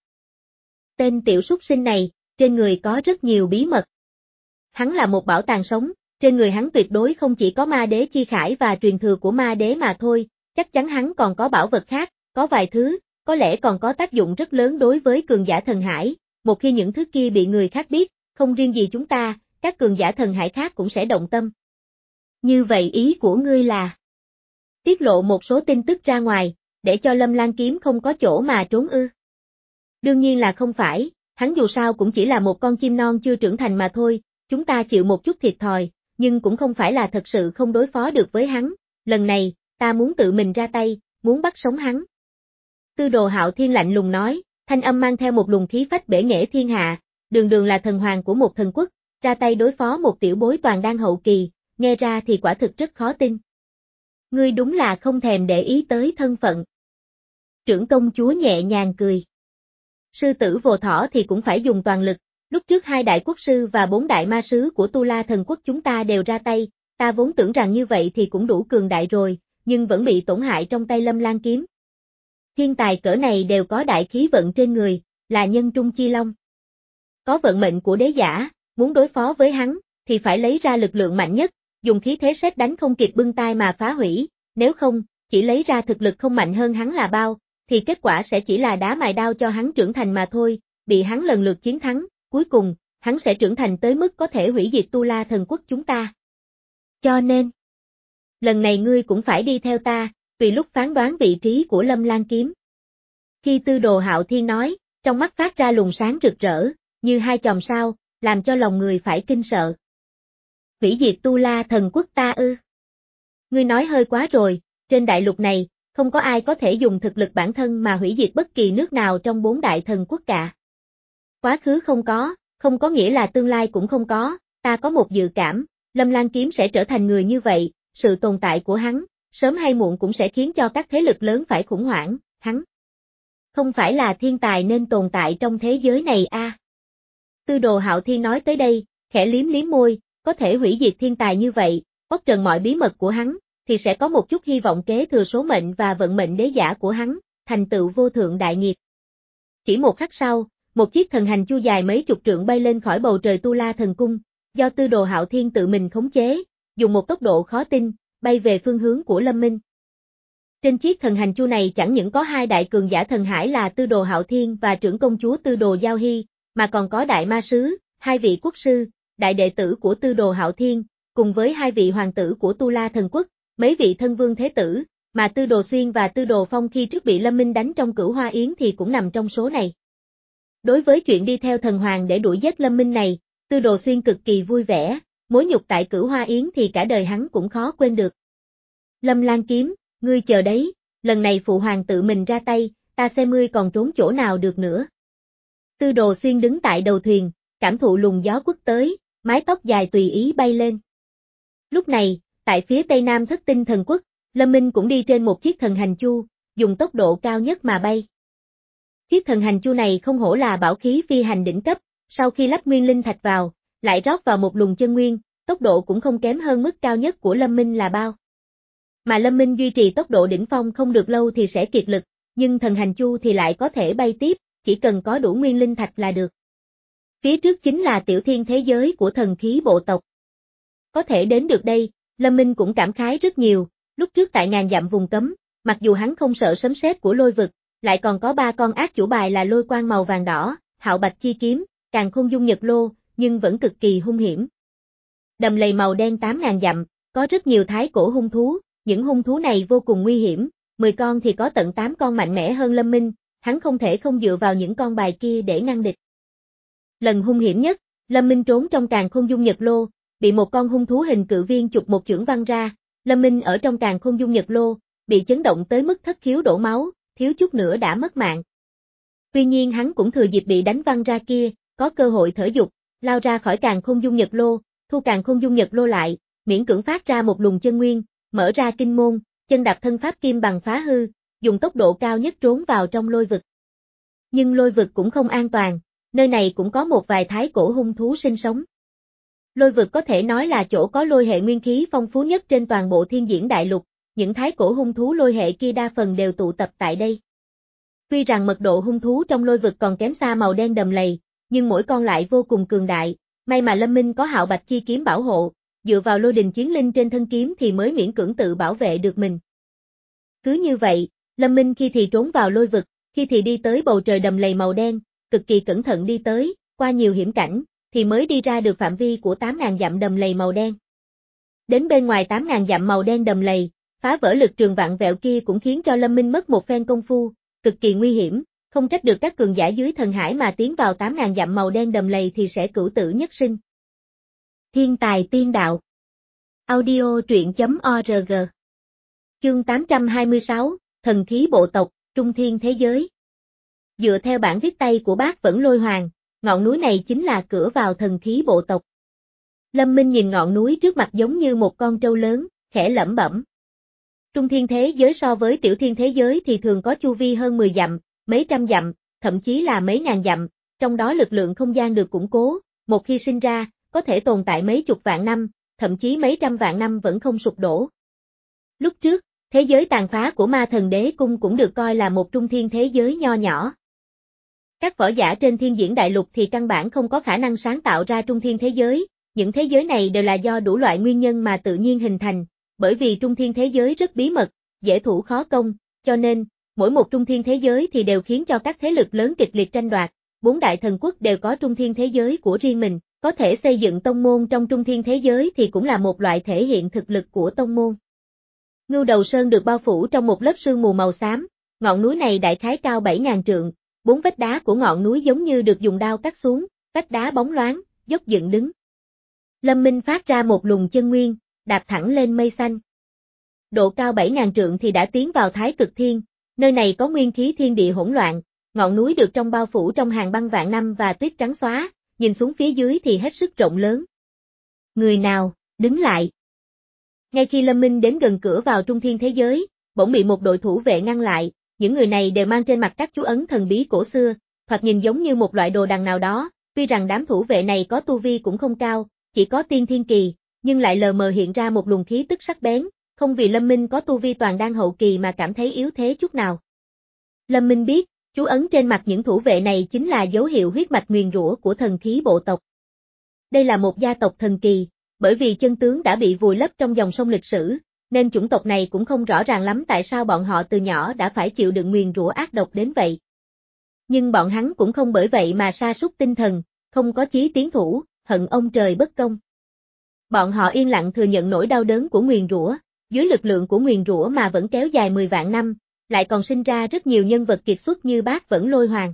Tên tiểu súc sinh này, trên người có rất nhiều bí mật. Hắn là một bảo tàng sống, trên người hắn tuyệt đối không chỉ có ma đế chi khải và truyền thừa của ma đế mà thôi, chắc chắn hắn còn có bảo vật khác, có vài thứ, có lẽ còn có tác dụng rất lớn đối với cường giả thần hải, một khi những thứ kia bị người khác biết, không riêng gì chúng ta, các cường giả thần hải khác cũng sẽ động tâm. Như vậy ý của ngươi là tiết lộ một số tin tức ra ngoài, để cho Lâm Lan Kiếm không có chỗ mà trốn ư? Đương nhiên là không phải, hắn dù sao cũng chỉ là một con chim non chưa trưởng thành mà thôi, chúng ta chịu một chút thiệt thòi, nhưng cũng không phải là thật sự không đối phó được với hắn, lần này, ta muốn tự mình ra tay, muốn bắt sống hắn. Tư Đồ Hạo Thiên lạnh lùng nói, thanh âm mang theo một luồng khí phách bể nghệ thiên hạ, đường đường là thần hoàng của một thần quốc, ra tay đối phó một tiểu bối toàn đan hậu kỳ, nghe ra thì quả thực rất khó tin. Ngươi đúng là không thèm để ý tới thân phận. Trưởng công chúa nhẹ nhàng cười. Sư tử Vô Thỏ thì cũng phải dùng toàn lực, lúc trước hai đại quốc sư và bốn đại ma sứ của Tu La Thần Quốc chúng ta đều ra tay, ta vốn tưởng rằng như vậy thì cũng đủ cường đại rồi, nhưng vẫn bị tổn hại trong tay Lâm Lan Kiếm. Thiên tài cỡ này đều có đại khí vận trên người, là nhân trung chi long. Có vận mệnh của đế giả, muốn đối phó với hắn, thì phải lấy ra lực lượng mạnh nhất, dùng khí thế sét đánh không kịp bưng tai mà phá hủy, nếu không, chỉ lấy ra thực lực không mạnh hơn hắn là bao, thì kết quả sẽ chỉ là đá mài đao cho hắn trưởng thành mà thôi, bị hắn lần lượt chiến thắng, cuối cùng, hắn hắn sẽ trưởng thành tới mức có thể hủy diệt Tu La Thần Quốc chúng ta. Cho nên, lần này ngươi cũng phải đi theo ta, tùy lúc phán đoán vị trí của Lâm Lan kiếm. Khi Tư Đồ Hạo Thiên nói, trong mắt phát ra luồng sáng rực rỡ, như hai chòm sao, làm cho lòng người phải kinh sợ. Hủy diệt Tu La Thần Quốc ta ư? Ngươi nói hơi quá rồi, trên đại lục này, không có ai có thể dùng thực lực bản thân mà hủy diệt bất kỳ nước nào trong bốn đại thần quốc cả. Quá khứ không có, không có nghĩa là tương lai cũng không có, ta có một dự cảm, Lâm Lan kiếm sẽ trở thành người như vậy, sự tồn tại của hắn, sớm hay muộn cũng sẽ khiến cho các thế lực lớn phải khủng hoảng, hắn không phải là thiên tài nên tồn tại trong thế giới này a. À. Tư Đồ Hạo Thiên nói tới đây, khẽ liếm liếm môi, có thể hủy diệt thiên tài như vậy, bóc trần mọi bí mật của hắn, thì sẽ có một chút hy vọng kế thừa số mệnh và vận mệnh đế giả của hắn, thành tựu vô thượng đại nghiệp. Chỉ một khắc sau, một chiếc thần hành chu dài mấy chục trượng bay lên khỏi bầu trời Tu La Thần Cung, do Tư Đồ Hạo Thiên tự mình khống chế, dùng một tốc độ khó tin, bay về phương hướng của Lâm Minh. Trên chiếc thần hành chu này chẳng những có hai đại cường giả thần hải là Tư Đồ Hạo Thiên và trưởng công chúa Tư Đồ Giao Hy, mà còn có đại ma sứ, hai vị quốc sư, đại đệ tử của Tư Đồ Hạo Thiên, cùng với hai vị hoàng tử của Tu La Thần Quốc, mấy vị thân vương thế tử, mà Tư Đồ Xuyên và Tư Đồ Phong khi trước bị Lâm Minh đánh trong Cửu Hoa Yến thì cũng nằm trong số này. Đối với chuyện đi theo thần hoàng để đuổi giết Lâm Minh này, Tư Đồ Xuyên cực kỳ vui vẻ, mối nhục tại Cửu Hoa Yến thì cả đời hắn cũng khó quên được. Lâm Lan kiếm, ngươi chờ đấy, lần này phụ hoàng tự mình ra tay, ta xem ngươi còn trốn chỗ nào được nữa. Tư Đồ Xuyên đứng tại đầu thuyền, cảm thụ luồng gió quất tới, mái tóc dài tùy ý bay lên. Lúc này, tại phía tây nam Thất Tinh Thần Quốc, Lâm Minh cũng đi trên một chiếc thần hành chu, dùng tốc độ cao nhất mà bay. Chiếc thần hành chu này không hổ là bảo khí phi hành đỉnh cấp, sau khi lắp nguyên linh thạch vào, lại rót vào một luồng chân nguyên, tốc độ cũng không kém hơn mức cao nhất của Lâm Minh là bao. Mà Lâm Minh duy trì tốc độ đỉnh phong không được lâu thì sẽ kiệt lực, nhưng thần hành chu thì lại có thể bay tiếp, chỉ cần có đủ nguyên linh thạch là được. Phía trước chính là tiểu thiên thế giới của thần khí bộ tộc. Có thể đến được đây, Lâm Minh cũng cảm khái rất nhiều, lúc trước tại ngàn dặm vùng cấm, mặc dù hắn không sợ sấm sét của lôi vực, lại còn có ba con ác chủ bài là lôi quang màu vàng đỏ, hạo bạch chi kiếm, càn khôn dung nhật lô, nhưng vẫn cực kỳ hung hiểm. Đầm lầy màu đen tám ngàn dặm, có rất nhiều thái cổ hung thú, những hung thú này vô cùng nguy hiểm, mười con thì có tận tám con mạnh mẽ hơn Lâm Minh, hắn không thể không dựa vào những con bài kia để ngăn địch. Lần hung hiểm nhất, Lâm Minh trốn trong càn khôn dung nhật lô, bị một con hung thú hình cự viên chụp một chưởng văng ra, Lâm Minh ở trong càn khôn dung nhật lô, bị chấn động tới mức thất khiếu đổ máu, thiếu chút nữa đã mất mạng. Tuy nhiên hắn cũng thừa dịp bị đánh văng ra kia, có cơ hội thở dục, lao ra khỏi càn khôn dung nhật lô, thu càn khôn dung nhật lô lại, miễn cưỡng phát ra một luồng chân nguyên, mở ra kinh môn, chân đạp thân pháp kim bằng phá hư, dùng tốc độ cao nhất trốn vào trong lôi vực. Nhưng lôi vực cũng không an toàn, nơi này cũng có một vài thái cổ hung thú sinh sống. Lôi vực có thể nói là chỗ có lôi hệ nguyên khí phong phú nhất trên toàn bộ thiên diễn đại lục, những thái cổ hung thú lôi hệ kia đa phần đều tụ tập tại đây. Tuy rằng mật độ hung thú trong lôi vực còn kém xa màu đen đầm lầy, nhưng mỗi con lại vô cùng cường đại, may mà Lâm Minh có hạo bạch chi kiếm bảo hộ, dựa vào lôi đình chiến linh trên thân kiếm thì mới miễn cưỡng tự bảo vệ được mình. Cứ như vậy, Lâm Minh khi thì trốn vào lôi vực, khi thì đi tới bầu trời đầm lầy màu đen, cực kỳ cẩn thận đi tới, qua nhiều hiểm cảnh, thì mới đi ra được phạm vi của tám ngàn dặm đầm lầy màu đen. Đến bên ngoài tám ngàn dặm màu đen đầm lầy, phá vỡ lực trường vạn vẹo kia cũng khiến cho Lâm Minh mất một phen công phu, cực kỳ nguy hiểm, không trách được các cường giả dưới thần hải mà tiến vào tám ngàn dặm màu đen đầm lầy thì sẽ cửu tử nhất sinh. Thiên tài tiên đạo. Audio truyện chấm org. Chương tám trăm hai mươi sáu, Thần khí bộ tộc, Trung Thiên thế giới. Dựa theo bản viết tay của Bác Vẫn Lôi Hoàng, ngọn núi này chính là cửa vào thần khí bộ tộc. Lâm Minh nhìn ngọn núi trước mặt giống như một con trâu lớn, khẽ lẩm bẩm. Trung thiên thế giới so với tiểu thiên thế giới thì thường có chu vi hơn mười dặm, mấy trăm dặm, thậm chí là mấy ngàn dặm, trong đó lực lượng không gian được củng cố, một khi sinh ra, có thể tồn tại mấy chục vạn năm, thậm chí mấy trăm vạn năm vẫn không sụp đổ. Lúc trước, thế giới tàn phá của Ma Thần Đế Cung cũng được coi là một trung thiên thế giới nho nhỏ. Các võ giả trên thiên diễn đại lục thì căn bản không có khả năng sáng tạo ra trung thiên thế giới, những thế giới này đều là do đủ loại nguyên nhân mà tự nhiên hình thành, bởi vì trung thiên thế giới rất bí mật, dễ thủ khó công, cho nên, mỗi một trung thiên thế giới thì đều khiến cho các thế lực lớn kịch liệt tranh đoạt, bốn đại thần quốc đều có trung thiên thế giới của riêng mình, có thể xây dựng tông môn trong trung thiên thế giới thì cũng là một loại thể hiện thực lực của tông môn. Ngưu Đầu Sơn được bao phủ trong một lớp sương mù màu xám, ngọn núi này đại khái cao bảy ngàn trượng, bốn vách đá của ngọn núi giống như được dùng đao cắt xuống, vách đá bóng loáng, dốc dựng đứng. Lâm Minh phát ra một luồng chân nguyên, đạp thẳng lên mây xanh. Độ cao bảy ngàn trượng thì đã tiến vào Thái Cực Thiên, nơi này có nguyên khí thiên địa hỗn loạn, ngọn núi được trong bao phủ trong hàng băng vạn năm và tuyết trắng xóa, nhìn xuống phía dưới thì hết sức rộng lớn. Người nào, đứng lại. Ngay khi Lâm Minh đến gần cửa vào trung thiên thế giới, bỗng bị một đội thủ vệ ngăn lại, những người này đều mang trên mặt các chú ấn thần bí cổ xưa, thoạt nhìn giống như một loại đồ đằng nào đó, tuy rằng đám thủ vệ này có tu vi cũng không cao, chỉ có tiên thiên kỳ, nhưng lại lờ mờ hiện ra một luồng khí tức sắc bén, không vì Lâm Minh có tu vi toàn đan hậu kỳ mà cảm thấy yếu thế chút nào. Lâm Minh biết, chú ấn trên mặt những thủ vệ này chính là dấu hiệu huyết mạch nguyền rủa của thần khí bộ tộc. Đây là một gia tộc thần kỳ, bởi vì chân tướng đã bị vùi lấp trong dòng sông lịch sử, nên chủng tộc này cũng không rõ ràng lắm tại sao bọn họ từ nhỏ đã phải chịu đựng nguyền rủa ác độc đến vậy. Nhưng bọn hắn cũng không bởi vậy mà sa sút tinh thần, không có chí tiến thủ, hận ông trời bất công. Bọn họ yên lặng thừa nhận nỗi đau đớn của nguyền rủa, dưới lực lượng của nguyền rủa mà vẫn kéo dài mười vạn năm, lại còn sinh ra rất nhiều nhân vật kiệt xuất như Bác Vẫn Lôi Hoàng.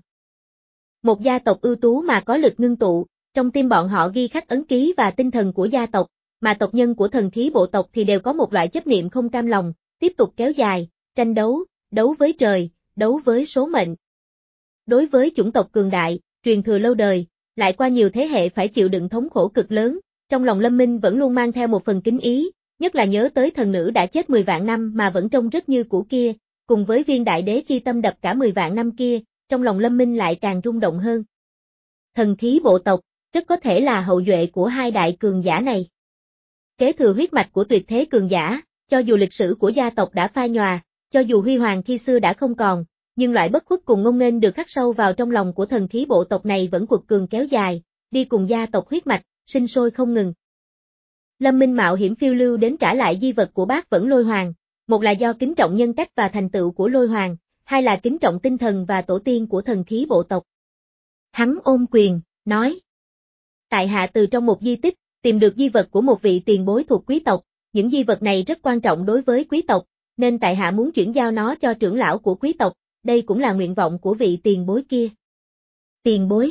Một gia tộc ưu tú mà có lực ngưng tụ, trong tim bọn họ ghi khắc ấn ký và tinh thần của gia tộc, mà tộc nhân của thần khí bộ tộc thì đều có một loại chấp niệm không cam lòng, tiếp tục kéo dài, tranh đấu, đấu với trời, đấu với số mệnh. Đối với chủng tộc cường đại, truyền thừa lâu đời, lại qua nhiều thế hệ phải chịu đựng thống khổ cực lớn, trong lòng Lâm Minh vẫn luôn mang theo một phần kính ý, nhất là nhớ tới thần nữ đã chết mười vạn năm mà vẫn trông rất như cũ kia, cùng với viên đại đế chi tâm đập cả mười vạn năm kia, trong lòng Lâm Minh lại càng rung động hơn. Thần khí bộ tộc, rất có thể là hậu duệ của hai đại cường giả này. Kế thừa huyết mạch của tuyệt thế cường giả, cho dù lịch sử của gia tộc đã phai nhòa, cho dù huy hoàng khi xưa đã không còn, nhưng loại bất khuất cùng ngông nghênh được khắc sâu vào trong lòng của thần khí bộ tộc này vẫn quật cường kéo dài, đi cùng gia tộc huyết mạch, sinh sôi không ngừng. Lâm Minh mạo hiểm phiêu lưu đến trả lại di vật của Bác Vẫn Lôi Hoàng, một là do kính trọng nhân cách và thành tựu của Lôi Hoàng, hai là kính trọng tinh thần và tổ tiên của thần khí bộ tộc. Hắn ôm quyền, nói: Tại hạ từ trong một di tích, tìm được di vật của một vị tiền bối thuộc quý tộc, những di vật này rất quan trọng đối với quý tộc, nên tại hạ muốn chuyển giao nó cho trưởng lão của quý tộc, đây cũng là nguyện vọng của vị tiền bối kia. Tiền bối?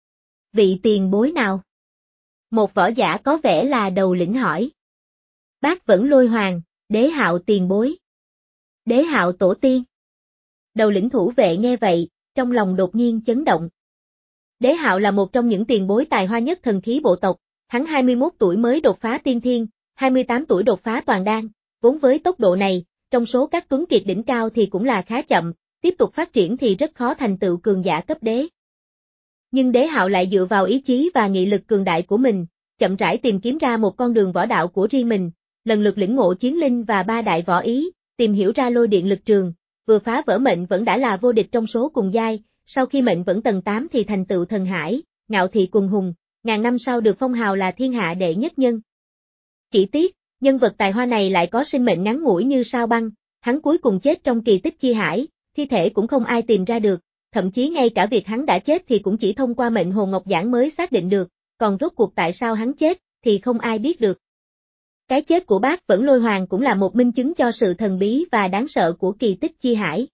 Vị tiền bối nào? Một võ giả có vẻ là đầu lĩnh hỏi. Bác Vẫn Lôi Hoàng, Đế Hạo tiền bối. Đế Hạo tổ tiên. Đầu lĩnh thủ vệ nghe vậy, trong lòng đột nhiên chấn động. Đế Hạo là một trong những tiền bối tài hoa nhất thần khí bộ tộc, hắn hai mươi mốt tuổi mới đột phá tiên thiên, hai mươi tám tuổi đột phá toàn đan, vốn với tốc độ này, trong số các tuấn kiệt đỉnh cao thì cũng là khá chậm, tiếp tục phát triển thì rất khó thành tựu cường giả cấp đế. Nhưng Đế Hạo lại dựa vào ý chí và nghị lực cường đại của mình, chậm rãi tìm kiếm ra một con đường võ đạo của riêng mình, lần lượt lĩnh ngộ chiến linh và ba đại võ ý, tìm hiểu ra lôi điện lực trường, vừa phá vỡ mệnh vẫn đã là vô địch trong số cùng giai, sau khi mệnh vẫn tầng tám thì thành tựu thần hải, ngạo thị quần hùng, ngàn năm sau được phong hào là thiên hạ đệ nhất nhân. Chỉ tiếc, nhân vật tài hoa này lại có sinh mệnh ngắn ngủi như sao băng, hắn cuối cùng chết trong kỳ tích chi hải, thi thể cũng không ai tìm ra được, thậm chí ngay cả việc hắn đã chết thì cũng chỉ thông qua mệnh hồn ngọc giản mới xác định được, còn rốt cuộc tại sao hắn chết thì không ai biết được. Cái chết của Bác Vẫn Lôi Hoàng cũng là một minh chứng cho sự thần bí và đáng sợ của kỳ tích chi hải.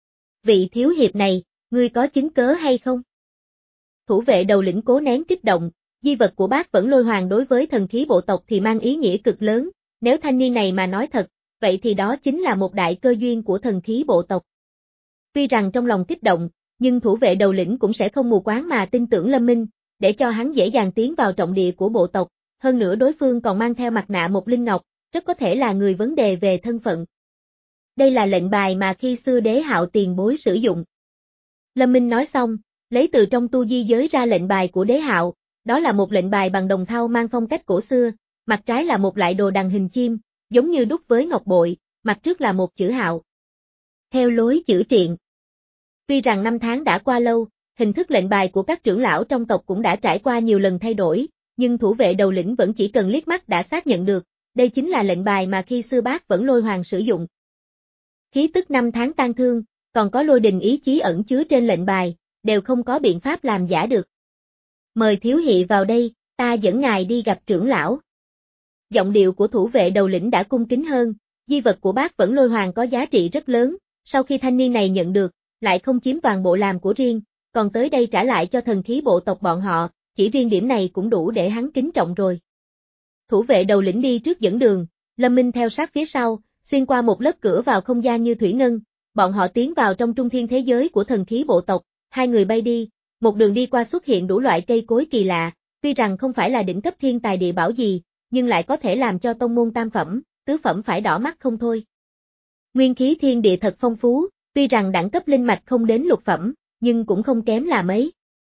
Vị thiếu hiệp này, ngươi có chứng cớ hay không? Thủ vệ đầu lĩnh cố nén kích động, di vật của Bác Vẫn Lôi Hoàng đối với thần khí bộ tộc thì mang ý nghĩa cực lớn, nếu thanh niên này mà nói thật, vậy thì đó chính là một đại cơ duyên của thần khí bộ tộc. Tuy rằng trong lòng kích động, nhưng thủ vệ đầu lĩnh cũng sẽ không mù quáng mà tin tưởng Lâm Minh, để cho hắn dễ dàng tiến vào trọng địa của bộ tộc, hơn nữa đối phương còn mang theo mặt nạ một linh ngọc, rất có thể là người vấn đề về thân phận. Đây là lệnh bài mà khi xưa Đế Hạo tiền bối sử dụng. Lâm Minh nói xong, lấy từ trong tu di giới ra lệnh bài của Đế Hạo, đó là một lệnh bài bằng đồng thau mang phong cách cổ xưa, mặt trái là một loại đồ đằng hình chim, giống như đúc với ngọc bội, mặt trước là một chữ Hạo. Theo lối chữ triện. Tuy rằng năm tháng đã qua lâu, hình thức lệnh bài của các trưởng lão trong tộc cũng đã trải qua nhiều lần thay đổi, nhưng thủ vệ đầu lĩnh vẫn chỉ cần liếc mắt đã xác nhận được, đây chính là lệnh bài mà khi xưa Bác Vẫn Lôi Hoàng sử dụng. Khí tức năm tháng tan thương, còn có lôi đình ý chí ẩn chứa trên lệnh bài, đều không có biện pháp làm giả được. Mời thiếu hị vào đây, ta dẫn ngài đi gặp trưởng lão. Giọng điệu của thủ vệ đầu lĩnh đã cung kính hơn, di vật của Bác Vẫn Lôi Hoàng có giá trị rất lớn, sau khi thanh niên này nhận được, lại không chiếm toàn bộ làm của riêng, còn tới đây trả lại cho thần khí bộ tộc bọn họ, chỉ riêng điểm này cũng đủ để hắn kính trọng rồi. Thủ vệ đầu lĩnh đi trước dẫn đường, Lâm Minh theo sát phía sau, xuyên qua một lớp cửa vào không gian như thủy ngân, bọn họ tiến vào trong trung thiên thế giới của thần khí bộ tộc, hai người bay đi, một đường đi qua xuất hiện đủ loại cây cối kỳ lạ, tuy rằng không phải là đỉnh cấp thiên tài địa bảo gì, nhưng lại có thể làm cho tông môn tam phẩm, tứ phẩm phải đỏ mắt không thôi. Nguyên khí thiên địa thật phong phú, tuy rằng đẳng cấp linh mạch không đến lục phẩm, nhưng cũng không kém là mấy.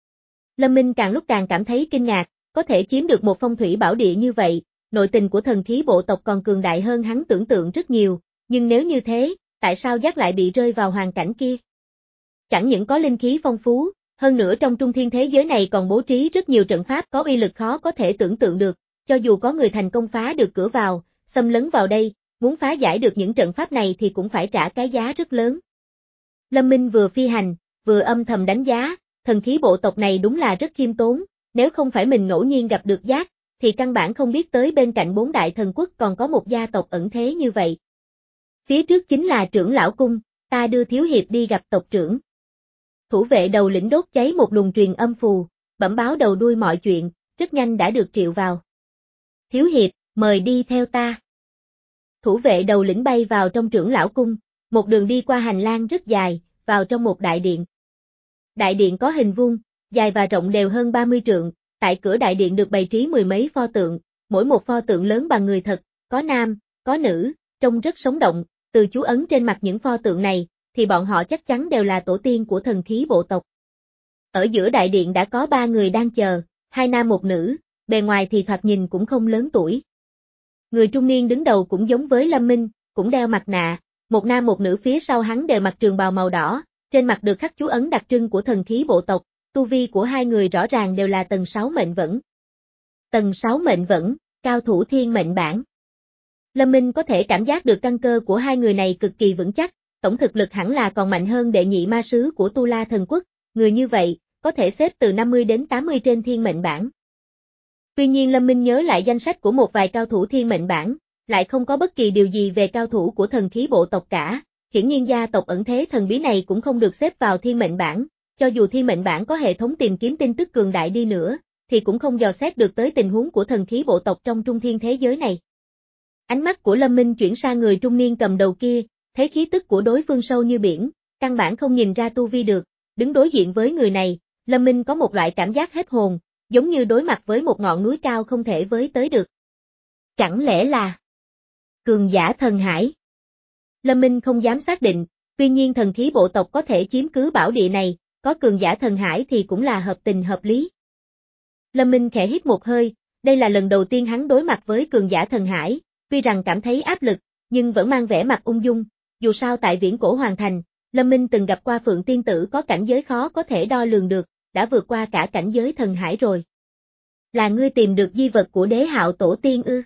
Lâm Minh càng lúc càng cảm thấy kinh ngạc, có thể chiếm được một phong thủy bảo địa như vậy, nội tình của thần khí bộ tộc còn cường đại hơn hắn tưởng tượng rất nhiều, nhưng nếu như thế, tại sao giác lại bị rơi vào hoàn cảnh kia? Chẳng những có linh khí phong phú, hơn nữa trong trung thiên thế giới này còn bố trí rất nhiều trận pháp có uy lực khó có thể tưởng tượng được, cho dù có người thành công phá được cửa vào, xâm lấn vào đây, muốn phá giải được những trận pháp này thì cũng phải trả cái giá rất lớn. Lâm Minh vừa phi hành, vừa âm thầm đánh giá, thần khí bộ tộc này đúng là rất khiêm tốn, nếu không phải mình ngẫu nhiên gặp được giác, thì căn bản không biết tới bên cạnh bốn đại thần quốc còn có một gia tộc ẩn thế như vậy. Phía trước chính là trưởng lão cung, ta đưa thiếu hiệp đi gặp tộc trưởng. Thủ vệ đầu lĩnh đốt cháy một luồng truyền âm phù, bẩm báo đầu đuôi mọi chuyện, rất nhanh đã được triệu vào. Thiếu hiệp, mời đi theo ta. Thủ vệ đầu lĩnh bay vào trong trưởng lão cung, một đường đi qua hành lang rất dài, vào trong một đại điện. Đại điện có hình vuông, dài và rộng đều hơn ba mươi trượng, tại cửa đại điện được bày trí mười mấy pho tượng, mỗi một pho tượng lớn bằng người thật, có nam, có nữ, trông rất sống động, từ chú ấn trên mặt những pho tượng này, thì bọn họ chắc chắn đều là tổ tiên của thần khí bộ tộc. Ở giữa đại điện đã có ba người đang chờ, hai nam một nữ, bề ngoài thì thoạt nhìn cũng không lớn tuổi. Người trung niên đứng đầu cũng giống với Lâm Minh, cũng đeo mặt nạ, một nam một nữ phía sau hắn đều mặc trường bào màu đỏ, trên mặt được khắc chú ấn đặc trưng của thần khí bộ tộc, tu vi của hai người rõ ràng đều là tầng sáu mệnh vẫn. Tầng sáu mệnh vẫn, cao thủ thiên mệnh bản. Lâm Minh có thể cảm giác được căn cơ của hai người này cực kỳ vững chắc, tổng thực lực hẳn là còn mạnh hơn đệ nhị ma sứ của Tu La thần quốc, người như vậy, có thể xếp từ năm mươi đến tám mươi trên thiên mệnh bản. Tuy nhiên Lâm Minh nhớ lại danh sách của một vài cao thủ thiên mệnh bản, lại không có bất kỳ điều gì về cao thủ của thần khí bộ tộc cả, hiển nhiên gia tộc ẩn thế thần bí này cũng không được xếp vào thiên mệnh bản, cho dù thiên mệnh bản có hệ thống tìm kiếm tin tức cường đại đi nữa, thì cũng không dò xét được tới tình huống của thần khí bộ tộc trong trung thiên thế giới này. Ánh mắt của Lâm Minh chuyển sang người trung niên cầm đầu kia, thấy khí tức của đối phương sâu như biển, căn bản không nhìn ra tu vi được, đứng đối diện với người này, Lâm Minh có một loại cảm giác hết hồn, giống như đối mặt với một ngọn núi cao không thể với tới được. Chẳng lẽ là cường giả thần hải? Lâm Minh không dám xác định, tuy nhiên thần khí bộ tộc có thể chiếm cứ bảo địa này, có cường giả thần hải thì cũng là hợp tình hợp lý. Lâm Minh khẽ hít một hơi, đây là lần đầu tiên hắn đối mặt với cường giả thần hải, tuy rằng cảm thấy áp lực, nhưng vẫn mang vẻ mặt ung dung, dù sao tại Viễn Cổ Hoàng Thành, Lâm Minh từng gặp qua Phượng Tiên Tử có cảnh giới khó có thể đo lường được, đã vượt qua cả cảnh giới thần hải rồi. Là ngươi tìm được di vật của Đế Hạo tổ tiên ư?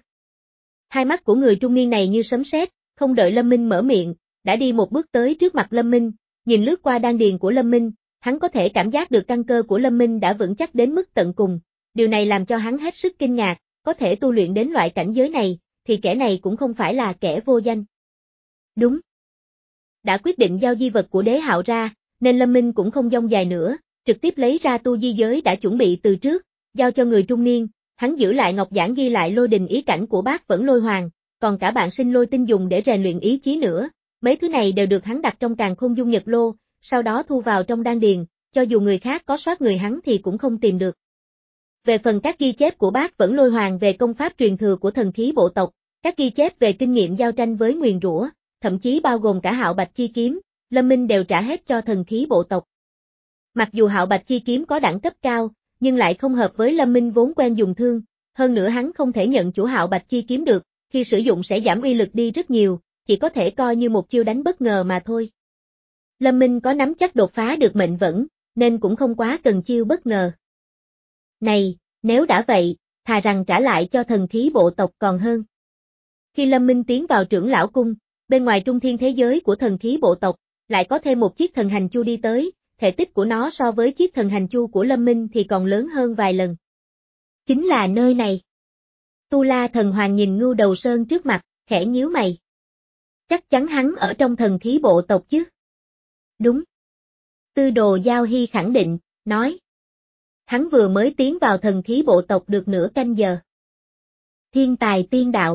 Hai mắt của người trung niên này như sấm sét, không đợi Lâm Minh mở miệng, đã đi một bước tới trước mặt Lâm Minh, nhìn lướt qua đan điền của Lâm Minh, hắn có thể cảm giác được căn cơ của Lâm Minh đã vững chắc đến mức tận cùng, điều này làm cho hắn hết sức kinh ngạc, có thể tu luyện đến loại cảnh giới này, thì kẻ này cũng không phải là kẻ vô danh. Đúng. Đã quyết định giao di vật của Đế Hạo ra, nên Lâm Minh cũng không dông dài nữa, trực tiếp lấy ra tu di giới đã chuẩn bị từ trước, giao cho người trung niên, hắn giữ lại ngọc giản ghi lại lôi đình ý cảnh của Bác Vẫn Lôi Hoàng, còn cả bạn sinh lôi tinh dùng để rèn luyện ý chí nữa, mấy thứ này đều được hắn đặt trong càn khôn dung nhật lô, sau đó thu vào trong đan điền, cho dù người khác có soát người hắn thì cũng không tìm được. Về phần các ghi chép của Bác Vẫn Lôi Hoàng về công pháp truyền thừa của thần khí bộ tộc, các ghi chép về kinh nghiệm giao tranh với nguyền rủa, thậm chí bao gồm cả Hạo Bạch chi kiếm, Lâm Minh đều trả hết cho thần khí bộ tộc. Mặc dù Hạo Bạch chi kiếm có đẳng cấp cao, nhưng lại không hợp với Lâm Minh vốn quen dùng thương, hơn nữa hắn không thể nhận chủ Hạo Bạch chi kiếm được, khi sử dụng sẽ giảm uy lực đi rất nhiều, chỉ có thể coi như một chiêu đánh bất ngờ mà thôi. Lâm Minh có nắm chắc đột phá được mệnh vẫn, nên cũng không quá cần chiêu bất ngờ. Này, nếu đã vậy, thà rằng trả lại cho thần khí bộ tộc còn hơn. Khi Lâm Minh tiến vào trưởng lão cung, bên ngoài trung thiên thế giới của thần khí bộ tộc, lại có thêm một chiếc thần hành chu đi tới, thể tích của nó so với chiếc thần hành chu của Lâm Minh thì còn lớn hơn vài lần. Chính là nơi này. Tu La Thần Hoàng nhìn Ngưu Đầu Sơn trước mặt, khẽ nhíu mày. Chắc chắn hắn ở trong thần khí bộ tộc chứ? Đúng. Tư Đồ Giao Hy khẳng định, nói. Hắn vừa mới tiến vào thần khí bộ tộc được nửa canh giờ. Thiên tài tiên đạo.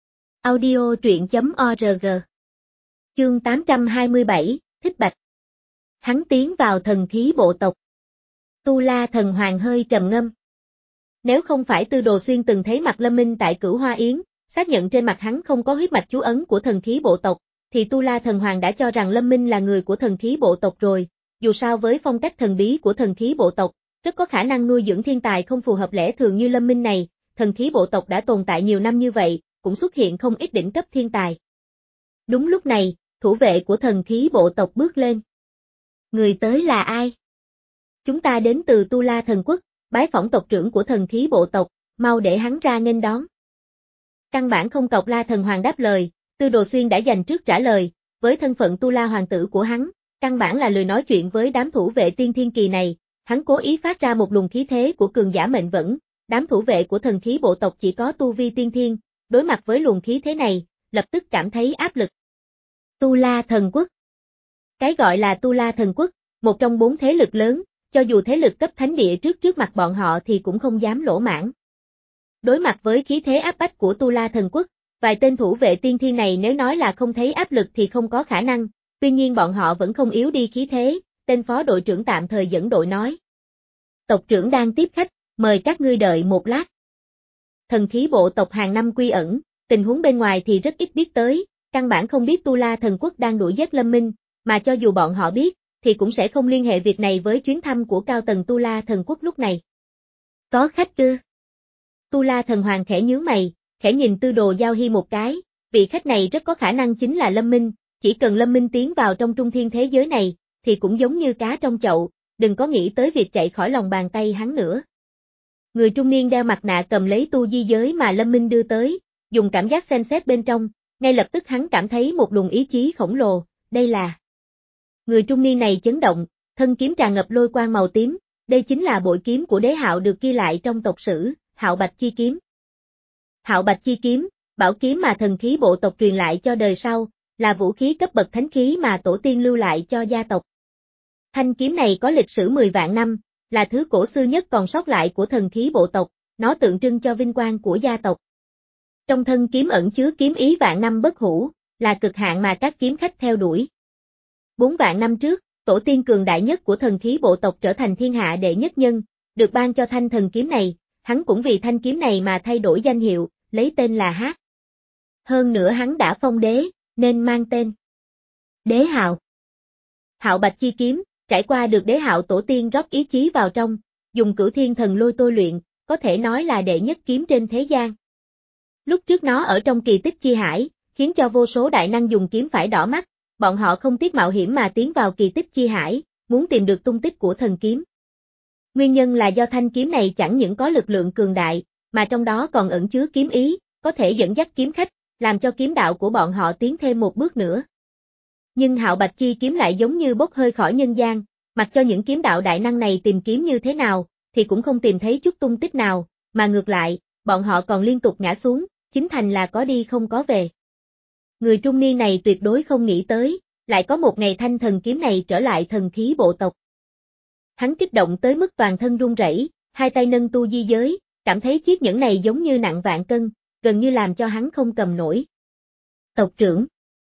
Audio truyện chấm org. Chương tám trăm hai mươi bảy, Thích Bạch. Hắn tiến vào thần khí bộ tộc. Tu La Thần Hoàng hơi trầm ngâm. Nếu không phải Tư Đồ Xuyên từng thấy mặt Lâm Minh tại Cửu Hoa Yến, xác nhận trên mặt hắn không có huyết mạch chú ấn của thần khí bộ tộc, thì Tu La Thần Hoàng đã cho rằng Lâm Minh là người của thần khí bộ tộc rồi, dù sao với phong cách thần bí của thần khí bộ tộc, rất có khả năng nuôi dưỡng thiên tài không phù hợp lẽ thường như Lâm Minh này, thần khí bộ tộc đã tồn tại nhiều năm như vậy, cũng xuất hiện không ít đỉnh cấp thiên tài. Đúng lúc này, thủ vệ của thần khí bộ tộc bước lên. Người tới là ai? Chúng ta đến từ Tu La Thần Quốc, bái phỏng tộc trưởng của thần khí bộ tộc, mau để hắn ra nghênh đón. Căn bản không cọc La Thần Hoàng đáp lời, Tư Đồ Xuyên đã dành trước trả lời, với thân phận Tu La Hoàng tử của hắn, căn bản là lười nói chuyện với đám thủ vệ tiên thiên kỳ này, hắn cố ý phát ra một luồng khí thế của cường giả mệnh vẫn, đám thủ vệ của thần khí bộ tộc chỉ có tu vi tiên thiên, đối mặt với luồng khí thế này, lập tức cảm thấy áp lực. Tu La Thần Quốc. Cái gọi là Tu La Thần Quốc, một trong bốn thế lực lớn, cho dù thế lực cấp thánh địa trước trước mặt bọn họ thì cũng không dám lỗ mãn. Đối mặt với khí thế áp bách của Tu La Thần Quốc, vài tên thủ vệ tiên thiên này nếu nói là không thấy áp lực thì không có khả năng, tuy nhiên bọn họ vẫn không yếu đi khí thế, tên phó đội trưởng tạm thời dẫn đội nói. Tộc trưởng đang tiếp khách, mời các ngươi đợi một lát. Thần khí bộ tộc hàng năm quy ẩn, tình huống bên ngoài thì rất ít biết tới, căn bản không biết Tu La Thần Quốc đang đuổi giết Lâm Minh, mà cho dù bọn họ biết, thì cũng sẽ không liên hệ việc này với chuyến thăm của cao tầng Tu La Thần Quốc lúc này. Có khách ư? Tu La Thần Hoàng khẽ nhướng mày, khẽ nhìn Tư Đồ Giao Hy một cái, vị khách này rất có khả năng chính là Lâm Minh, chỉ cần Lâm Minh tiến vào trong trung thiên thế giới này, thì cũng giống như cá trong chậu, đừng có nghĩ tới việc chạy khỏi lòng bàn tay hắn nữa. Người trung niên đeo mặt nạ cầm lấy tu di giới mà Lâm Minh đưa tới, dùng cảm giác xem xét bên trong, ngay lập tức hắn cảm thấy một luồng ý chí khổng lồ, đây là... Người trung niên này chấn động, thân kiếm tràn ngập lôi quang màu tím, đây chính là bội kiếm của Đế Hạo được ghi lại trong tộc sử, Hạo Bạch Chi Kiếm. Hạo Bạch Chi Kiếm, bảo kiếm mà thần khí bộ tộc truyền lại cho đời sau, là vũ khí cấp bậc thánh khí mà tổ tiên lưu lại cho gia tộc. Thanh kiếm này có lịch sử mười vạn năm, là thứ cổ xưa nhất còn sót lại của thần khí bộ tộc, nó tượng trưng cho vinh quang của gia tộc. Trong thân kiếm ẩn chứa kiếm ý vạn năm bất hủ, là cực hạn mà các kiếm khách theo đuổi. Bốn vạn năm trước, tổ tiên cường đại nhất của thần khí bộ tộc trở thành thiên hạ đệ nhất nhân, được ban cho thanh thần kiếm này, hắn cũng vì thanh kiếm này mà thay đổi danh hiệu, lấy tên là Hát. Hơn nữa hắn đã phong đế, nên mang tên Đế Hạo. Hạo Bạch Chi Kiếm, trải qua được Đế Hạo tổ tiên rót ý chí vào trong, dùng Cửu Thiên Thần Lôi tôi luyện, có thể nói là đệ nhất kiếm trên thế gian. Lúc trước nó ở trong kỳ tích chi hải, khiến cho vô số đại năng dùng kiếm phải đỏ mắt, bọn họ không tiếc mạo hiểm mà tiến vào kỳ tích chi hải, muốn tìm được tung tích của thần kiếm. Nguyên nhân là do thanh kiếm này chẳng những có lực lượng cường đại, mà trong đó còn ẩn chứa kiếm ý, có thể dẫn dắt kiếm khách, làm cho kiếm đạo của bọn họ tiến thêm một bước nữa. Nhưng Hạo Bạch Chi Kiếm lại giống như bốc hơi khỏi nhân gian, mặc cho những kiếm đạo đại năng này tìm kiếm như thế nào, thì cũng không tìm thấy chút tung tích nào, mà ngược lại, bọn họ còn liên tục ngã xuống, chính thành là có đi không có về. Người trung niên này tuyệt đối không nghĩ tới, lại có một ngày thanh thần kiếm này trở lại thần khí bộ tộc. Hắn kích động tới mức toàn thân run rẩy, hai tay nâng tu di giới, cảm thấy chiếc nhẫn này giống như nặng vạn cân, gần như làm cho hắn không cầm nổi. Tộc trưởng.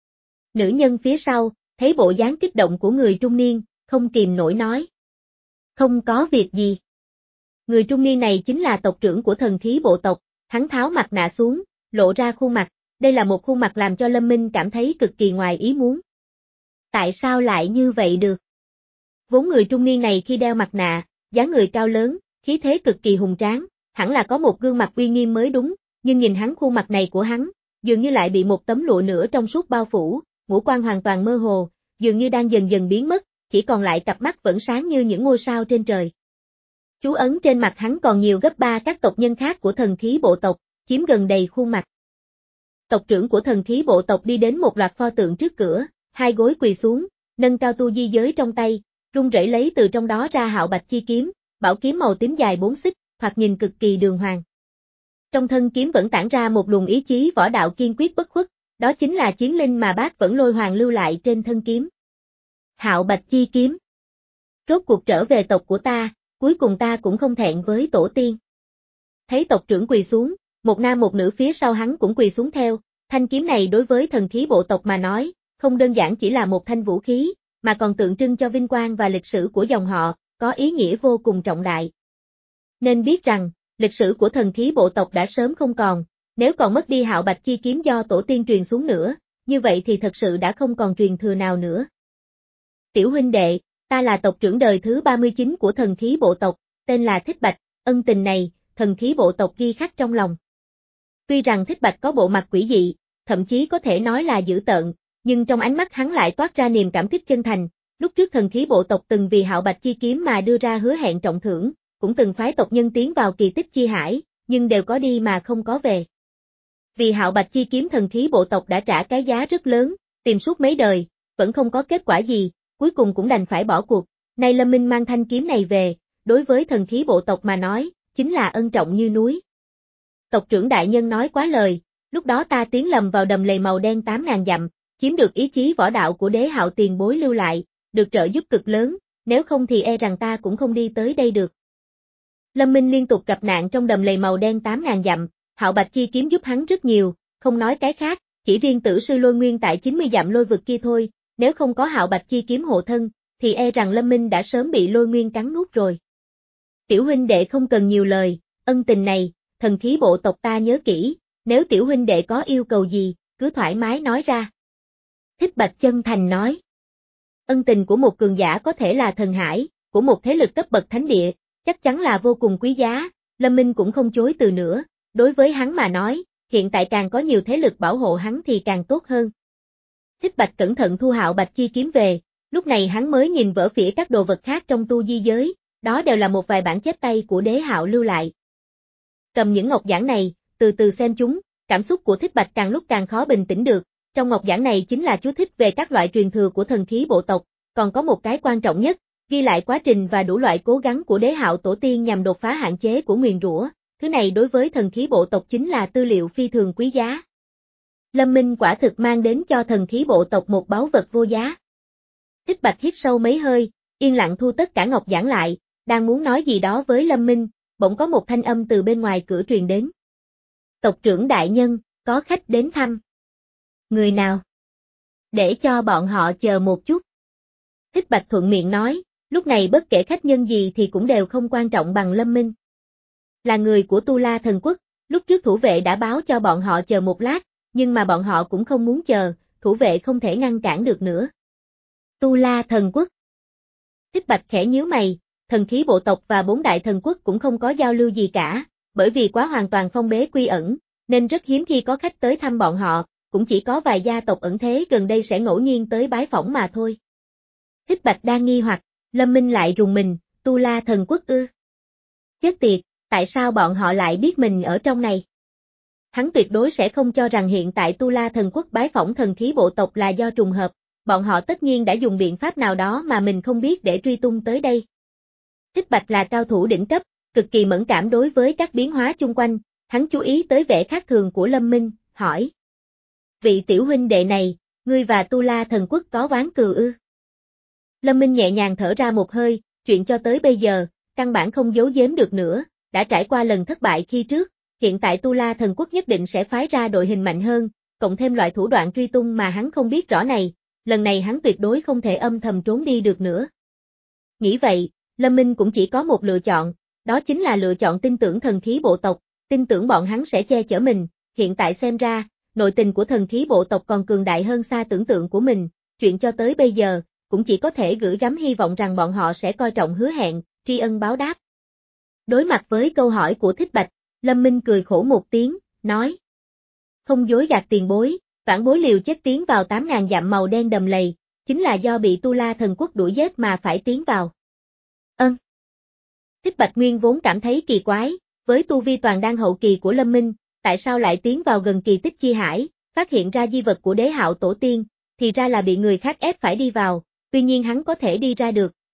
Nữ nhân phía sau, thấy bộ dáng kích động của người trung niên, không kìm nổi nói. Không có việc gì. Người trung niên này chính là tộc trưởng của thần khí bộ tộc, hắn tháo mặt nạ xuống, lộ ra khuôn mặt, đây là một khuôn mặt làm cho Lâm Minh cảm thấy cực kỳ ngoài ý muốn. Tại sao lại như vậy được? Vốn người trung niên này khi đeo mặt nạ, dáng người cao lớn, khí thế cực kỳ hùng tráng, hẳn là có một gương mặt uy nghiêm mới đúng, nhưng nhìn hắn khuôn mặt này của hắn, dường như lại bị một tấm lụa nửa trong suốt bao phủ, ngũ quan hoàn toàn mơ hồ, dường như đang dần dần biến mất, chỉ còn lại cặp mắt vẫn sáng như những ngôi sao trên trời. Chú ấn trên mặt hắn còn nhiều gấp ba các tộc nhân khác của thần khí bộ tộc, chiếm gần đầy khuôn mặt. Tộc trưởng của thần khí bộ tộc đi đến một loạt pho tượng trước cửa, hai gối quỳ xuống, nâng cao tu di giới trong tay, run rẩy lấy từ trong đó ra Hạo Bạch chi kiếm, bảo kiếm màu tím dài bốn xích, thoạt nhìn cực kỳ đường hoàng. Trong thân kiếm vẫn tản ra một luồng ý chí võ đạo kiên quyết bất khuất, đó chính là chiến linh mà Bác Vẫn Lôi Hoàng lưu lại trên thân kiếm. Hạo Bạch chi kiếm. Rốt cuộc trở về tộc của ta, cuối cùng ta cũng không thẹn với tổ tiên. Thấy tộc trưởng quỳ xuống, một nam một nữ phía sau hắn cũng quỳ xuống theo, thanh kiếm này đối với thần khí bộ tộc mà nói, không đơn giản chỉ là một thanh vũ khí, mà còn tượng trưng cho vinh quang và lịch sử của dòng họ, có ý nghĩa vô cùng trọng đại. Nên biết rằng, lịch sử của thần khí bộ tộc đã sớm không còn, nếu còn mất đi Hạo Bạch chi kiếm do tổ tiên truyền xuống nữa, như vậy thì thật sự đã không còn truyền thừa nào nữa. Tiểu huynh đệ, ta là tộc trưởng đời thứ ba mươi chín của thần khí bộ tộc, tên là Thích Bạch, ân tình này, thần khí bộ tộc ghi khắc trong lòng. Tuy rằng Thích Bạch có bộ mặt quỷ dị, thậm chí có thể nói là dữ tợn, nhưng trong ánh mắt hắn lại toát ra niềm cảm kích chân thành. Lúc trước thần khí bộ tộc từng vì Hạo Bạch chi kiếm mà đưa ra hứa hẹn trọng thưởng, cũng từng phái tộc nhân tiến vào kỳ tích chi hải, nhưng đều có đi mà không có về. Vì Hạo Bạch chi kiếm thần khí bộ tộc đã trả cái giá rất lớn, tìm suốt mấy đời, vẫn không có kết quả gì, cuối cùng cũng đành phải bỏ cuộc. Nay Lâm Minh mang thanh kiếm này về, đối với thần khí bộ tộc mà nói, chính là ân trọng như núi. Tộc trưởng đại nhân nói quá lời, lúc đó ta tiến lầm vào đầm lầy màu đen tám ngàn dặm, chiếm được ý chí võ đạo của Đế Hạo tiền bối lưu lại, được trợ giúp cực lớn, nếu không thì e rằng ta cũng không đi tới đây được. Lâm Minh liên tục gặp nạn trong đầm lầy màu đen tám ngàn dặm, Hạo Bạch chi kiếm giúp hắn rất nhiều, không nói cái khác, chỉ riêng tử sư lôi nguyên tại chín mươi dặm lôi vực kia thôi, nếu không có Hạo Bạch chi kiếm hộ thân, thì e rằng Lâm Minh đã sớm bị lôi nguyên cắn nuốt rồi. Tiểu huynh đệ không cần nhiều lời, ân tình này, thần khí bộ tộc ta nhớ kỹ, nếu tiểu huynh đệ có yêu cầu gì, cứ thoải mái nói ra. Thích Bạch chân thành nói. Ân tình của một cường giả có thể là thần hải, của một thế lực cấp bậc thánh địa, chắc chắn là vô cùng quý giá, Lâm Minh cũng không chối từ nữa, đối với hắn mà nói, hiện tại càng có nhiều thế lực bảo hộ hắn thì càng tốt hơn. Thích Bạch cẩn thận thu Hạo Bạch chi kiếm về, lúc này hắn mới nhìn vỡ phỉa các đồ vật khác trong tu di giới, đó đều là một vài bản chép tay của Đế Hạo lưu lại. Cầm những ngọc giản này, từ từ xem chúng, cảm xúc của Thích Bạch càng lúc càng khó bình tĩnh được, trong ngọc giản này chính là chú thích về các loại truyền thừa của thần khí bộ tộc, còn có một cái quan trọng nhất, ghi lại quá trình và đủ loại cố gắng của Đế Hạo tổ tiên nhằm đột phá hạn chế của nguyền rủa, thứ này đối với thần khí bộ tộc chính là tư liệu phi thường quý giá. Lâm Minh quả thực mang đến cho thần khí bộ tộc một báu vật vô giá. Thích Bạch hít sâu mấy hơi, yên lặng thu tất cả ngọc giản lại, đang muốn nói gì đó với Lâm Minh, bỗng có một thanh âm từ bên ngoài cửa truyền đến. Tộc trưởng đại nhân, có khách đến thăm. Người nào? Để cho bọn họ chờ một chút. Thích Bạch thuận miệng nói, lúc này bất kể khách nhân gì thì cũng đều không quan trọng bằng Lâm Minh. Là người của Tu La Thần Quốc, lúc trước thủ vệ đã báo cho bọn họ chờ một lát, nhưng mà bọn họ cũng không muốn chờ, thủ vệ không thể ngăn cản được nữa. Tu La Thần Quốc. Thích Bạch khẽ nhíu mày, thần khí bộ tộc và bốn đại thần quốc cũng không có giao lưu gì cả, bởi vì quá hoàn toàn phong bế quy ẩn, nên rất hiếm khi có khách tới thăm bọn họ, cũng chỉ có vài gia tộc ẩn thế gần đây sẽ ngẫu nhiên tới bái phỏng mà thôi. Thích Bạch đang nghi hoặc, Lâm Minh lại rùng mình, Tu La Thần Quốc ư? Chết tiệt, tại sao bọn họ lại biết mình ở trong này? Hắn tuyệt đối sẽ không cho rằng hiện tại Tu La Thần Quốc bái phỏng thần khí bộ tộc là do trùng hợp, bọn họ tất nhiên đã dùng biện pháp nào đó mà mình không biết để truy tung tới đây. Thích Bạch là cao thủ đỉnh cấp, cực kỳ mẫn cảm đối với các biến hóa chung quanh, hắn chú ý tới vẻ khác thường của Lâm Minh, hỏi. Vị tiểu huynh đệ này, ngươi và Tu La Thần Quốc có oán cừu ư? Lâm Minh nhẹ nhàng thở ra một hơi, chuyện cho tới bây giờ, căn bản không giấu giếm được nữa, đã trải qua lần thất bại khi trước, hiện tại Tu La Thần Quốc nhất định sẽ phái ra đội hình mạnh hơn, cộng thêm loại thủ đoạn truy tung mà hắn không biết rõ này, lần này hắn tuyệt đối không thể âm thầm trốn đi được nữa. Nghĩ vậy, Lâm Minh cũng chỉ có một lựa chọn, đó chính là lựa chọn tin tưởng thần khí bộ tộc, tin tưởng bọn hắn sẽ che chở mình, hiện tại xem ra, nội tình của thần khí bộ tộc còn cường đại hơn xa tưởng tượng của mình, chuyện cho tới bây giờ, cũng chỉ có thể gửi gắm hy vọng rằng bọn họ sẽ coi trọng hứa hẹn, tri ân báo đáp. Đối mặt với câu hỏi của Thích Bạch, Lâm Minh cười khổ một tiếng, nói. Không dối gạt tiền bối, vãn bối liều chết tiến vào tám ngàn dặm màu đen đầm lầy, chính là do bị Tu La Thần Quốc đuổi giết mà phải tiến vào. Ân. Thích Bạch Nguyên vốn cảm thấy kỳ quái, với tu vi toàn đan hậu kỳ của Lâm Minh, tại sao lại tiến vào gần kỳ tích chi hải, phát hiện ra di vật của Đế Hạo tổ tiên, thì ra là bị người khác ép phải đi vào, tuy nhiên hắn có thể đi ra được,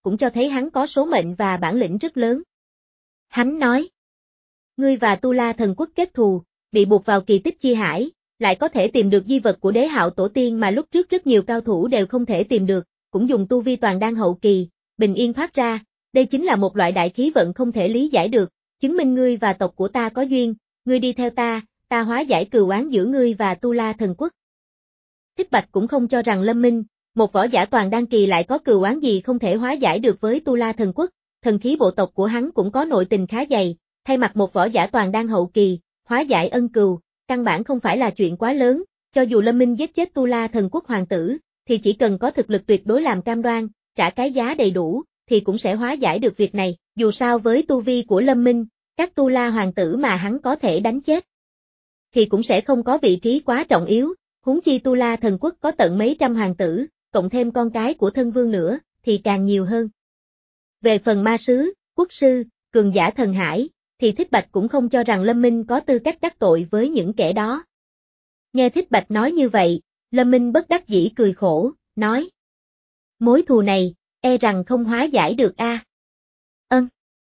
cũng cho thấy hắn có số mệnh và bản lĩnh rất lớn. Hắn nói, ngươi và Tu La Thần Quốc kết thù, bị buộc vào kỳ tích chi hải, lại có thể tìm được di vật của đế hạo tổ tiên mà lúc trước rất nhiều cao thủ đều không thể tìm được, cũng dùng tu vi toàn đan hậu kỳ, bình yên thoát ra, đây chính là một loại đại khí vận không thể lý giải được, chứng minh ngươi và tộc của ta có duyên, ngươi đi theo ta, ta hóa giải cừu oán giữa ngươi và Tu La Thần Quốc. Thích Bạch cũng không cho rằng Lâm Minh, một võ giả toàn đan kỳ lại có cừu oán gì không thể hóa giải được với Tu La Thần Quốc, thần khí bộ tộc của hắn cũng có nội tình khá dày, thay mặt một võ giả toàn đan hậu kỳ, hóa giải ân cừu, căn bản không phải là chuyện quá lớn, cho dù Lâm Minh giết chết Tu La Thần Quốc hoàng tử, thì chỉ cần có thực lực tuyệt đối làm cam đoan, trả cái giá đầy đủ, thì cũng sẽ hóa giải được việc này, dù sao với tu vi của Lâm Minh, các Tu La hoàng tử mà hắn có thể đánh chết, thì cũng sẽ không có vị trí quá trọng yếu, huống chi Tu La Thần Quốc có tận mấy trăm hoàng tử, cộng thêm con cái của thân vương nữa, thì càng nhiều hơn. Về phần ma sứ, quốc sư, cường giả thần hải, thì Thích Bạch cũng không cho rằng Lâm Minh có tư cách đắc tội với những kẻ đó. Nghe Thích Bạch nói như vậy, Lâm Minh bất đắc dĩ cười khổ, nói. Mối thù này, e rằng không hóa giải được a. À? Ân.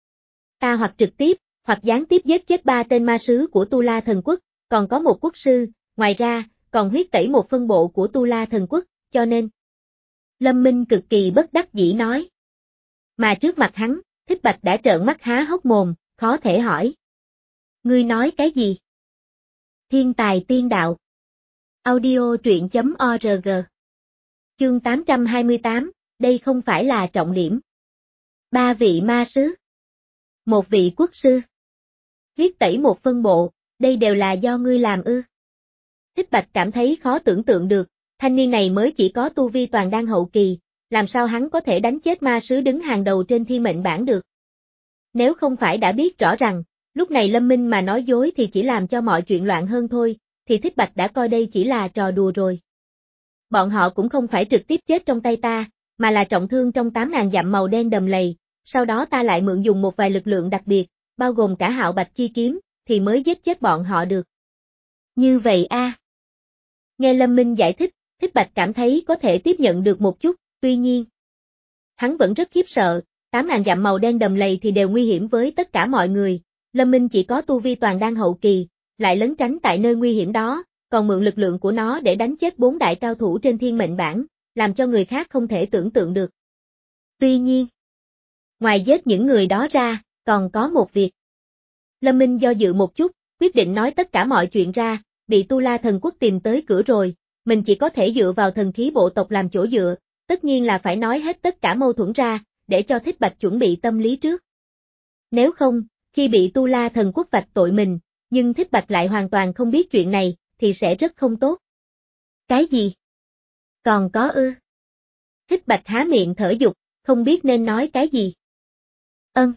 Ta hoặc trực tiếp, hoặc gián tiếp giết chết ba tên ma sứ của Tu La Thần Quốc, còn có một quốc sư, ngoài ra, còn huyết tẩy một phân bộ của Tu La Thần Quốc, cho nên. Lâm Minh cực kỳ bất đắc dĩ nói. Mà trước mặt hắn, Thích Bạch đã trợn mắt há hốc mồm, khó thể hỏi. Ngươi nói cái gì? Thiên tài tiên đạo. Audio truyện chấm org. Chương tám trăm hai mươi tám, đây không phải là trọng điểm. Ba vị ma sứ. Một vị quốc sư. Huyết tẩy một phân bộ, đây đều là do ngươi làm ư. Thích Bạch cảm thấy khó tưởng tượng được, thanh niên này mới chỉ có tu vi toàn đan hậu kỳ, làm sao hắn có thể đánh chết ma sứ đứng hàng đầu trên thiên mệnh bảng được. Nếu không phải đã biết rõ rằng, lúc này Lâm Minh mà nói dối thì chỉ làm cho mọi chuyện loạn hơn thôi, thì Thích Bạch đã coi đây chỉ là trò đùa rồi. Bọn họ cũng không phải trực tiếp chết trong tay ta, mà là trọng thương trong tám ngàn dặm màu đen đầm lầy, sau đó ta lại mượn dùng một vài lực lượng đặc biệt, bao gồm cả Hạo Bạch chi kiếm, thì mới giết chết bọn họ được. Như vậy a. À. Nghe Lâm Minh giải thích, Thích Bạch cảm thấy có thể tiếp nhận được một chút, tuy nhiên. Hắn vẫn rất khiếp sợ, tám ngàn dặm màu đen đầm lầy thì đều nguy hiểm với tất cả mọi người, Lâm Minh chỉ có tu vi toàn đan hậu kỳ, lại lấn tránh tại nơi nguy hiểm đó, còn mượn lực lượng của nó để đánh chết bốn đại cao thủ trên thiên mệnh bảng, làm cho người khác không thể tưởng tượng được. Tuy nhiên, ngoài giết những người đó ra, còn có một việc. Lâm Minh do dự một chút, quyết định nói tất cả mọi chuyện ra, bị Tu La Thần Quốc tìm tới cửa rồi, mình chỉ có thể dựa vào thần khí bộ tộc làm chỗ dựa, tất nhiên là phải nói hết tất cả mâu thuẫn ra, để cho Thích Bạch chuẩn bị tâm lý trước. Nếu không, khi bị Tu La Thần Quốc vạch tội mình, nhưng Thích Bạch lại hoàn toàn không biết chuyện này, thì sẽ rất không tốt. Cái gì? Còn có ư? Thích Bạch há miệng thở dục, không biết nên nói cái gì. Ân.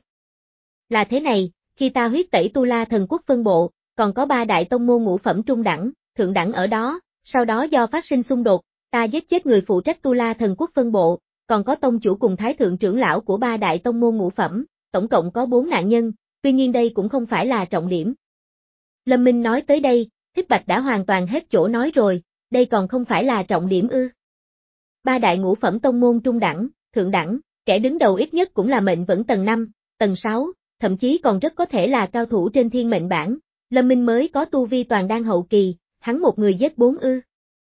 Là thế này, khi ta huyết tẩy Tu La Thần Quốc phân bộ, còn có ba đại tông môn ngũ phẩm trung đẳng, thượng đẳng ở đó, sau đó do phát sinh xung đột, ta giết chết người phụ trách Tu La Thần Quốc phân bộ, còn có tông chủ cùng thái thượng trưởng lão của ba đại tông môn ngũ phẩm, tổng cộng có bốn nạn nhân, tuy nhiên đây cũng không phải là trọng điểm. Lâm Minh nói tới đây, Thích Bạch đã hoàn toàn hết chỗ nói rồi, đây còn không phải là trọng điểm ư. Ba đại ngũ phẩm tông môn trung đẳng, thượng đẳng, kẻ đứng đầu ít nhất cũng là mệnh vẫn tầng năm, tầng sáu, thậm chí còn rất có thể là cao thủ trên thiên mệnh bảng, Lâm Minh mới có tu vi toàn đan hậu kỳ, hắn một người giết bốn ư.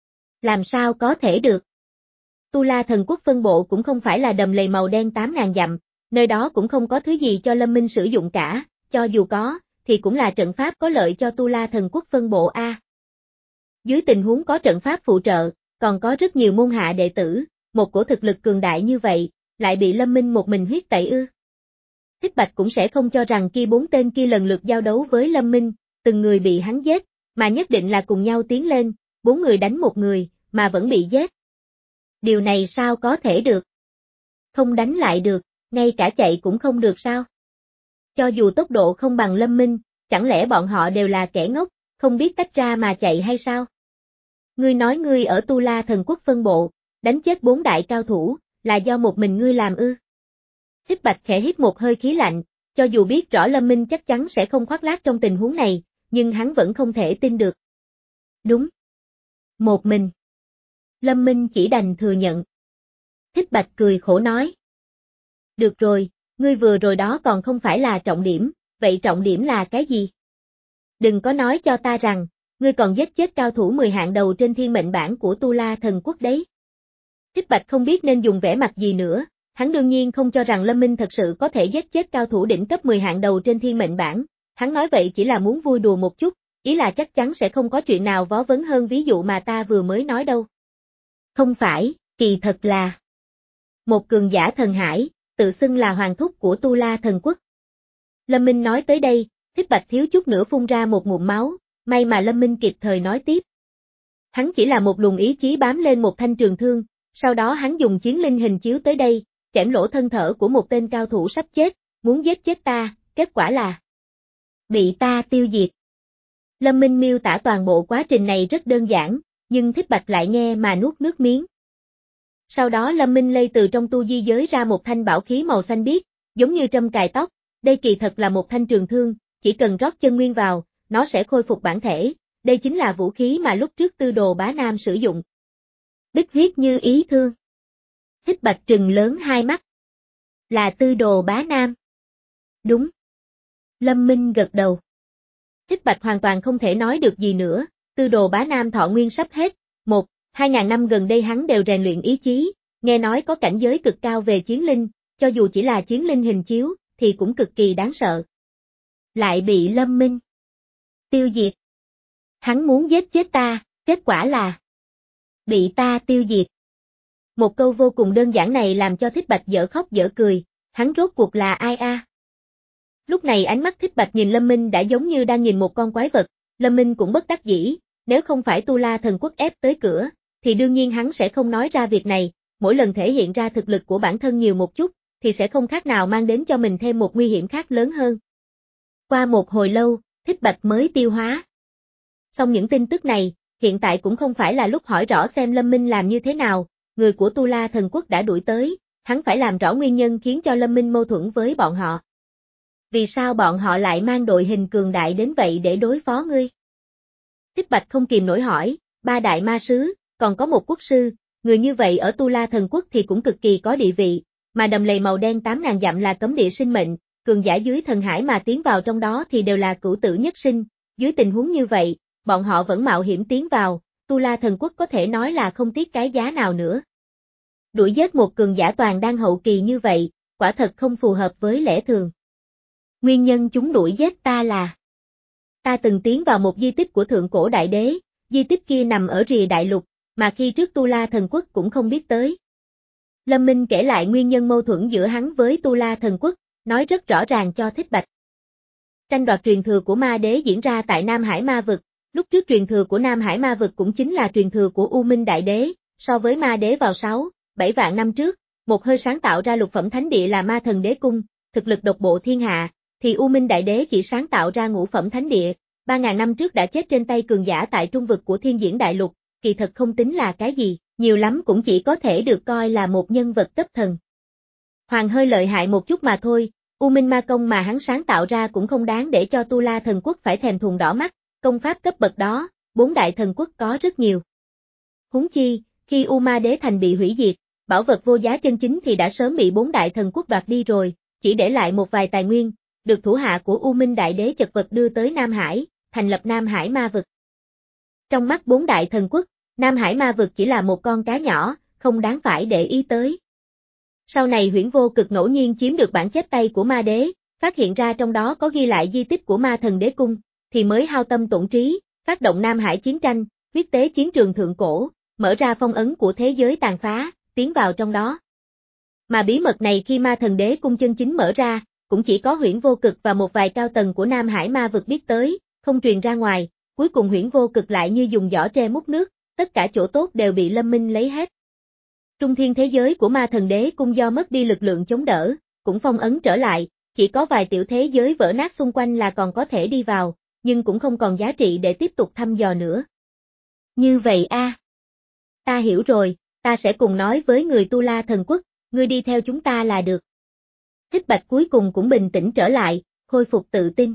Làm sao có thể được? Tu La Thần Quốc phân bộ cũng không phải là đầm lầy màu đen tám ngàn dặm, nơi đó cũng không có thứ gì cho Lâm Minh sử dụng cả, cho dù có, thì cũng là trận pháp có lợi cho Tu La Thần Quốc phân bộ A. Dưới tình huống có trận pháp phụ trợ, còn có rất nhiều môn hạ đệ tử, một cổ thực lực cường đại như vậy, lại bị Lâm Minh một mình huyết tẩy ư. Thích Bạch cũng sẽ không cho rằng kia bốn tên kia lần lượt giao đấu với Lâm Minh, từng người bị hắn giết, mà nhất định là cùng nhau tiến lên, bốn người đánh một người, mà vẫn bị giết. Điều này sao có thể được? Không đánh lại được, ngay cả chạy cũng không được sao? Cho dù tốc độ không bằng Lâm Minh, chẳng lẽ bọn họ đều là kẻ ngốc, không biết tách ra mà chạy hay sao? Ngươi nói ngươi ở Tu La Thần Quốc phân bộ, đánh chết bốn đại cao thủ, là do một mình ngươi làm ư? Thích Bạch khẽ hít một hơi khí lạnh, cho dù biết rõ Lâm Minh chắc chắn sẽ không khoác lác trong tình huống này, nhưng hắn vẫn không thể tin được. Đúng. Một mình. Lâm Minh chỉ đành thừa nhận. Thích Bạch cười khổ nói. Được rồi, ngươi vừa rồi đó còn không phải là trọng điểm, vậy trọng điểm là cái gì? Đừng có nói cho ta rằng, ngươi còn giết chết cao thủ mười hạng đầu trên thiên mệnh bảng của Tu La Thần Quốc đấy. Thích Bạch không biết nên dùng vẻ mặt gì nữa, hắn đương nhiên không cho rằng Lâm Minh thật sự có thể giết chết cao thủ đỉnh cấp mười hạng đầu trên thiên mệnh bảng, hắn nói vậy chỉ là muốn vui đùa một chút, ý là chắc chắn sẽ không có chuyện nào vớ vẩn hơn ví dụ mà ta vừa mới nói đâu. Không phải, kỳ thật là một cường giả thần hải, tự xưng là hoàng thúc của Tu La Thần Quốc. Lâm Minh nói tới đây, Thích Bạch thiếu chút nữa phun ra một ngụm máu, may mà Lâm Minh kịp thời nói tiếp. Hắn chỉ là một luồng ý chí bám lên một thanh trường thương, sau đó hắn dùng chiến linh hình chiếu tới đây, chém lỗ thân thở của một tên cao thủ sắp chết, muốn giết chết ta, kết quả là bị ta tiêu diệt. Lâm Minh miêu tả toàn bộ quá trình này rất đơn giản, nhưng Thích Bạch lại nghe mà nuốt nước miếng. Sau đó Lâm Minh lây từ trong tu di giới ra một thanh bảo khí màu xanh biếc, giống như trâm cài tóc, đây kỳ thật là một thanh trường thương, chỉ cần rót chân nguyên vào, nó sẽ khôi phục bản thể, đây chính là vũ khí mà lúc trước Tư Đồ Bá Nam sử dụng. Bích huyết như ý thương. Thích Bạch trừng lớn hai mắt. Là Tư Đồ Bá Nam. Đúng. Lâm Minh gật đầu. Thích Bạch hoàn toàn không thể nói được gì nữa, Tư Đồ Bá Nam thọ nguyên sắp hết, một, hai ngàn năm gần đây hắn đều rèn luyện ý chí, nghe nói có cảnh giới cực cao về chiến linh, cho dù chỉ là chiến linh hình chiếu, thì cũng cực kỳ đáng sợ. Lại bị Lâm Minh tiêu diệt. Hắn muốn giết chết ta, kết quả là bị ta tiêu diệt. Một câu vô cùng đơn giản này làm cho Thích Bạch dở khóc dở cười, hắn rốt cuộc là ai a? À? Lúc này ánh mắt Thích Bạch nhìn Lâm Minh đã giống như đang nhìn một con quái vật, Lâm Minh cũng bất đắc dĩ, nếu không phải Tu La Thần Quốc ép tới cửa, thì đương nhiên hắn sẽ không nói ra việc này, mỗi lần thể hiện ra thực lực của bản thân nhiều một chút, thì sẽ không khác nào mang đến cho mình thêm một nguy hiểm khác lớn hơn. Qua một hồi lâu, Thích Bạch mới tiêu hóa. Xong những tin tức này, hiện tại cũng không phải là lúc hỏi rõ xem Lâm Minh làm như thế nào, người của Tu La Thần Quốc đã đuổi tới, hắn phải làm rõ nguyên nhân khiến cho Lâm Minh mâu thuẫn với bọn họ. Vì sao bọn họ lại mang đội hình cường đại đến vậy để đối phó ngươi? Thích Bạch không kìm nổi hỏi, ba đại ma sứ, còn có một quốc sư, người như vậy ở Tu La Thần Quốc thì cũng cực kỳ có địa vị, mà đầm lầy màu đen tám ngàn dặm là cấm địa sinh mệnh, cường giả dưới thần hải mà tiến vào trong đó thì đều là cửu tử nhất sinh, dưới tình huống như vậy, bọn họ vẫn mạo hiểm tiến vào, Tu La Thần Quốc có thể nói là không tiếc cái giá nào nữa. Đuổi giết một cường giả toàn đang hậu kỳ như vậy, quả thật không phù hợp với lẽ thường. Nguyên nhân chúng đuổi giết ta là ta từng tiến vào một di tích của thượng cổ đại đế, di tích kia nằm ở rìa đại lục, mà khi trước Tu La Thần Quốc cũng không biết tới. Lâm Minh kể lại nguyên nhân mâu thuẫn giữa hắn với Tu La Thần Quốc, nói rất rõ ràng cho Thích Bạch. Tranh đoạt truyền thừa của ma đế diễn ra tại Nam Hải Ma Vực, lúc trước truyền thừa của Nam Hải Ma Vực cũng chính là truyền thừa của U Minh Đại Đế, so với ma đế vào sáu, bảy vạn năm trước, một hơi sáng tạo ra lục phẩm thánh địa là Ma Thần Đế Cung, thực lực độc bộ thiên hạ, thì U Minh Đại Đế chỉ sáng tạo ra ngũ phẩm thánh địa, ba ngàn năm trước đã chết trên tay cường giả tại trung vực của Thiên Diễn Đại Lục, kỳ thật không tính là cái gì, nhiều lắm cũng chỉ có thể được coi là một nhân vật cấp thần. Hoàng hơi lợi hại một chút mà thôi, U Minh Ma Công mà hắn sáng tạo ra cũng không đáng để cho Tu La Thần Quốc phải thèm thuồng đỏ mắt, công pháp cấp bậc đó, bốn đại thần quốc có rất nhiều. Huống chi, khi U Ma Đế Thành bị hủy diệt, bảo vật vô giá chân chính thì đã sớm bị bốn đại thần quốc đoạt đi rồi, chỉ để lại một vài tài nguyên, được thủ hạ của U Minh Đại Đế chật vật đưa tới Nam Hải, thành lập Nam Hải Ma Vực. Trong mắt bốn đại thần quốc, Nam Hải Ma Vực chỉ là một con cá nhỏ, không đáng phải để ý tới. Sau này Huyễn Vô Cực ngẫu nhiên chiếm được bản chép tay của Ma Đế, phát hiện ra trong đó có ghi lại di tích của Ma Thần Đế Cung, thì mới hao tâm tổn trí, phát động Nam Hải chiến tranh, huyết tế chiến trường thượng cổ, mở ra phong ấn của thế giới tàn phá, tiến vào trong đó. Mà bí mật này khi Ma Thần Đế Cung chân chính mở ra, cũng chỉ có Huyễn Vô Cực và một vài cao tầng của Nam Hải Ma Vực biết tới, không truyền ra ngoài, cuối cùng Huyễn Vô Cực lại như dùng giỏ tre múc nước, tất cả chỗ tốt đều bị Lâm Minh lấy hết. Trung thiên thế giới của Ma Thần Đế Cung do mất đi lực lượng chống đỡ, cũng phong ấn trở lại, chỉ có vài tiểu thế giới vỡ nát xung quanh là còn có thể đi vào, nhưng cũng không còn giá trị để tiếp tục thăm dò nữa. Như vậy a, à. Ta hiểu rồi, ta sẽ cùng nói với người Tu La Thần Quốc, ngươi đi theo chúng ta là được. Thích Bạch cuối cùng cũng bình tĩnh trở lại, khôi phục tự tin.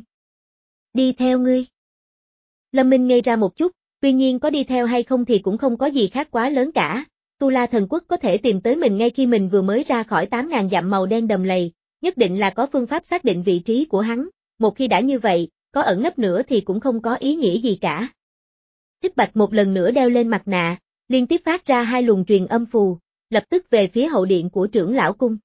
Đi theo ngươi. Lâm Minh ngây ra một chút, tuy nhiên có đi theo hay không thì cũng không có gì khác quá lớn cả, Tu La Thần Quốc có thể tìm tới mình ngay khi mình vừa mới ra khỏi tám ngàn dặm màu đen đầm lầy, nhất định là có phương pháp xác định vị trí của hắn, một khi đã như vậy, có ẩn nấp nữa thì cũng không có ý nghĩa gì cả. Thích Bạch một lần nữa đeo lên mặt nạ, liên tiếp phát ra hai luồng truyền âm phù, lập tức về phía hậu điện của trưởng lão cung.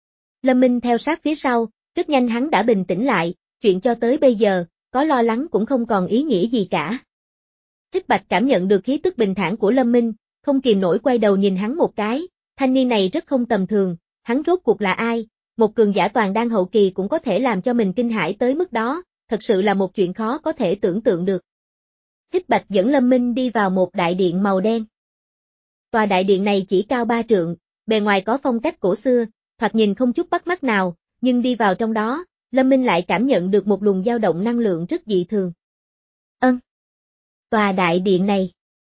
Lâm Minh theo sát phía sau, rất nhanh hắn đã bình tĩnh lại, chuyện cho tới bây giờ, có lo lắng cũng không còn ý nghĩa gì cả. Thích Bạch cảm nhận được khí tức bình thản của Lâm Minh, không kìm nổi quay đầu nhìn hắn một cái, thanh niên này rất không tầm thường, hắn rốt cuộc là ai, một cường giả toàn đan hậu kỳ cũng có thể làm cho mình kinh hãi tới mức đó, thật sự là một chuyện khó có thể tưởng tượng được. Thích Bạch dẫn Lâm Minh đi vào một đại điện màu đen. Tòa đại điện này chỉ cao ba trượng, bề ngoài có phong cách cổ xưa, thoạt nhìn không chút bắt mắt nào, nhưng đi vào trong đó, Lâm Minh lại cảm nhận được một luồng dao động năng lượng rất dị thường. Ân. Tòa đại điện này.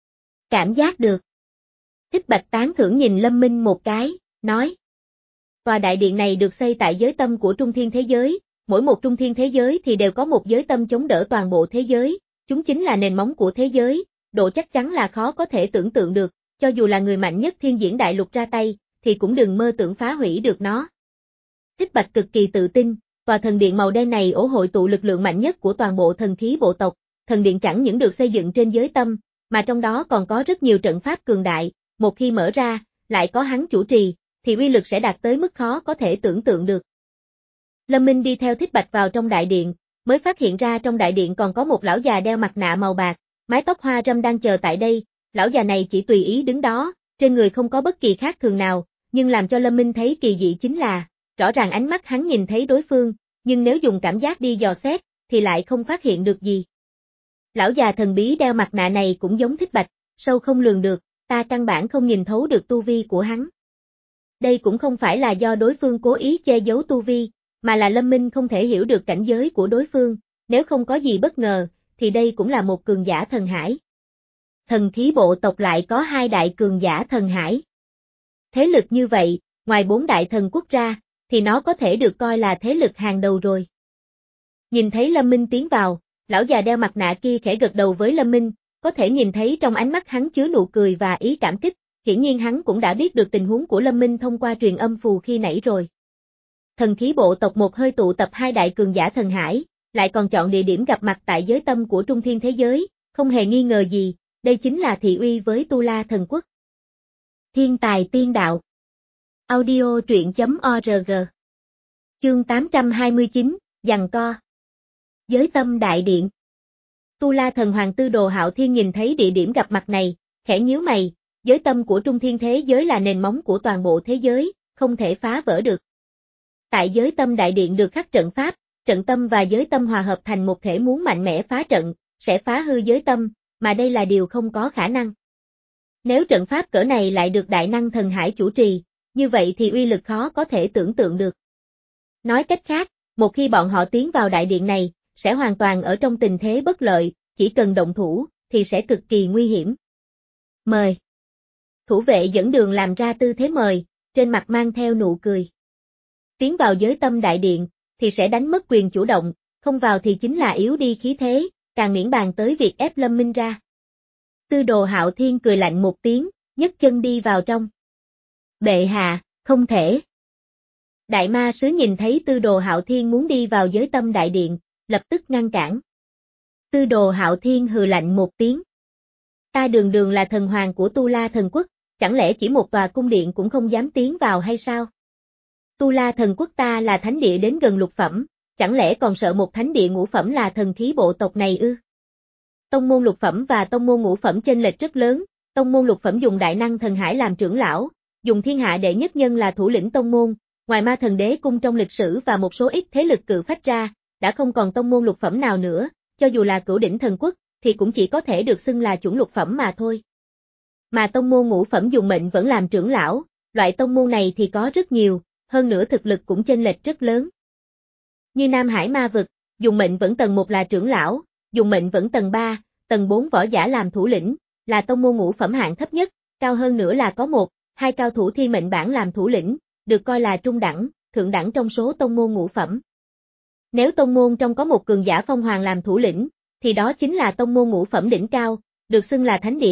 Cảm giác được. Thích Bạch tán thưởng nhìn Lâm Minh một cái, nói. Tòa đại điện này được xây tại giới tâm của trung thiên thế giới, mỗi một trung thiên thế giới thì đều có một giới tâm chống đỡ toàn bộ thế giới, chúng chính là nền móng của thế giới, độ chắc chắn là khó có thể tưởng tượng được, cho dù là người mạnh nhất thiên diễn đại lục ra tay, thì cũng đừng mơ tưởng phá hủy được nó. Thích Bạch cực kỳ tự tin, tòa thần điện màu đen này ổ hội tụ lực lượng mạnh nhất của toàn bộ thần khí bộ tộc, thần điện chẳng những được xây dựng trên giới tâm, mà trong đó còn có rất nhiều trận pháp cường đại, một khi mở ra, lại có hắn chủ trì, thì uy lực sẽ đạt tới mức khó có thể tưởng tượng được. Lâm Minh đi theo Thích Bạch vào trong đại điện, mới phát hiện ra trong đại điện còn có một lão già đeo mặt nạ màu bạc, mái tóc hoa râm đang chờ tại đây, lão già này chỉ tùy ý đứng đó, trên người không có bất kỳ khác thường nào, nhưng làm cho Lâm Minh thấy kỳ dị chính là, rõ ràng ánh mắt hắn nhìn thấy đối phương, nhưng nếu dùng cảm giác đi dò xét, thì lại không phát hiện được gì. Lão già thần bí đeo mặt nạ này cũng giống Thích Bạch, sâu không lường được, ta căn bản không nhìn thấu được tu vi của hắn. Đây cũng không phải là do đối phương cố ý che giấu tu vi, mà là Lâm Minh không thể hiểu được cảnh giới của đối phương, nếu không có gì bất ngờ, thì đây cũng là một cường giả thần hải. Thần khí bộ tộc lại có hai đại cường giả thần hải. Thế lực như vậy, ngoài bốn đại thần quốc ra, thì nó có thể được coi là thế lực hàng đầu rồi. Nhìn thấy Lâm Minh tiến vào, lão già đeo mặt nạ kia khẽ gật đầu với Lâm Minh, có thể nhìn thấy trong ánh mắt hắn chứa nụ cười và ý cảm kích, hiển nhiên hắn cũng đã biết được tình huống của Lâm Minh thông qua truyền âm phù khi nãy rồi. Thần khí bộ tộc một hơi tụ tập hai đại cường giả thần hải, lại còn chọn địa điểm gặp mặt tại giới tâm của trung thiên thế giới, không hề nghi ngờ gì, đây chính là thị uy với Tu La Thần Quốc. Thiên tài tiên đạo. Audio truyện chấm org. Chương tám trăm hai mươi chín, giằng co. Giới tâm đại điện. Tu La Thần Hoàng Tư Đồ Hạo Thiên nhìn thấy địa điểm gặp mặt này, khẽ nhíu mày, giới tâm của trung thiên thế giới là nền móng của toàn bộ thế giới, không thể phá vỡ được. Tại giới tâm đại điện được khắc trận pháp, trận tâm và giới tâm hòa hợp thành một thể, muốn mạnh mẽ phá trận, sẽ phá hư giới tâm, mà đây là điều không có khả năng. Nếu trận pháp cỡ này lại được đại năng thần hải chủ trì, như vậy thì uy lực khó có thể tưởng tượng được. Nói cách khác, một khi bọn họ tiến vào đại điện này, sẽ hoàn toàn ở trong tình thế bất lợi, chỉ cần động thủ, thì sẽ cực kỳ nguy hiểm. Mời. Thủ vệ dẫn đường làm ra tư thế mời, trên mặt mang theo nụ cười. Tiến vào giới tâm đại điện, thì sẽ đánh mất quyền chủ động, không vào thì chính là yếu đi khí thế, càng miễn bàn tới việc ép Lâm Minh ra. Tư Đồ Hạo Thiên cười lạnh một tiếng, nhấc chân đi vào trong. Bệ hạ, không thể. Đại ma sứ nhìn thấy Tư Đồ Hạo Thiên muốn đi vào giới tâm đại điện, lập tức ngăn cản. Tư Đồ Hạo Thiên hừ lạnh một tiếng. Ta đường đường là thần hoàng của Tu La Thần Quốc, chẳng lẽ chỉ một tòa cung điện cũng không dám tiến vào hay sao? Tu La Thần Quốc ta là thánh địa đến gần lục phẩm, chẳng lẽ còn sợ một thánh địa ngũ phẩm là thần khí bộ tộc này ư? Tông môn lục phẩm và tông môn ngũ phẩm chênh lệch rất lớn, tông môn lục phẩm dùng đại năng thần hải làm trưởng lão, dùng thiên hạ đệ nhất nhân là thủ lĩnh tông môn, ngoài ma thần đế cung trong lịch sử và một số ít thế lực cự phách ra, đã không còn tông môn lục phẩm nào nữa, cho dù là cửu đỉnh thần quốc, thì cũng chỉ có thể được xưng là chủng lục phẩm mà thôi. Mà tông môn ngũ phẩm dùng mệnh vẫn làm trưởng lão, loại tông môn này thì có rất nhiều, hơn nữa thực lực cũng chênh lệch rất lớn. Như Nam Hải ma vực, dùng mệnh vẫn tầng một là trưởng lão, dùng mệnh vẫn tầng ba, tầng bốn võ giả làm thủ lĩnh, là tông môn ngũ phẩm hạng thấp nhất, cao hơn nữa là có một, hai cao thủ thiên mệnh bản làm thủ lĩnh, được coi là trung đẳng, thượng đẳng trong số tông môn ngũ phẩm. Nếu tông môn trong có một cường giả phong hoàng làm thủ lĩnh, thì đó chính là tông môn ngũ phẩm đỉnh cao, được xưng là thánh địa,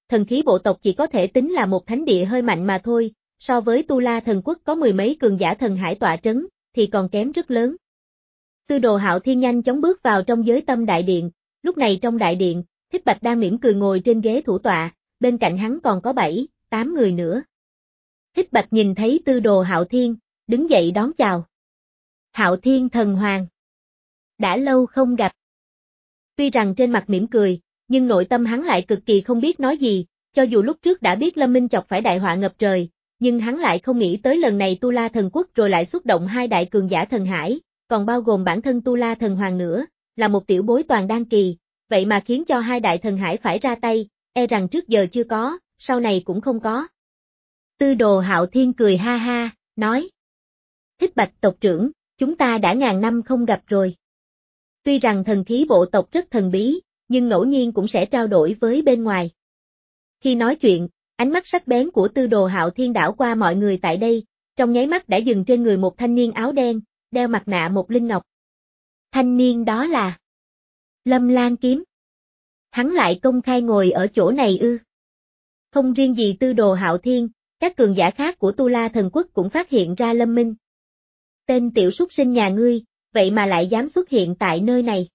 thần khí bộ tộc chỉ có thể tính là một thánh địa hơi mạnh mà thôi, so với Tu La thần quốc có mười mấy cường giả thần hải tọa trấn, thì còn kém rất lớn. Tư Đồ Hạo Thiên nhanh chóng bước vào trong giới tâm đại điện, lúc này trong đại điện, Thích Bạch đang mỉm cười ngồi trên ghế thủ tọa, bên cạnh hắn còn có bảy, tám người nữa. Thích Bạch nhìn thấy Tư Đồ Hạo Thiên, đứng dậy đón chào. Hạo Thiên thần hoàng. Đã lâu không gặp. Tuy rằng trên mặt mỉm cười, nhưng nội tâm hắn lại cực kỳ không biết nói gì, cho dù lúc trước đã biết Lâm Minh chọc phải đại họa ngập trời, nhưng hắn lại không nghĩ tới lần này Tu La thần quốc rồi lại xuất động hai đại cường giả thần hải, còn bao gồm bản thân Tu La thần hoàng nữa, là một tiểu bối toàn đan kỳ, vậy mà khiến cho hai đại thần hải phải ra tay, e rằng trước giờ chưa có, sau này cũng không có. Tư Đồ Hạo Thiên cười ha ha, nói. Thích Bạch tộc trưởng, chúng ta đã ngàn năm không gặp rồi. Tuy rằng thần khí bộ tộc rất thần bí, nhưng ngẫu nhiên cũng sẽ trao đổi với bên ngoài. Khi nói chuyện, ánh mắt sắc bén của Tư Đồ Hạo Thiên đảo qua mọi người tại đây, trong nháy mắt đã dừng trên người một thanh niên áo đen, đeo mặt nạ một linh ngọc. Thanh niên đó là Lâm Lan Kiếm. Hắn lại công khai ngồi ở chỗ này ư? Không riêng gì Tư Đồ Hạo Thiên, các cường giả khác của Tu La thần quốc cũng phát hiện ra Lâm Minh. Tên tiểu súc sinh nhà ngươi, vậy mà lại dám xuất hiện tại nơi này.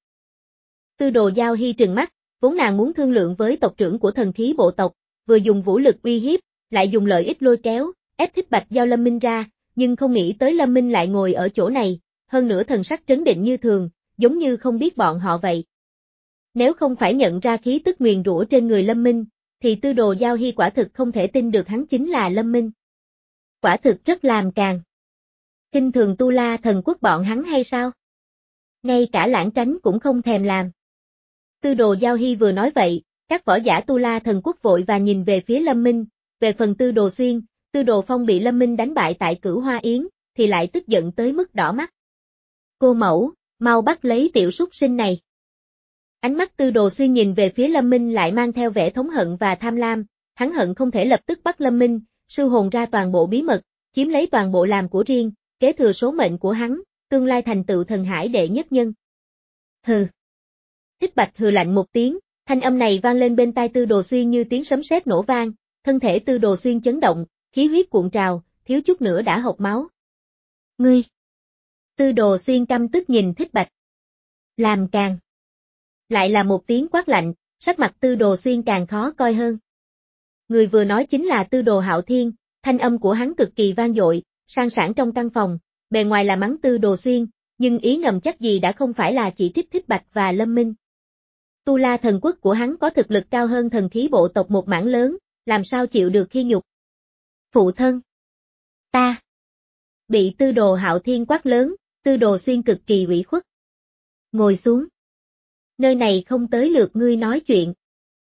Tư Đồ Giao Hy trừng mắt, vốn nàng muốn thương lượng với tộc trưởng của thần khí bộ tộc, vừa dùng vũ lực uy hiếp, lại dùng lợi ích lôi kéo, ép Thích Bạch giao Lâm Minh ra, nhưng không nghĩ tới Lâm Minh lại ngồi ở chỗ này, hơn nữa thần sắc trấn định như thường, giống như không biết bọn họ vậy. Nếu không phải nhận ra khí tức nguyền rủa trên người Lâm Minh, thì Tư Đồ Giao Hy quả thực không thể tin được hắn chính là Lâm Minh. Quả thực rất làm càn. Kinh thường Tu La thần quốc bọn hắn hay sao? Ngay cả lãng tránh cũng không thèm làm. Tư Đồ Giao Hy vừa nói vậy, các võ giả Tu La thần quốc vội và nhìn về phía Lâm Minh, về phần Tư Đồ Xuyên, Tư Đồ Phong bị Lâm Minh đánh bại tại Cửu Hoa Yến, thì lại tức giận tới mức đỏ mắt. Cô mẫu, mau bắt lấy tiểu súc sinh này. Ánh mắt Tư Đồ Xuyên nhìn về phía Lâm Minh lại mang theo vẻ thống hận và tham lam, hắn hận không thể lập tức bắt Lâm Minh, sưu hồn ra toàn bộ bí mật, chiếm lấy toàn bộ làm của riêng, kế thừa số mệnh của hắn, tương lai thành tựu thần hải đệ nhất nhân. Hừ. Thích Bạch hừ lạnh một tiếng, thanh âm này vang lên bên tai Tư Đồ Xuyên như tiếng sấm sét nổ vang, thân thể Tư Đồ Xuyên chấn động, khí huyết cuộn trào, thiếu chút nữa đã hộc máu. Ngươi! Tư Đồ Xuyên căm tức nhìn Thích Bạch. Làm càng! Lại là một tiếng quát lạnh, sắc mặt Tư Đồ Xuyên càng khó coi hơn. Người vừa nói chính là Tư Đồ Hạo Thiên, thanh âm của hắn cực kỳ vang dội, sang sảng trong căn phòng, bề ngoài là mắng Tư Đồ Xuyên, nhưng ý ngầm chắc gì đã không phải là chỉ trích Thích Bạch và Lâm Minh. Tu La thần quốc của hắn có thực lực cao hơn thần khí bộ tộc một mảng lớn, làm sao chịu được khi nhục. Phụ thân! Ta! Bị Tư Đồ Hạo Thiên quát lớn, Tư Đồ Xuyên cực kỳ ủy khuất. Ngồi xuống. Nơi này không tới lượt ngươi nói chuyện.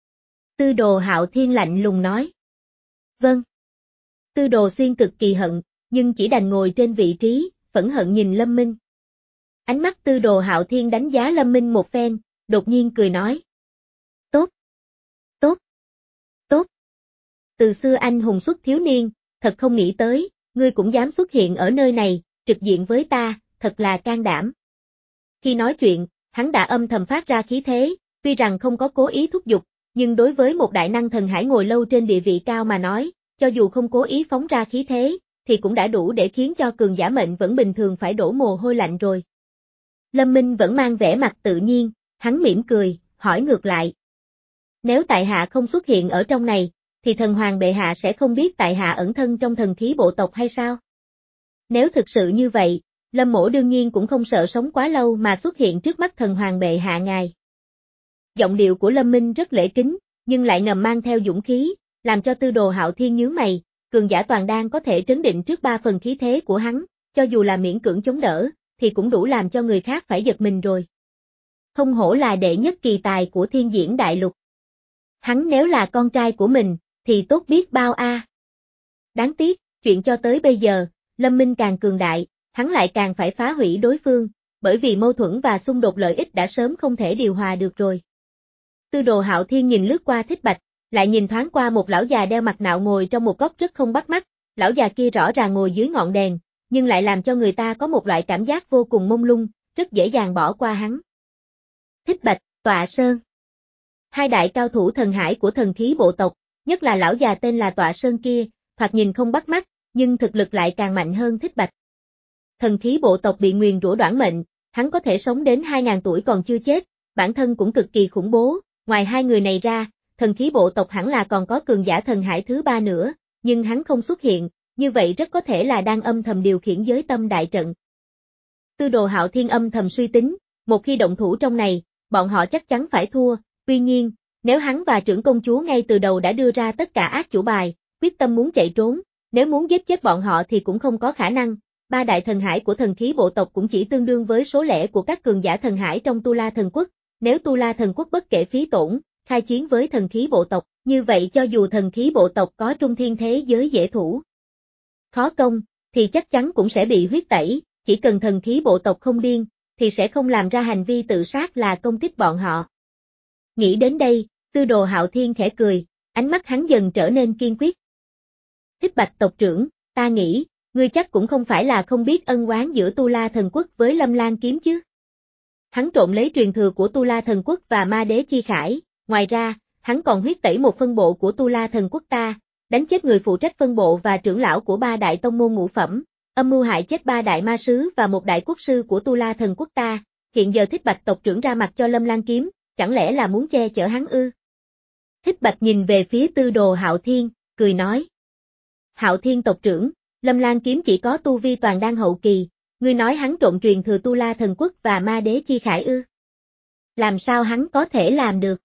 Tư Đồ Hạo Thiên lạnh lùng nói. Vâng. Tư Đồ Xuyên cực kỳ hận, nhưng chỉ đành ngồi trên vị trí, phẫn hận nhìn Lâm Minh. Ánh mắt Tư Đồ Hạo Thiên đánh giá Lâm Minh một phen, đột nhiên cười nói. Tốt. Tốt. Tốt. Từ xưa anh hùng xuất thiếu niên, thật không nghĩ tới, ngươi cũng dám xuất hiện ở nơi này, trực diện với ta, thật là can đảm. Khi nói chuyện, hắn đã âm thầm phát ra khí thế, tuy rằng không có cố ý thúc giục, nhưng đối với một đại năng thần hải ngồi lâu trên địa vị cao mà nói, cho dù không cố ý phóng ra khí thế, thì cũng đã đủ để khiến cho cường giả mệnh vẫn bình thường phải đổ mồ hôi lạnh rồi. Lâm Minh vẫn mang vẻ mặt tự nhiên, hắn mỉm cười, hỏi ngược lại. Nếu tại hạ không xuất hiện ở trong này, thì thần hoàng bệ hạ sẽ không biết tại hạ ẩn thân trong thần khí bộ tộc hay sao? Nếu thực sự như vậy, Lâm mỗ đương nhiên cũng không sợ sống quá lâu mà xuất hiện trước mắt thần hoàng bệ hạ ngài. Giọng điệu của Lâm Minh rất lễ kính, nhưng lại ngầm mang theo dũng khí, làm cho Tư Đồ Hạo Thiên nhướng mày, cường giả toàn đan có thể trấn định trước ba phần khí thế của hắn, cho dù là miễn cưỡng chống đỡ, thì cũng đủ làm cho người khác phải giật mình rồi. Không hổ là đệ nhất kỳ tài của thiên diễn đại lục. Hắn nếu là con trai của mình, thì tốt biết bao a. À. Đáng tiếc, chuyện cho tới bây giờ, Lâm Minh càng cường đại, hắn lại càng phải phá hủy đối phương, bởi vì mâu thuẫn và xung đột lợi ích đã sớm không thể điều hòa được rồi. Tư Đồ Hạo Thiên nhìn lướt qua Thích Bạch, lại nhìn thoáng qua một lão già đeo mặt nạo ngồi trong một góc rất không bắt mắt, lão già kia rõ ràng ngồi dưới ngọn đèn, nhưng lại làm cho người ta có một loại cảm giác vô cùng mông lung, rất dễ dàng bỏ qua hắn. Thích Bạch, Tọa Sơn. Hai đại cao thủ thần hải của thần khí bộ tộc, nhất là lão già tên là Tọa Sơn kia, thoạt nhìn không bắt mắt, nhưng thực lực lại càng mạnh hơn Thích Bạch. Thần khí bộ tộc bị nguyền rủa đoản mệnh, hắn có thể sống đến hai nghìn tuổi còn chưa chết, bản thân cũng cực kỳ khủng bố, ngoài hai người này ra, thần khí bộ tộc hẳn là còn có cường giả thần hải thứ ba nữa, nhưng hắn không xuất hiện, như vậy rất có thể là đang âm thầm điều khiển giới tâm đại trận. Tư Đồ Hạo Thiên âm thầm suy tính, một khi động thủ trong này, bọn họ chắc chắn phải thua, tuy nhiên, nếu hắn và trưởng công chúa ngay từ đầu đã đưa ra tất cả ác chủ bài, quyết tâm muốn chạy trốn, nếu muốn giết chết bọn họ thì cũng không có khả năng, ba đại thần hải của thần khí bộ tộc cũng chỉ tương đương với số lẻ của các cường giả thần hải trong Tu La Thần Quốc, nếu Tu La Thần Quốc bất kể phí tổn, khai chiến với thần khí bộ tộc, như vậy cho dù thần khí bộ tộc có trung thiên thế giới dễ thủ, khó công, thì chắc chắn cũng sẽ bị huyết tẩy, chỉ cần thần khí bộ tộc không điên, thì sẽ không làm ra hành vi tự sát là công kích bọn họ. Nghĩ đến đây, Tư Đồ Hạo Thiên khẽ cười, ánh mắt hắn dần trở nên kiên quyết. Thích Bạch tộc trưởng, ta nghĩ, ngươi chắc cũng không phải là không biết ân oán giữa Tu La Thần Quốc với Lâm Lan Kiếm chứ. Hắn trộn lấy truyền thừa của Tu La Thần Quốc và Ma Đế Chi Khải, ngoài ra, hắn còn huyết tẩy một phân bộ của Tu La Thần Quốc ta, đánh chết người phụ trách phân bộ và trưởng lão của ba đại tông môn ngũ phẩm, âm mưu hại chết ba đại ma sứ và một đại quốc sư của Tu La Thần Quốc ta, hiện giờ Thích Bạch tộc trưởng ra mặt cho Lâm Lan Kiếm, chẳng lẽ là muốn che chở hắn ư? Thích Bạch nhìn về phía Tư Đồ Hạo Thiên, cười nói. Hạo Thiên tộc trưởng, Lâm Lan Kiếm chỉ có tu vi toàn đan hậu kỳ, ngươi nói hắn trộn truyền thừa Tu La Thần Quốc và Ma Đế Chi Khải ư? Làm sao hắn có thể làm được?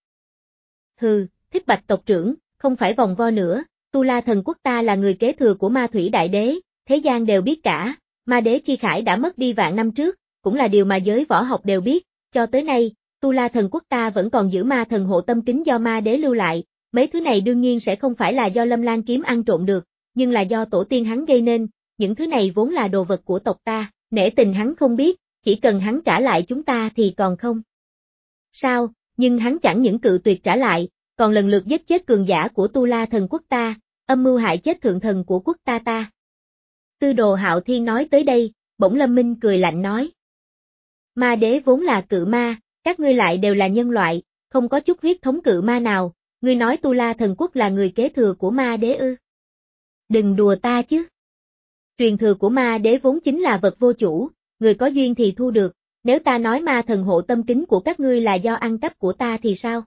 Hừ, Thích Bạch tộc trưởng, không phải vòng vo nữa, Tu La Thần Quốc ta là người kế thừa của Ma Thủy Đại Đế, thế gian đều biết cả, Ma Đế Chi Khải đã mất đi vạn năm trước, cũng là điều mà giới võ học đều biết, cho tới nay, Tu La Thần Quốc ta vẫn còn giữ ma thần hộ tâm kính do Ma Đế lưu lại, mấy thứ này đương nhiên sẽ không phải là do Lâm Lan Kiếm ăn trộm được, nhưng là do tổ tiên hắn gây nên, những thứ này vốn là đồ vật của tộc ta, nể tình hắn không biết, chỉ cần hắn trả lại chúng ta thì còn không. Sao, nhưng hắn chẳng những cự tuyệt trả lại, còn lần lượt giết chết cường giả của Tu La Thần Quốc ta, âm mưu hại chết thượng thần của quốc ta ta. Tư Đồ Hạo Thiên nói tới đây, bỗng Lâm Minh cười lạnh nói. Ma đế vốn là cự ma, các ngươi lại đều là nhân loại, không có chút huyết thống cự ma nào, ngươi nói Tu La Thần Quốc là người kế thừa của ma đế ư? Đừng đùa ta chứ. Truyền thừa của ma đế vốn chính là vật vô chủ, người có duyên thì thu được, nếu ta nói ma thần hộ tâm kính của các ngươi là do ăn cắp của ta thì sao?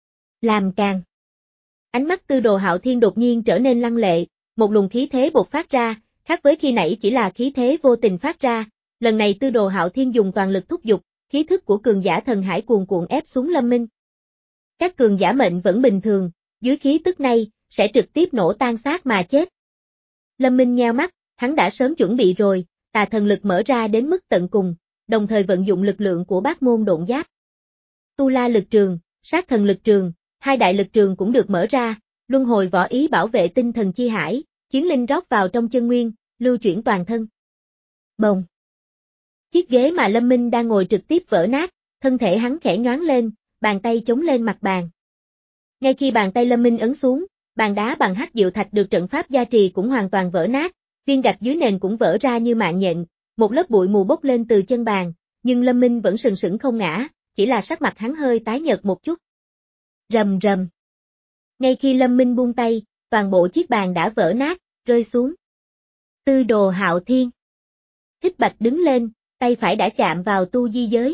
Làm càng. Ánh mắt Tư Đồ Hạo Thiên đột nhiên trở nên lăng lệ, một luồng khí thế bộc phát ra, khác với khi nãy chỉ là khí thế vô tình phát ra, lần này Tư Đồ Hạo Thiên dùng toàn lực thúc giục, khí thức của cường giả thần hải cuồn cuộn ép xuống Lâm Minh. Các cường giả mệnh vẫn bình thường, dưới khí tức này, sẽ trực tiếp nổ tan xác mà chết. Lâm Minh nheo mắt, hắn đã sớm chuẩn bị rồi, tà thần lực mở ra đến mức tận cùng, đồng thời vận dụng lực lượng của bát môn độn giáp. Tu La lực trường, sát thần lực trường, hai đại lực trường cũng được mở ra, luân hồi võ ý bảo vệ tinh thần chi hải, chiến linh rót vào trong chân nguyên, lưu chuyển toàn thân. Bồng. Chiếc ghế mà Lâm Minh đang ngồi trực tiếp vỡ nát, thân thể hắn khẽ nhoáng lên, bàn tay chống lên mặt bàn. Ngay khi bàn tay Lâm Minh ấn xuống, bàn đá bằng hắc diệu thạch được trận pháp gia trì cũng hoàn toàn vỡ nát, viên gạch dưới nền cũng vỡ ra như mạng nhện, một lớp bụi mù bốc lên từ chân bàn, nhưng Lâm Minh vẫn sừng sững không ngã, chỉ là sắc mặt hắn hơi tái nhợt một chút. Rầm rầm. Ngay khi Lâm Minh buông tay, toàn bộ chiếc bàn đã vỡ nát, rơi xuống. Tư Đồ Hạo Thiên. Thích Bạch đứng lên, tay phải đã chạm vào tu di giới.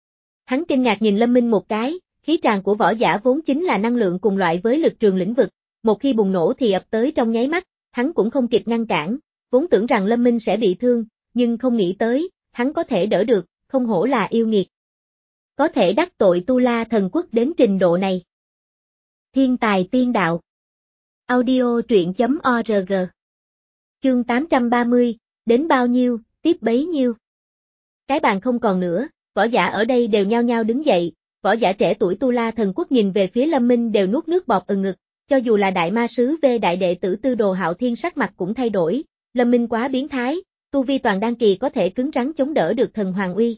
Hắn kinh ngạc nhìn Lâm Minh một cái, khí tràng của võ giả vốn chính là năng lượng cùng loại với lực trường lĩnh vực, một khi bùng nổ thì ập tới trong nháy mắt, hắn cũng không kịp ngăn cản, vốn tưởng rằng Lâm Minh sẽ bị thương, nhưng không nghĩ tới, hắn có thể đỡ được, không hổ là yêu nghiệt. Có thể đắc tội Tu La Thần Quốc đến trình độ này. Thiên tài tiên đạo. Audio truyện chấm org. Chương tám trăm ba mươi, đến bao nhiêu, tiếp bấy nhiêu. Cái bàn không còn nữa, võ giả ở đây đều nhao nhao đứng dậy, võ giả trẻ tuổi Tu La Thần Quốc nhìn về phía Lâm Minh đều nuốt nước bọt ừng ngực, cho dù là đại ma sứ V đại đệ tử Tư Đồ Hạo Thiên sắc mặt cũng thay đổi, Lâm Minh quá biến thái, tu vi toàn đan kỳ có thể cứng rắn chống đỡ được thần hoàng uy.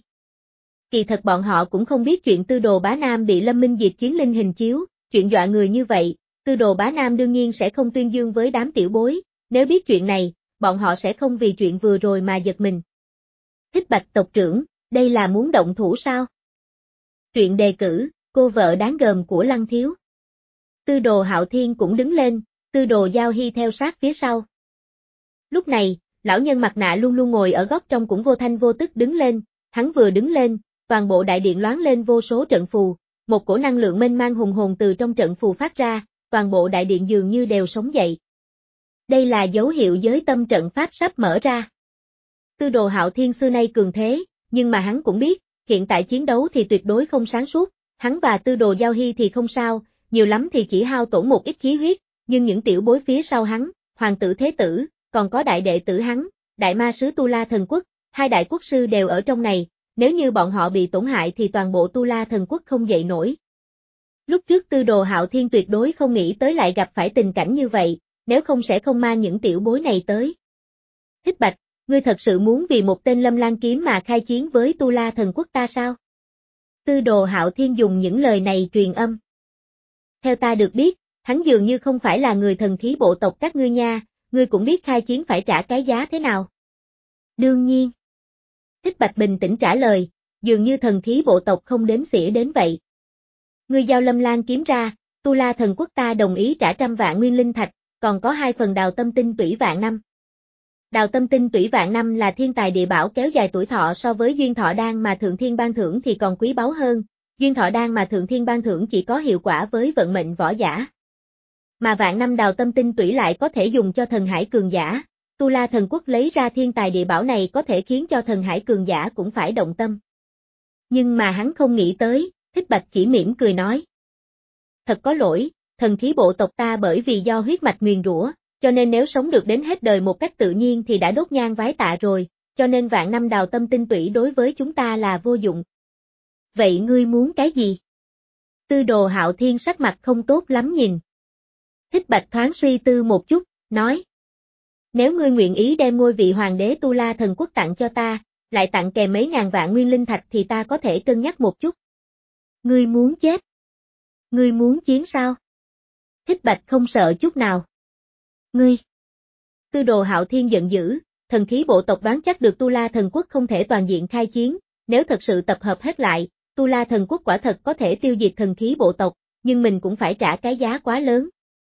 Kỳ thật bọn họ cũng không biết chuyện Tư Đồ Bá Nam bị Lâm Minh diệt chiến linh hình chiếu, chuyện dọa người như vậy, Tư Đồ Bá Nam đương nhiên sẽ không tuyên dương với đám tiểu bối, nếu biết chuyện này, bọn họ sẽ không vì chuyện vừa rồi mà giật mình. Thích Bạch tộc trưởng, đây là muốn động thủ sao? Truyện đề cử, cô vợ đáng gờm của Lăng Thiếu. Tư Đồ Hạo Thiên cũng đứng lên, Tư Đồ Giao Hy theo sát phía sau. Lúc này, lão nhân mặt nạ luôn luôn ngồi ở góc trong cũng vô thanh vô tức đứng lên, hắn vừa đứng lên, toàn bộ đại điện loáng lên vô số trận phù, một cổ năng lượng mênh mang hùng hồn từ trong trận phù phát ra, toàn bộ đại điện dường như đều sống dậy. Đây là dấu hiệu giới tâm trận pháp sắp mở ra. Tư Đồ Hạo Thiên xưa nay cường thế, nhưng mà hắn cũng biết, hiện tại chiến đấu thì tuyệt đối không sáng suốt, hắn và Tư Đồ Giao Hy thì không sao, nhiều lắm thì chỉ hao tổn một ít khí huyết, nhưng những tiểu bối phía sau hắn, hoàng tử thế tử, còn có đại đệ tử hắn, đại ma sứ Tu La Thần Quốc, hai đại quốc sư đều ở trong này, nếu như bọn họ bị tổn hại thì toàn bộ Tu La Thần Quốc không dậy nổi. Lúc trước Tư Đồ Hạo Thiên tuyệt đối không nghĩ tới lại gặp phải tình cảnh như vậy, nếu không sẽ không mang những tiểu bối này tới. Thích Bạch, ngươi thật sự muốn vì một tên Lâm Lan kiếm mà khai chiến với Tu La Thần Quốc ta sao? Tư Đồ Hạo Thiên dùng những lời này truyền âm. Theo ta được biết, hắn dường như không phải là người thần khí bộ tộc các ngươi nha, ngươi cũng biết khai chiến phải trả cái giá thế nào. Đương nhiên. Thích Bạch bình tĩnh trả lời, dường như thần khí bộ tộc không đếm xỉa đến vậy. Ngươi giao Lâm Lan kiếm ra, Tu La Thần Quốc ta đồng ý trả trăm vạn nguyên linh thạch, còn có hai phần đào tâm tinh tủy vạn năm. Đào tâm tinh tủy vạn năm là thiên tài địa bảo kéo dài tuổi thọ so với duyên thọ đan mà thượng thiên ban thưởng thì còn quý báu hơn, duyên thọ đan mà thượng thiên ban thưởng chỉ có hiệu quả với vận mệnh võ giả. Mà vạn năm đào tâm tinh tủy lại có thể dùng cho thần hải cường giả, Tu La Thần Quốc lấy ra thiên tài địa bảo này có thể khiến cho thần hải cường giả cũng phải động tâm. Nhưng mà hắn không nghĩ tới, Thích Bạch chỉ mỉm cười nói. Thật có lỗi, thần khí bộ tộc ta bởi vì do huyết mạch nguyền rủa, cho nên nếu sống được đến hết đời một cách tự nhiên thì đã đốt nhang vái tạ rồi, cho nên vạn năm đào tâm tinh tủy đối với chúng ta là vô dụng. Vậy ngươi muốn cái gì? Tư Đồ Hạo Thiên sắc mặt không tốt lắm nhìn. Thích Bạch thoáng suy tư một chút, nói. Nếu ngươi nguyện ý đem ngôi vị hoàng đế Tu La Thần Quốc tặng cho ta, lại tặng kèm mấy ngàn vạn nguyên linh thạch thì ta có thể cân nhắc một chút. Ngươi muốn chết? Ngươi muốn chiến sao? Thích Bạch không sợ chút nào. Ngươi! Tư Đồ Hạo Thiên giận dữ, thần khí bộ tộc đoán chắc được Tu La Thần Quốc không thể toàn diện khai chiến, nếu thật sự tập hợp hết lại, Tu La Thần Quốc quả thật có thể tiêu diệt thần khí bộ tộc, nhưng mình cũng phải trả cái giá quá lớn.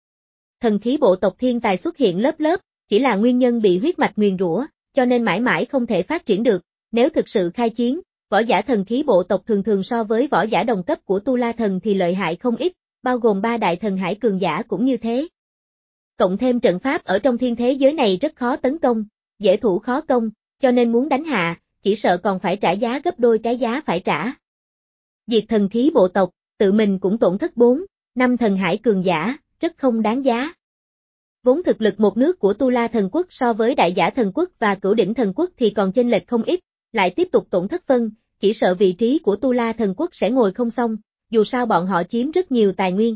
Thần khí bộ tộc thiên tài xuất hiện lớp lớp, chỉ là nguyên nhân bị huyết mạch nguyền rủa, cho nên mãi mãi không thể phát triển được, nếu thực sự khai chiến, võ giả thần khí bộ tộc thường thường so với võ giả đồng cấp của Tu La Thần thì lợi hại không ít, bao gồm ba đại thần hải cường giả cũng như thế. Cộng thêm trận pháp ở trong thiên thế giới này rất khó tấn công, dễ thủ khó công, cho nên muốn đánh hạ, chỉ sợ còn phải trả giá gấp đôi cái giá phải trả. Diệt thần khí bộ tộc, tự mình cũng tổn thất bốn, năm thần hải cường giả, rất không đáng giá. Vốn thực lực một nước của Tu La Thần Quốc so với Đại Giả Thần Quốc và Cửu Đỉnh Thần Quốc thì còn chênh lệch không ít, lại tiếp tục tổn thất phân, chỉ sợ vị trí của Tu La Thần Quốc sẽ ngồi không xong, dù sao bọn họ chiếm rất nhiều tài nguyên.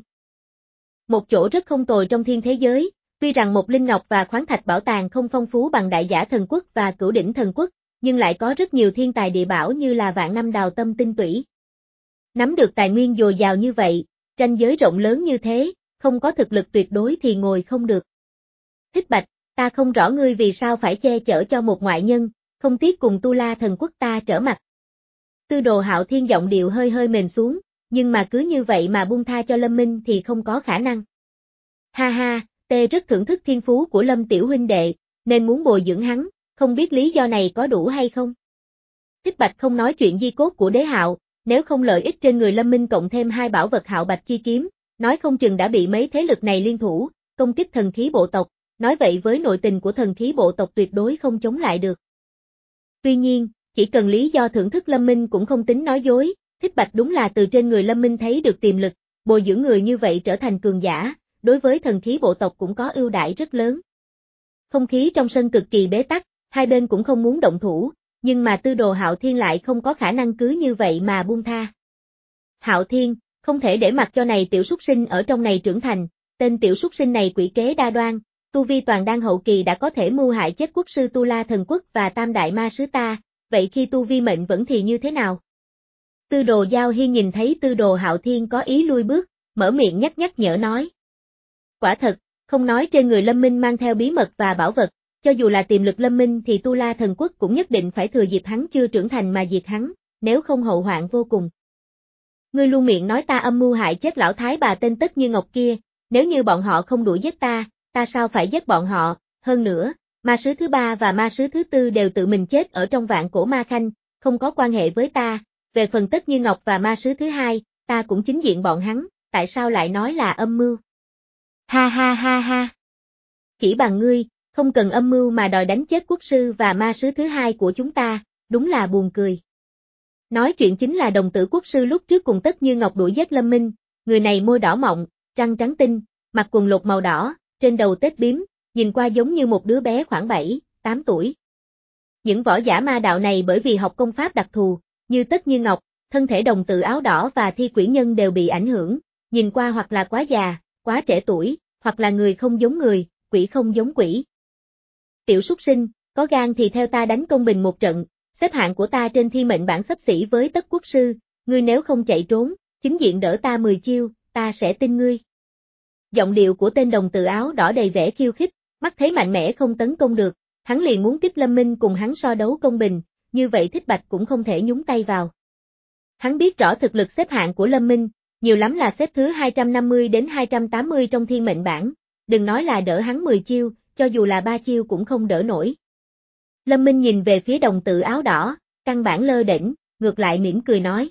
Một chỗ rất không tồi trong thiên thế giới, tuy rằng một linh ngọc và khoáng thạch bảo tàng không phong phú bằng Đại Giả Thần Quốc và Cửu Đỉnh Thần Quốc, nhưng lại có rất nhiều thiên tài địa bảo như là vạn năm đào tâm tinh tủy. Nắm được tài nguyên dồi dào như vậy, ranh giới rộng lớn như thế, không có thực lực tuyệt đối thì ngồi không được. Thích Bạch, ta không rõ ngươi vì sao phải che chở cho một ngoại nhân, không tiếc cùng Tu La Thần Quốc ta trở mặt. Tư Đồ Hạo Thiên giọng điệu hơi hơi mềm xuống, nhưng mà cứ như vậy mà buông tha cho Lâm Minh thì không có khả năng. Ha ha, tê rất thưởng thức thiên phú của Lâm tiểu huynh đệ, nên muốn bồi dưỡng hắn, không biết lý do này có đủ hay không. Thích Bạch không nói chuyện di cốt của Đế Hạo, nếu không lợi ích trên người Lâm Minh cộng thêm hai bảo vật Hạo Bạch chi kiếm, nói không chừng đã bị mấy thế lực này liên thủ, công kích thần khí bộ tộc, nói vậy với nội tình của thần khí bộ tộc tuyệt đối không chống lại được. Tuy nhiên, chỉ cần lý do thưởng thức Lâm Minh cũng không tính nói dối, Thích Bạch đúng là từ trên người Lâm Minh thấy được tiềm lực, bồi dưỡng người như vậy trở thành cường giả, đối với thần khí bộ tộc cũng có ưu đãi rất lớn. Không khí trong sân cực kỳ bế tắc, hai bên cũng không muốn động thủ, nhưng mà Tư Đồ Hạo Thiên lại không có khả năng cứ như vậy mà buông tha. Hạo Thiên, không thể để mặc cho này tiểu súc sinh ở trong này trưởng thành, tên tiểu súc sinh này quỷ kế đa đoan, tu vi toàn đan hậu kỳ đã có thể mưu hại chết quốc sư Tu La Thần Quốc và tam đại ma sứ ta, vậy khi tu vi mệnh vẫn thì như thế nào? Tư Đồ Giao Hy nhìn thấy Tư Đồ Hạo Thiên có ý lui bước, mở miệng nhắc nhắc nhở nói. Quả thật, không nói trên người Lâm Minh mang theo bí mật và bảo vật, cho dù là tiềm lực Lâm Minh thì Tu La Thần Quốc cũng nhất định phải thừa dịp hắn chưa trưởng thành mà diệt hắn, nếu không hậu hoạn vô cùng. Ngươi luôn miệng nói ta âm mưu hại chết lão thái bà tên Tất Như Ngọc kia, nếu như bọn họ không đuổi giết ta, ta sao phải giết bọn họ, hơn nữa, ma sứ thứ ba và ma sứ thứ tư đều tự mình chết ở trong vạn cổ ma khanh, không có quan hệ với ta, về phần Tất Như Ngọc và ma sứ thứ hai, ta cũng chính diện bọn hắn, tại sao lại nói là âm mưu? Ha ha ha ha. Chỉ bằng ngươi, không cần âm mưu mà đòi đánh chết quốc sư và ma sứ thứ hai của chúng ta, đúng là buồn cười. Nói chuyện chính là đồng tử quốc sư lúc trước cùng Tất Như Ngọc đuổi giết Lâm Minh, người này môi đỏ mọng, răng trắng tinh, mặc quần lột màu đỏ, trên đầu tết bím, nhìn qua giống như một đứa bé khoảng bảy, tám tuổi. Những võ giả ma đạo này bởi vì học công pháp đặc thù, như Tất Như Ngọc, thân thể đồng tử áo đỏ và thi quỷ nhân đều bị ảnh hưởng, nhìn qua hoặc là quá già, quá trẻ tuổi, hoặc là người không giống người, quỷ không giống quỷ. Tiểu súc sinh, có gan thì theo ta đánh công bình một trận, xếp hạng của ta trên thi mệnh bảng xấp xỉ với Tất quốc sư, ngươi nếu không chạy trốn, chính diện đỡ ta mười chiêu, ta sẽ tin ngươi. Giọng điệu của tên đồng tử áo đỏ đầy vẻ khiêu khích, mắt thấy mạnh mẽ không tấn công được, hắn liền muốn kích Lâm Minh cùng hắn so đấu công bình, như vậy Thích Bạch cũng không thể nhúng tay vào. Hắn biết rõ thực lực xếp hạng của Lâm Minh, nhiều lắm là xếp thứ hai trăm năm mươi đến hai trăm tám mươi trong thiên mệnh bảng, đừng nói là đỡ hắn mười chiêu, cho dù là ba chiêu cũng không đỡ nổi. Lâm Minh nhìn về phía đồng tử áo đỏ, căn bản lơ đễnh, ngược lại mỉm cười nói.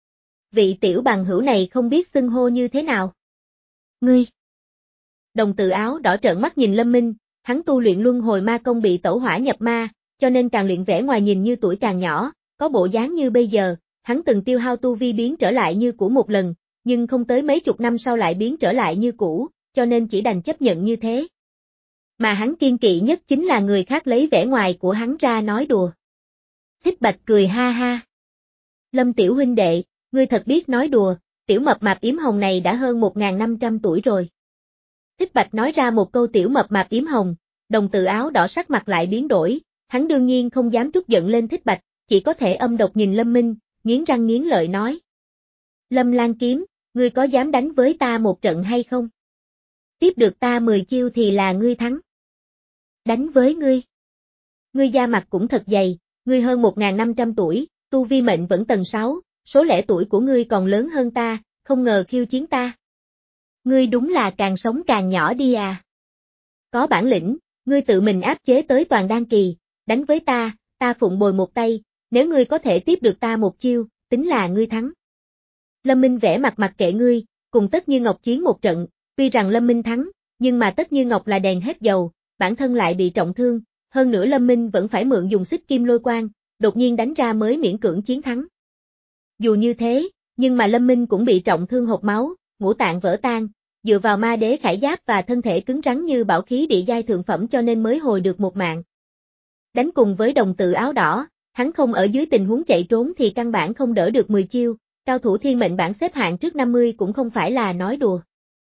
Vị tiểu bằng hữu này không biết xưng hô như thế nào. Ngươi. Đồng tử áo đỏ trợn mắt nhìn Lâm Minh, hắn tu luyện luân hồi ma công bị tẩu hỏa nhập ma, cho nên càng luyện vẻ ngoài nhìn như tuổi càng nhỏ, có bộ dáng như bây giờ, hắn từng tiêu hao tu vi biến trở lại như cũ một lần, nhưng không tới mấy chục năm sau lại biến trở lại như cũ, cho nên chỉ đành chấp nhận như thế. Mà hắn kiên kỵ nhất chính là người khác lấy vẻ ngoài của hắn ra nói đùa. Thích Bạch cười ha ha. Lâm tiểu huynh đệ, ngươi thật biết nói đùa, tiểu mập mạp yếm hồng này đã hơn một nghìn năm trăm tuổi rồi. Thích Bạch nói ra một câu tiểu mập mạp yếm hồng, đồng tử áo đỏ sắc mặt lại biến đổi, hắn đương nhiên không dám trút giận lên Thích Bạch, chỉ có thể âm độc nhìn Lâm Minh, nghiến răng nghiến lợi nói. Lâm Lan Kiếm, ngươi có dám đánh với ta một trận hay không? Tiếp được ta mười chiêu thì là ngươi thắng. Đánh với ngươi. Ngươi da mặt cũng thật dày, ngươi hơn một nghìn năm trăm tuổi, tu vi mệnh vẫn tầng sáu, số lẻ tuổi của ngươi còn lớn hơn ta, không ngờ khiêu chiến ta. Ngươi đúng là càng sống càng nhỏ đi à. Có bản lĩnh, ngươi tự mình áp chế tới toàn đan kỳ, đánh với ta, ta phụng bồi một tay, nếu ngươi có thể tiếp được ta một chiêu, tính là ngươi thắng. Lâm Minh vẽ mặt mặc kệ ngươi, cùng Tất Như Ngọc chiến một trận, tuy rằng Lâm Minh thắng, nhưng mà Tất Như Ngọc là đèn hết dầu, bản thân lại bị trọng thương, hơn nữa Lâm Minh vẫn phải mượn dùng xích kim lôi quang, đột nhiên đánh ra mới miễn cưỡng chiến thắng. Dù như thế, nhưng mà Lâm Minh cũng bị trọng thương hộc máu, ngũ tạng vỡ tan, dựa vào ma đế khải giáp và thân thể cứng rắn như bảo khí địa giai thượng phẩm cho nên mới hồi được một mạng. Đánh cùng với đồng tử áo đỏ, hắn không ở dưới tình huống chạy trốn thì căn bản không đỡ được mười chiêu, cao thủ thiên mệnh bảng xếp hạng trước năm mươi cũng không phải là nói đùa.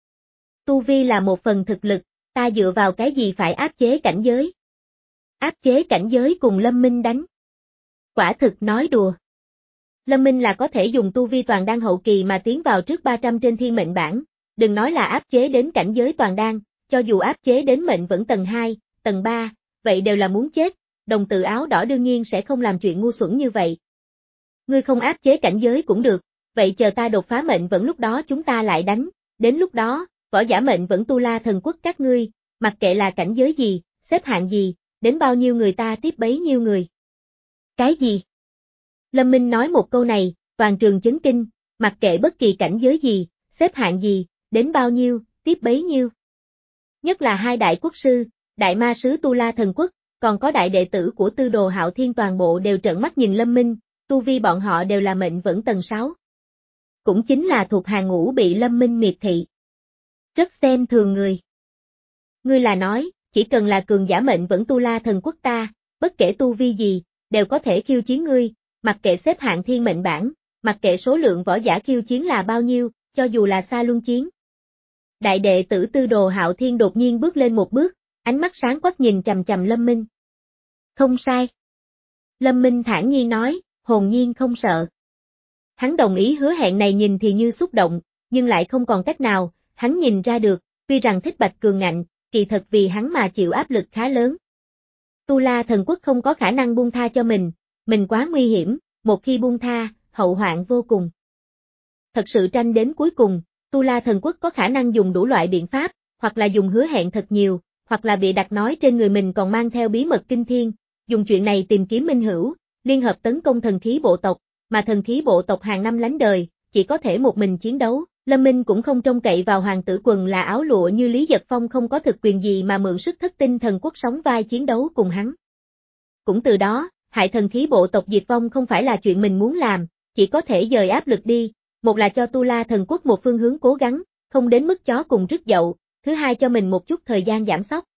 Tu vi là một phần thực lực, ta dựa vào cái gì phải áp chế cảnh giới? Áp chế cảnh giới cùng Lâm Minh đánh. Quả thực nói đùa. Lâm Minh là có thể dùng tu vi toàn đan hậu kỳ mà tiến vào trước ba trăm trên thiên mệnh bảng, đừng nói là áp chế đến cảnh giới toàn đan, cho dù áp chế đến mệnh vẫn tầng hai, tầng ba, vậy đều là muốn chết, đồng tử áo đỏ đương nhiên sẽ không làm chuyện ngu xuẩn như vậy. Ngươi không áp chế cảnh giới cũng được, vậy chờ ta đột phá mệnh vẫn lúc đó chúng ta lại đánh, đến lúc đó, võ giả mệnh vẫn tu la thần quốc các ngươi, mặc kệ là cảnh giới gì, xếp hạng gì, đến bao nhiêu người ta tiếp bấy nhiêu người. Cái gì? Lâm Minh nói một câu này, toàn trường chấn kinh, mặc kệ bất kỳ cảnh giới gì, xếp hạng gì, đến bao nhiêu, tiếp bấy nhiêu. Nhất là hai đại quốc sư, đại ma sứ tu la thần quốc, còn có đại đệ tử của tư đồ Hạo Thiên toàn bộ đều trợn mắt nhìn Lâm Minh, tu vi bọn họ đều là mệnh vẫn tầng sáu. Cũng chính là thuộc hàng ngũ bị Lâm Minh miệt thị. Rất xem thường người. Ngươi là nói, chỉ cần là cường giả mệnh vẫn tu la thần quốc ta, bất kể tu vi gì, đều có thể khiêu chiến ngươi, mặc kệ xếp hạng thiên mệnh bảng, mặc kệ số lượng võ giả khiêu chiến là bao nhiêu, cho dù là xa luân chiến. Đại đệ tử tư đồ Hạo Thiên đột nhiên bước lên một bước, ánh mắt sáng quắc nhìn trầm trầm Lâm Minh. Không sai. Lâm Minh thản nhiên nói, hồn nhiên không sợ. Hắn đồng ý hứa hẹn này nhìn thì như xúc động, nhưng lại không còn cách nào, hắn nhìn ra được, tuy rằng Thích Bạch cường ngạnh, kỳ thật vì hắn mà chịu áp lực khá lớn. Tu La thần quốc không có khả năng buông tha cho mình, mình quá nguy hiểm, một khi buông tha, hậu hoạn vô cùng. Thật sự tranh đến cuối cùng, Tu La Thần Quốc có khả năng dùng đủ loại biện pháp, hoặc là dùng hứa hẹn thật nhiều, hoặc là bị đặt nói trên người mình còn mang theo bí mật kinh thiên, dùng chuyện này tìm kiếm minh hữu, liên hợp tấn công thần khí bộ tộc, mà thần khí bộ tộc hàng năm lánh đời, chỉ có thể một mình chiến đấu. Lâm Minh cũng không trông cậy vào hoàng tử quần là áo lụa như Lý Giật Phong không có thực quyền gì mà mượn sức thất tinh thần quốc sóng vai chiến đấu cùng hắn. Cũng từ đó, hại thần khí bộ tộc diệt vong không phải là chuyện mình muốn làm, chỉ có thể dời áp lực đi, một là cho Tu La Thần Quốc một phương hướng cố gắng, không đến mức chó cùng rứt dậu, thứ hai cho mình một chút thời gian giảm sóc.